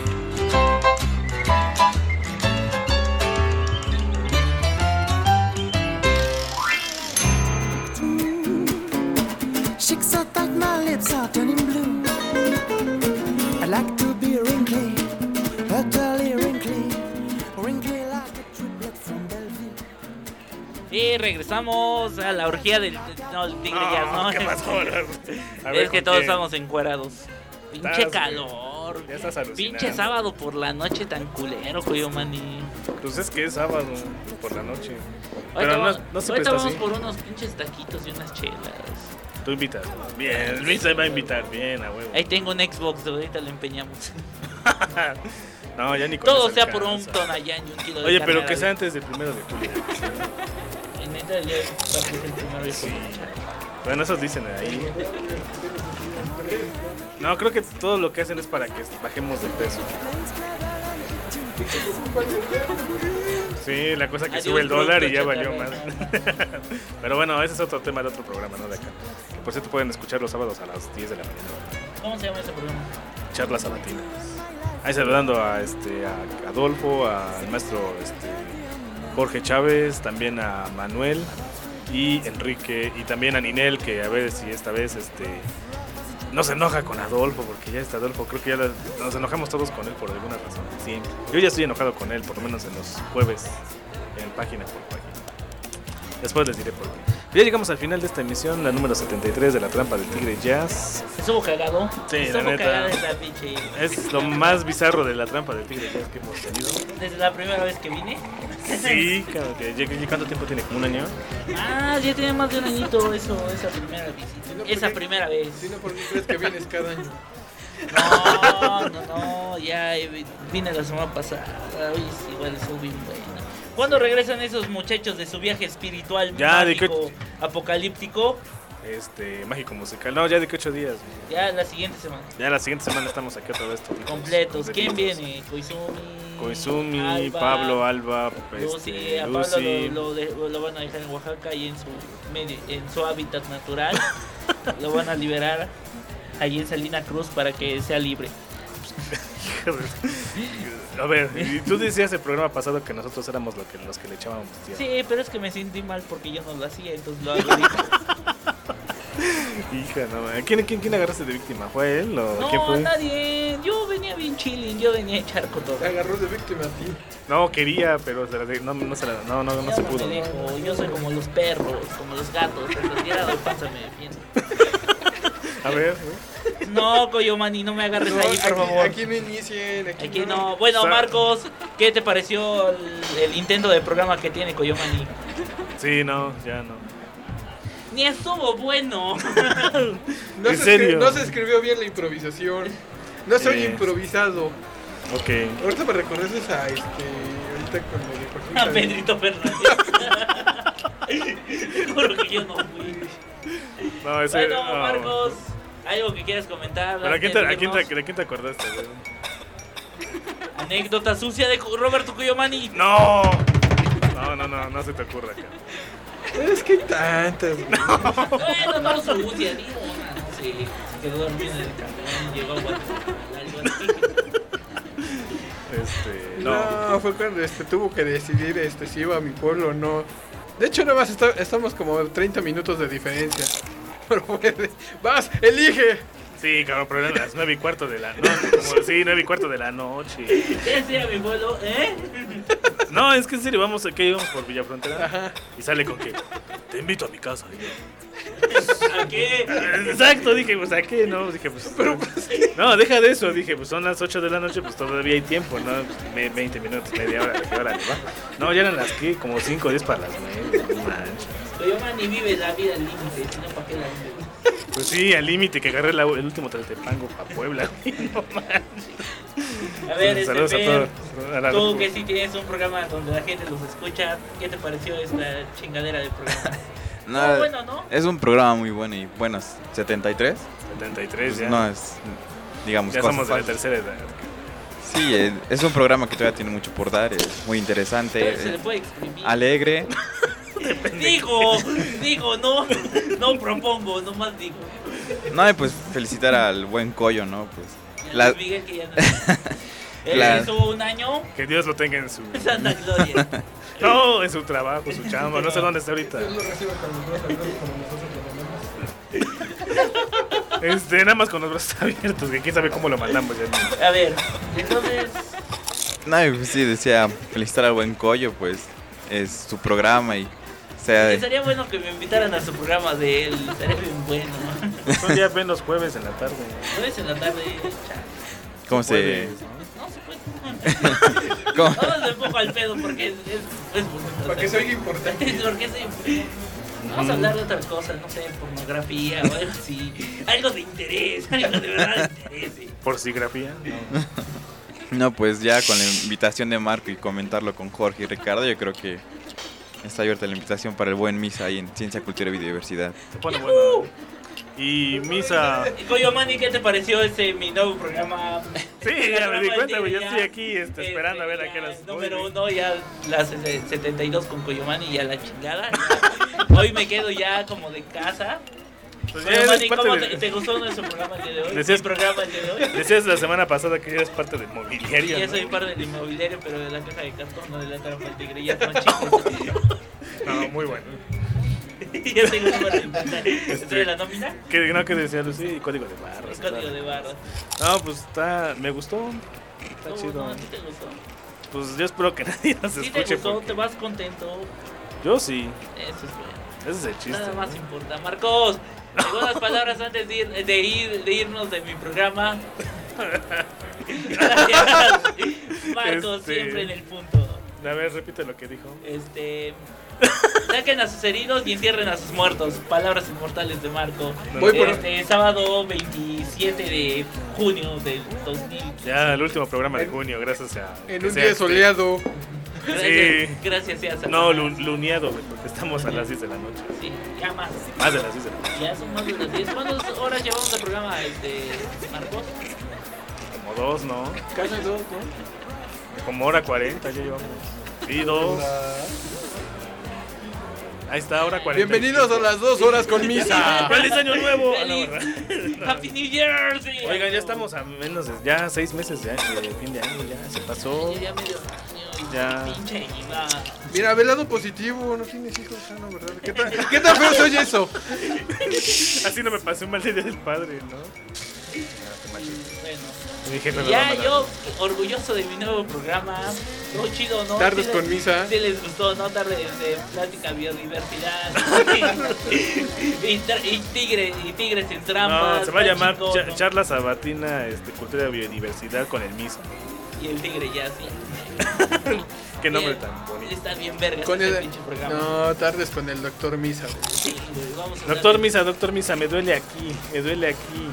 Speaker 4: Chicks are that my lips are turning blue. I like to be wrinkly, utterly wrinkly, wrinkly like a triplet from Bellevue.
Speaker 6: Y regresamos a la orgía del no, el tigre
Speaker 9: No,
Speaker 6: jazz, ¿no?
Speaker 9: ¿qué pasó? A ver,
Speaker 6: Es que
Speaker 9: ¿con
Speaker 6: todos
Speaker 9: qué?
Speaker 6: estamos encuerados. Pinche
Speaker 9: Estás,
Speaker 6: calor.
Speaker 9: ya estás alucinando.
Speaker 6: Pinche sábado por la noche tan culero, Coyo Mani.
Speaker 9: Pues es que es sábado por la noche.
Speaker 6: Ahorita
Speaker 9: Pero no,
Speaker 6: vamos,
Speaker 9: no se
Speaker 6: ahorita
Speaker 9: presta
Speaker 6: vamos
Speaker 9: así.
Speaker 6: por unos pinches taquitos y unas chelas.
Speaker 9: Tú invitas. Bien, Luis se va a invitar. Bien, a huevo.
Speaker 6: Ahí tengo un Xbox, ahorita lo empeñamos.
Speaker 9: No, ya ni con
Speaker 6: Todo
Speaker 9: eso
Speaker 6: sea por un
Speaker 9: alcanza.
Speaker 6: tonallán y un kilo de
Speaker 9: Oye,
Speaker 6: carne
Speaker 9: pero que
Speaker 6: árabe.
Speaker 9: sea antes del primero de julio.
Speaker 6: En neta, ya es el primero de julio.
Speaker 9: Bueno, esos dicen ahí. No, creo que todo lo que hacen es para que bajemos de peso. Sí, la cosa que
Speaker 6: Adiós,
Speaker 9: sube el dólar y ya
Speaker 6: producto
Speaker 9: valió más.
Speaker 6: chatarra.
Speaker 9: Pero bueno, ese es otro tema de otro programa, ¿no? De acá. Que por cierto pueden escuchar los sábados a las diez de la mañana.
Speaker 6: ¿Cómo se llama ese programa?
Speaker 9: Charlas sabatinas. Ahí saludando a este a Adolfo, al maestro este, Jorge Chávez, también a Manuel y Enrique y también a Ninel, que a ver si esta vez este no se enoja con Adolfo, porque ya está Adolfo, creo que ya la- nos enojamos todos con él por alguna razón. Siempre. Yo ya estoy enojado con él, por lo menos en los jueves, en página por página. Después les diré por qué. Ya llegamos al final de esta emisión, la número setenta y tres de La Trampa del Tigre Jazz.
Speaker 6: Estuvo cagado.
Speaker 9: Sí, la
Speaker 6: Estuvo
Speaker 9: neta.
Speaker 6: cagada esa pinche.
Speaker 9: Es lo más bizarro de La Trampa del Tigre Jazz que hemos tenido.
Speaker 6: Desde la primera vez que vine.
Speaker 9: Sí, claro que ya- ya- ¿cuánto tiempo tiene? ¿Como un año?
Speaker 6: Ah, ya tiene más de un añito eso, esa primera visita. Esa primera vez.
Speaker 5: Si no, ¿por qué crees que vienes cada año?
Speaker 6: No, no, no, ya vine la semana pasada. Oye, sí, igual estuvo bien bueno. ¿Cuándo regresan esos muchachos de su viaje espiritual,
Speaker 9: Ya, de
Speaker 6: mágico, apocalíptico?
Speaker 9: Este, mágico musical. No, ya de que ocho días.
Speaker 6: Ya la siguiente semana.
Speaker 9: Ya la siguiente semana estamos aquí otra vez. toditos.
Speaker 6: Completos. ¿Quién
Speaker 9: Completitos.
Speaker 6: viene? Koizumi.
Speaker 9: Koizumi,
Speaker 6: Alba,
Speaker 9: Pablo, Alba,
Speaker 6: Lucy,
Speaker 9: este,
Speaker 6: a Pablo
Speaker 9: Lucy.
Speaker 6: lo, lo, de- lo van a dejar en Oaxaca y en su, medi- en su hábitat natural. Lo van a liberar allí en Salina Cruz para que sea libre.
Speaker 9: A ver, y tú decías el programa pasado que nosotros éramos lo que, los que le echábamos tierra.
Speaker 6: Sí, pero es que me sentí mal porque yo no lo hacía, entonces lo hago ahorita.
Speaker 9: Hija, no. ¿Quién, quién, quién agarraste de víctima? ¿Fue él o quién
Speaker 6: No,
Speaker 9: fue?
Speaker 6: nadie. Yo venía bien chilling, yo venía a echar con todo.
Speaker 5: Te agarró de víctima a ti.
Speaker 9: No, quería, pero se la de- no, no, se la- no, no, no
Speaker 6: Yo
Speaker 9: se
Speaker 6: no
Speaker 9: pudo.
Speaker 6: me dejo, yo soy como los perros, como los gatos, retirado de panza me defiendo.
Speaker 9: A ver,
Speaker 6: No, Coyomani, no me agarres
Speaker 5: No,
Speaker 6: ahí, por
Speaker 5: aquí,
Speaker 6: favor.
Speaker 5: aquí no inicien. Aquí,
Speaker 6: Aquí no. Bueno, Marcos, ¿qué te pareció el, el intento de programa que tiene Coyomani?
Speaker 9: sí, no, ya no.
Speaker 6: Ni estuvo bueno.
Speaker 5: No
Speaker 9: ¿En
Speaker 5: se
Speaker 9: serio?
Speaker 5: escri- no se escribió bien la improvisación. No soy
Speaker 9: Eh.
Speaker 5: improvisado.
Speaker 9: Ok.
Speaker 5: Ahorita me reconoces a este. Ahorita cuando me
Speaker 6: A Pedrito Fernández. Juro que yo no fui.
Speaker 9: No, ese.
Speaker 6: Bueno,
Speaker 9: no.
Speaker 6: Marcos, ¿algo que quieras comentar?
Speaker 9: ¿Pero a quién te,
Speaker 6: antes de
Speaker 9: a quién te-
Speaker 6: irnos?
Speaker 9: de quién te acordaste, güey?
Speaker 6: Anécdota sucia de Roberto Coyomani.
Speaker 9: ¡No! No, no, no, no se te ocurra acá.
Speaker 5: Es que hay tantas, güey.
Speaker 6: Bueno, no sucia, digo una. Sí, se quedó dormido en el camión, llegó a Guatemala, algo así.
Speaker 9: Este, no.
Speaker 5: No, fue cuando este, tuvo que decidir este, si iba a mi pueblo o no. De hecho, nada más está- estamos como treinta minutos de diferencia. Pero fue de, vas, elige.
Speaker 9: Sí, cabrón, pero eran las nueve y cuarto de la noche. Como, sí, nueve y cuarto de la noche.
Speaker 6: ¿Qué sea mi pueblo? ¿Eh?
Speaker 9: No, es que en serio, vamos aquí, íbamos por Villa Frontera. Y sale con que te invito a mi casa. Y yo,
Speaker 6: ¿A qué?
Speaker 9: exacto, dije, pues ¿a qué? No, dije, pues. Pero, no, deja de eso, dije, pues son las ocho de la noche, pues todavía hay tiempo, ¿no? Pues, me- veinte minutos, media hora, ¿qué hora le va? No, ya eran las que, como cinco o diez para las nueve, no manches.
Speaker 6: Coyomani vive la vida al límite, si no, ¿para qué la vive?
Speaker 9: Pues sí, al límite que agarré la- el último Tlaltepango para Puebla, güey, no manches.
Speaker 6: A ver, este,
Speaker 9: Saludos a
Speaker 6: Fer,
Speaker 9: todos. A la-
Speaker 6: tú que sí tienes un programa donde la gente los escucha, ¿qué te pareció esta chingadera de programa?
Speaker 7: No,
Speaker 6: No, bueno, ¿no?
Speaker 7: Es un programa muy bueno y bueno, es setenta y tres.
Speaker 9: setenta y tres
Speaker 7: Pues
Speaker 9: ya.
Speaker 7: no es, digamos,
Speaker 9: Ya
Speaker 7: cosas
Speaker 9: somos de la
Speaker 7: fáciles.
Speaker 9: tercera edad.
Speaker 7: Sí, eh, es un programa que todavía tiene mucho por dar, es muy interesante,
Speaker 6: Pero se le
Speaker 7: eh,
Speaker 6: puede exprimir.
Speaker 7: alegre.
Speaker 6: Digo, digo, no, no propongo, nomás digo.
Speaker 7: No, y pues felicitar al buen Coyo, ¿no? Pues
Speaker 6: Y a
Speaker 7: la-
Speaker 6: Luis Miguel que ya no. Él
Speaker 7: La-
Speaker 6: hizo un año,
Speaker 9: Que Dios lo tenga en su.
Speaker 6: Santa Gloria.
Speaker 9: No, en su trabajo, su chamba, no sé dónde está ahorita.
Speaker 5: Él lo recibe con los brazos abiertos como nosotros lo mandamos.
Speaker 9: Este, nada más con los brazos abiertos, que quién sabe cómo lo mandamos ya.
Speaker 6: A ver, entonces,
Speaker 7: No, y pues sí, decía felicitar al buen Coyo, pues es su programa y o sea,
Speaker 6: sería bueno que me invitaran a su programa de él, estaría bien bueno.
Speaker 9: Un día ven los jueves en la tarde.
Speaker 6: Jueves en la tarde, chale.
Speaker 7: ¿cómo se
Speaker 9: Jueves,
Speaker 6: No se puede.
Speaker 7: cómo-
Speaker 6: No me pongo al pedo porque es, es, es bonito.
Speaker 5: Para que se oiga importante.
Speaker 6: Porque es importante. Vamos a hablar de otras cosas, no sé, pornografía o algo así. Algo de interés, algo de verdad de interés.
Speaker 9: Por sigrafía. No.
Speaker 7: No, pues ya con la invitación de Marco y comentarlo con Jorge y Ricardo, yo creo que está abierta la invitación para el buen Misa ahí en Ciencia, Cultura y Biodiversidad.
Speaker 9: Se pone bueno. Y misa.
Speaker 6: Coyomani, ¿qué te pareció ese mi nuevo programa?
Speaker 9: Sí, ya me di
Speaker 6: Programa
Speaker 9: cuenta, güey. Yo
Speaker 6: ya,
Speaker 9: estoy aquí este, esperando a ver a
Speaker 6: ya,
Speaker 9: qué las.
Speaker 6: Número uno, ya las eh, setenta y dos con Coyomani y a la chingada. Ya. Hoy me quedo ya como de casa.
Speaker 9: Pues ya
Speaker 6: Coyomani,
Speaker 9: eres parte
Speaker 6: ¿cómo
Speaker 9: de-
Speaker 6: te, te gustó nuestro programa el día de hoy?
Speaker 9: Decías-
Speaker 6: Mi programa el día de hoy.
Speaker 9: Decías la semana pasada que eres parte del mobiliario.
Speaker 6: Sí, ya
Speaker 9: ¿no?
Speaker 6: soy parte del inmobiliario, pero de la caja de cartón, no de la trampa del tigre. Ya son chicos.
Speaker 9: No, muy bueno.
Speaker 6: Ya tengo un número de inventario. ¿Estoy en la nómina?
Speaker 9: ¿Qué, no, que decía Lucy? Código de barras.
Speaker 6: Código
Speaker 9: claro.
Speaker 6: de barras.
Speaker 9: No, pues está. Me gustó. Está
Speaker 6: ¿Cómo
Speaker 9: chido.
Speaker 6: no? ¿A ti te gustó?
Speaker 9: Pues yo espero que nadie nos
Speaker 6: ¿Sí te
Speaker 9: escuche.
Speaker 6: gustó?
Speaker 9: porque-
Speaker 6: ¿Te vas contento?
Speaker 9: Yo sí.
Speaker 6: Eso es bueno.
Speaker 9: Ese es el chiste.
Speaker 6: Nada más
Speaker 9: ¿no?
Speaker 6: importa. Marcos, algunas palabras antes de, ir, de, ir, de irnos de mi programa. Gracias. Marcos,
Speaker 9: Este-
Speaker 6: siempre en el punto.
Speaker 9: A ver, repite lo que dijo.
Speaker 6: Este. Saquen a sus heridos y entierren a sus muertos. Palabras inmortales de Marco.
Speaker 5: Voy por-
Speaker 6: Este sábado veintisiete de junio del dos mil.
Speaker 9: Ya, el último programa de junio, gracias a.
Speaker 5: En
Speaker 9: que
Speaker 5: un
Speaker 9: sea
Speaker 5: día
Speaker 9: este-
Speaker 5: soleado.
Speaker 6: Gracias,
Speaker 9: Sí.
Speaker 6: gracias sea Satanás.
Speaker 9: No, lu- luneado, güey, porque estamos a las diez de la noche.
Speaker 6: Sí, ya más.
Speaker 9: Más de las diez de la noche.
Speaker 6: Ya son más de las diez. ¿Cuántas horas llevamos de programa, este, Marcos?
Speaker 9: Como dos, ¿no?
Speaker 5: Casi dos, ¿no?
Speaker 9: Como hora cuarenta ya llevamos. Sí, dos. Ahí está, hora cuarenta.
Speaker 5: Bienvenidos a las dos horas con misa.
Speaker 9: ¡Feliz año nuevo! Ah, no,
Speaker 6: ¡Feliz!
Speaker 9: ¿verdad?
Speaker 6: ¡Happy New Year! Sí.
Speaker 9: Oigan, ya estamos a menos de. Ya seis meses ya, de fin de año, ya se pasó.
Speaker 6: Ya, ya medio año y
Speaker 9: Ya.
Speaker 6: pinche iba.
Speaker 5: Mira, ve el lado positivo, no tienes hijos, ah, no, ¿verdad? ¿Qué tan, ¿qué tan feo soy eso?
Speaker 9: Así no me pasé un mal día del padre, ¿no?
Speaker 6: Bueno.
Speaker 9: Mi jefe me
Speaker 6: Ya
Speaker 9: va a mandar.
Speaker 6: yo, orgulloso de mi nuevo programa. Todo chido, ¿no?
Speaker 5: Tardes
Speaker 6: Sí
Speaker 5: con
Speaker 6: les-
Speaker 5: misa.
Speaker 6: Sí les gustó, ¿no? Tarde de plática biodiversidad. y, tra- y tigre, y tigres en trampas.
Speaker 9: No, se va a
Speaker 6: está
Speaker 9: llamar
Speaker 6: chingón,
Speaker 9: cha-
Speaker 6: ¿no?
Speaker 9: Charla Sabatina, este, Cultura de Biodiversidad con el mismo.
Speaker 6: Y el tigre ya, sí.
Speaker 9: Qué nombre
Speaker 6: Bien,
Speaker 9: tan bonito.
Speaker 6: Está bien verga
Speaker 5: Con
Speaker 6: este
Speaker 5: el,
Speaker 6: pinche programa.
Speaker 5: no, tardes con el doctor Misa. güey.
Speaker 6: Sí, güey, vamos a
Speaker 9: Doctor
Speaker 6: hablar
Speaker 9: Misa, doctor Misa, me duele aquí, me duele aquí.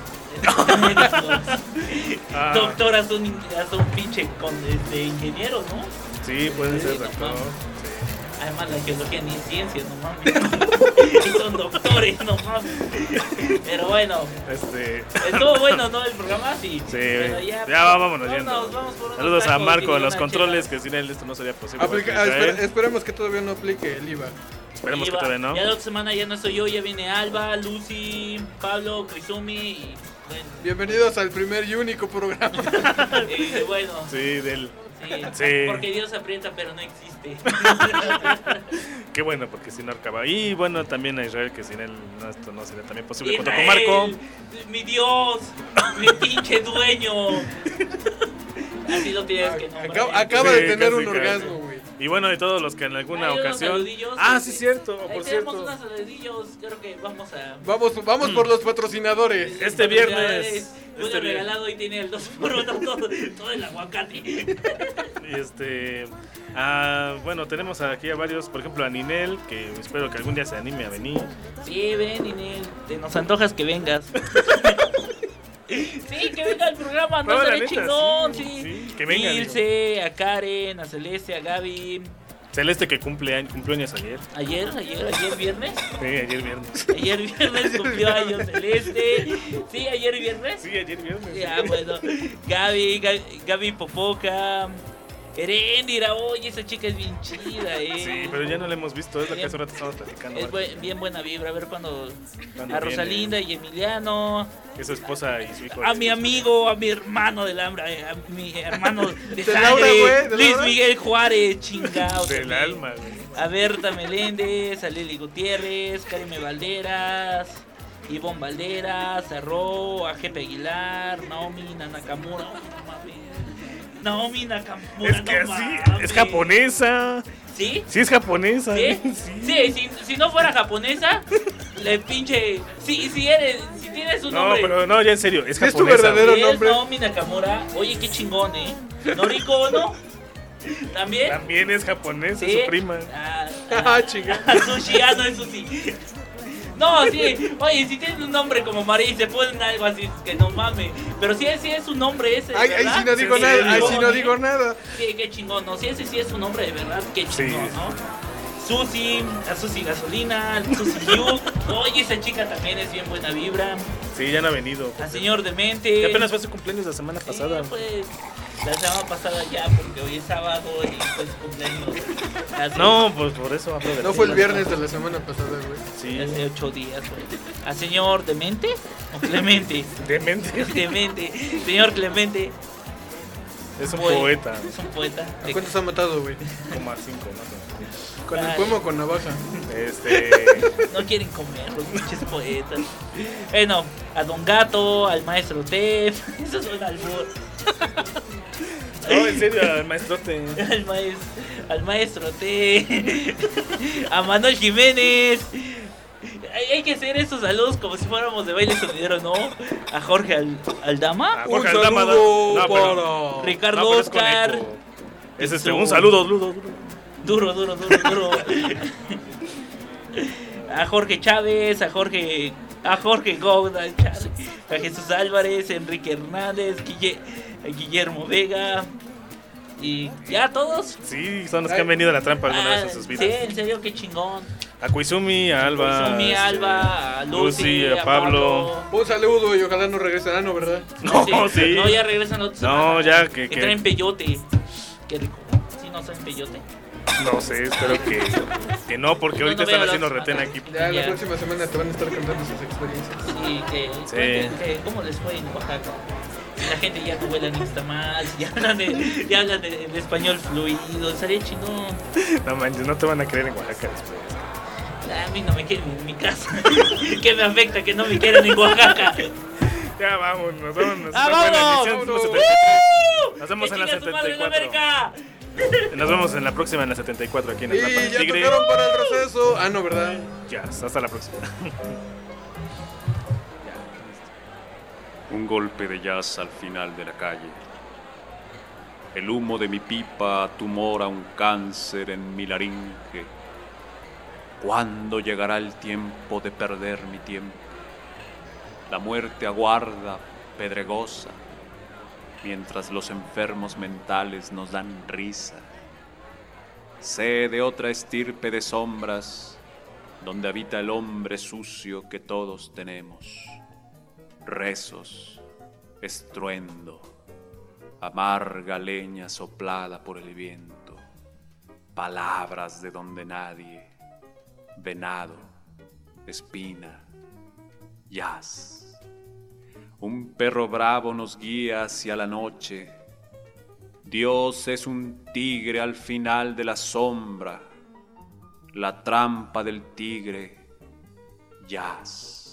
Speaker 6: de-
Speaker 9: Ah.
Speaker 6: Doctor, haz un, haz un pinche con, de ingeniero, ¿no?
Speaker 9: Sí, puede ser
Speaker 6: Sí, no
Speaker 9: doctor.
Speaker 6: mames. Además, la geología ni es ciencia, no mames. Y son doctores, no mames. Pero bueno,
Speaker 9: Este.
Speaker 6: estuvo bueno, ¿no? El programa, sí.
Speaker 9: Sí,
Speaker 6: Pero
Speaker 9: ya,
Speaker 6: ya,
Speaker 9: va- vámonos yendo.
Speaker 6: vámonos, vamos por unos
Speaker 9: Saludos a
Speaker 6: tacos
Speaker 9: Marco
Speaker 6: y
Speaker 9: en los
Speaker 6: una
Speaker 9: controles,
Speaker 6: chela.
Speaker 9: que sin él esto no sería posible.
Speaker 5: Aplica-
Speaker 9: igual que
Speaker 5: ah, espera-
Speaker 9: Israel.
Speaker 5: esperemos que todavía no aplique el I V A.
Speaker 9: Esperemos que
Speaker 6: Iba.
Speaker 9: todavía no.
Speaker 6: Ya la otra semana ya no soy yo, ya viene Alba, Lucy, Pablo, Crisumi y bueno.
Speaker 5: Bienvenidos al primer y único programa.
Speaker 6: y bueno,
Speaker 9: Sí, del.
Speaker 6: Sí,
Speaker 9: Sí.
Speaker 6: porque Dios aprieta pero no existe.
Speaker 9: Qué bueno, porque si no acaba. Y bueno, también a Israel, que sin él no, esto no sería también posible. Junto con Marco.
Speaker 6: Israel, mi Dios, mi pinche dueño. Así lo tienes que nombrar.
Speaker 5: Acaba, acaba
Speaker 9: Sí,
Speaker 5: de tener
Speaker 9: casi,
Speaker 5: un
Speaker 9: casi.
Speaker 5: orgasmo, güey.
Speaker 9: Y bueno, de todos los que en alguna
Speaker 6: Hay unos
Speaker 9: ocasión.
Speaker 6: saludillos,
Speaker 9: Ah,
Speaker 6: este,
Speaker 9: sí, cierto,
Speaker 6: ahí
Speaker 9: por
Speaker 6: tenemos
Speaker 9: cierto.
Speaker 6: unos saludillos, creo que vamos a...
Speaker 5: Vamos, vamos por los patrocinadores.
Speaker 9: Este viernes.
Speaker 6: Uno
Speaker 9: Este viernes.
Speaker 6: regalado y tiene el dos por uno todo, todo el aguacate.
Speaker 9: Y este. Ah, bueno, tenemos aquí a varios, por ejemplo a Ninel, que espero que algún día se anime a venir.
Speaker 6: Sí, ven, Inel, te nos antojas que vengas. Sí, que venga al programa, no,
Speaker 9: No, la
Speaker 6: seré
Speaker 9: neta,
Speaker 6: chingón,
Speaker 9: sí,
Speaker 6: sí.
Speaker 9: sí, que venga,
Speaker 6: Ilse, a Karen, a Celeste, a Gaby.
Speaker 9: Celeste, que cumple años, cumplió años ayer.
Speaker 6: Ayer, ayer, ayer viernes.
Speaker 9: Sí, ayer viernes.
Speaker 6: Ayer viernes cumplió años Celeste. Sí, ayer viernes.
Speaker 9: Sí, ayer viernes.
Speaker 6: Ya, bueno. Gaby, Gaby, Gaby Popoca. Erendira, oye, esa chica es bien chida, eh.
Speaker 9: Sí, pero ya no la hemos visto, es lo que hace rato estamos platicando.
Speaker 6: Es buen- bien buena vibra, a ver cuando
Speaker 9: Cuando
Speaker 6: a
Speaker 9: viene.
Speaker 6: Rosalinda y Emiliano,
Speaker 9: Es su esposa y su hijo.
Speaker 6: a mi amigo, a mi hermano del hambre, a mi hermano de
Speaker 5: ¿De
Speaker 6: sangre,
Speaker 5: Laura, güey? ¿De
Speaker 6: Luis
Speaker 5: Laura?
Speaker 6: Miguel Juárez, chingado.
Speaker 9: Del
Speaker 6: también.
Speaker 9: alma, güey.
Speaker 6: A Berta Meléndez, a Lili Gutiérrez, Karime Valderas, Ivonne Valderas, a Ro, a Jepe Aguilar, Naomi Nakamura. Oh, no mames. Naomi Nakamura.
Speaker 9: Es que
Speaker 6: no
Speaker 9: así,
Speaker 6: mames.
Speaker 9: es japonesa.
Speaker 6: ¿Sí?
Speaker 9: Sí, es japonesa.
Speaker 6: ¿Sí?
Speaker 9: ¿Sí?
Speaker 6: Sí, si, si no fuera japonesa, le pinche. Si, si eres, si tienes un
Speaker 9: No,
Speaker 6: nombre.
Speaker 9: pero no, ya en serio, es
Speaker 5: ¿Sí es tu
Speaker 9: japonesa.
Speaker 5: verdadero
Speaker 6: si es
Speaker 5: nombre?
Speaker 6: Naomi Nakamura, oye, qué chingón, ¿eh? Noriko Ono, también.
Speaker 9: También es japonesa,
Speaker 6: Sí.
Speaker 9: es su prima.
Speaker 6: Ah,
Speaker 5: Ah, chinga.
Speaker 6: ah, sushi, ah, no es sushi. No, sí, oye, si tienen un nombre como María y se ponen algo así, es que no mames. Pero si es, si es un nombre ese,
Speaker 5: Ay, ay,
Speaker 6: ¿verdad?
Speaker 5: si no digo
Speaker 9: Sí,
Speaker 5: nada,
Speaker 9: sí,
Speaker 5: ay,
Speaker 6: chingón,
Speaker 5: si no
Speaker 6: ¿eh?
Speaker 5: digo nada.
Speaker 6: Sí, qué chingón, ¿no? Si ese sí es un nombre de verdad, qué
Speaker 9: Sí.
Speaker 6: chingón, ¿no? Susi, a Susi Gasolina, Susi Yu. Oye, esa chica también es bien buena vibra.
Speaker 9: Sí, ya no ha venido.
Speaker 6: A Señor Demente.
Speaker 9: Que apenas fue su cumpleaños la semana
Speaker 6: Sí,
Speaker 9: pasada.
Speaker 6: pues, la semana pasada ya, porque hoy es sábado y pues cumpleaños. Hace,
Speaker 9: No, pues por eso hablo de
Speaker 5: No fue el viernes de la semana pasada, güey.
Speaker 9: Sí,
Speaker 6: Hace ocho días, güey. A Señor Demente o Clemente.
Speaker 9: demente.
Speaker 6: Clemente. Señor Clemente.
Speaker 9: Es un
Speaker 6: Güey,
Speaker 9: poeta.
Speaker 6: Es un poeta.
Speaker 5: ¿A cuántos ha matado, güey?
Speaker 9: Como a cinco, más o menos.
Speaker 5: ¿Con el
Speaker 6: Ay.
Speaker 5: poema o con navaja?
Speaker 9: Este.
Speaker 6: No quieren comer los pinches poetas. Bueno, a Don Gato, al Maestro Tef. Eso es un albur.
Speaker 9: No, en serio, al maestrote.
Speaker 6: Al maestro, al maestro T, a Manuel Jiménez. Hay, hay que hacer estos saludos como si fuéramos de baile sonidero, ¿no? A Jorge Al- Aldama,
Speaker 9: A
Speaker 5: Un
Speaker 9: Jorge Aldama,
Speaker 5: saludo
Speaker 9: no, pero-
Speaker 5: para...
Speaker 6: Ricardo
Speaker 9: no, pero es con
Speaker 6: Oscar.
Speaker 9: eco. Es este,
Speaker 6: Su-
Speaker 9: un saludo, duro, duro.
Speaker 6: Duro, duro, duro, duro. A Jorge Chávez, a Jorge, a Jorge Gouda, Chávez, a Jesús Álvarez, Enrique Hernández, Guille- a Guillermo Vega. Y ya todos.
Speaker 9: Sí, son los que han venido a la trampa alguna
Speaker 6: Ah,
Speaker 9: vez en sus
Speaker 6: sí,
Speaker 9: vidas.
Speaker 6: en serio, qué chingón.
Speaker 9: A Koizumi, a Alba.
Speaker 6: Sumi,
Speaker 9: este,
Speaker 6: Alba, a Lucy,
Speaker 9: Lucy, a Pablo.
Speaker 5: Un saludo y ojalá no regresarán, ¿no, verdad?
Speaker 9: No,
Speaker 6: Sí.
Speaker 9: sí.
Speaker 6: No, ya regresan la otra
Speaker 9: No,
Speaker 6: semana.
Speaker 9: ya que-
Speaker 6: Que
Speaker 9: que-
Speaker 6: traen peyote. Qué rico. Sí, no traen peyote.
Speaker 9: No sé, espero que, que no, porque
Speaker 6: No,
Speaker 9: ahorita
Speaker 6: no veo
Speaker 9: están
Speaker 6: las
Speaker 9: haciendo retén
Speaker 6: semanas.
Speaker 9: aquí.
Speaker 5: Ya la
Speaker 6: Ya.
Speaker 5: próxima semana te van a estar contando sus experiencias.
Speaker 6: Sí, que,
Speaker 9: Sí.
Speaker 6: cuenten que- ¿cómo les fue en Oaxaca? La gente ya no huele a nixtamal, ya hablan, de, ya hablan de, de español fluido, estaría chingón.
Speaker 9: No manches, no te van a creer en Oaxaca después.
Speaker 6: A mí no me quieren en mi casa. ¿Qué me afecta que no me quieran en Oaxaca?
Speaker 9: Ya vamos, nos vemos. Nos
Speaker 6: ¡Ah,
Speaker 9: fue en la
Speaker 6: vámonos!
Speaker 9: edición
Speaker 5: ¡Vámonos!
Speaker 9: setenta y tres. Nos vemos
Speaker 6: ¡Que
Speaker 9: en la
Speaker 6: chinga su madre en
Speaker 9: setenta y cuatro.
Speaker 6: América!
Speaker 9: Nos vemos en la próxima, en la setenta y cuatro, aquí en
Speaker 5: Y
Speaker 9: el Trampa del
Speaker 5: ya
Speaker 9: Tigre.
Speaker 5: tocaron para el receso. Ah, no, ¿verdad?
Speaker 9: Ya, hasta la próxima.
Speaker 3: Un golpe de jazz al final de la calle. El humo de mi pipa tumora un cáncer en mi laringe. ¿Cuándo llegará el tiempo de perder mi tiempo? La muerte aguarda, pedregosa, mientras los enfermos mentales nos dan risa. Sé de otra estirpe de sombras, donde habita el hombre sucio que todos tenemos. Rezos, estruendo, amarga leña soplada por el viento, palabras de donde nadie, venado, espina, jazz. Un perro bravo nos guía hacia la noche, Dios es un tigre al final de la sombra, la trampa del tigre, jazz.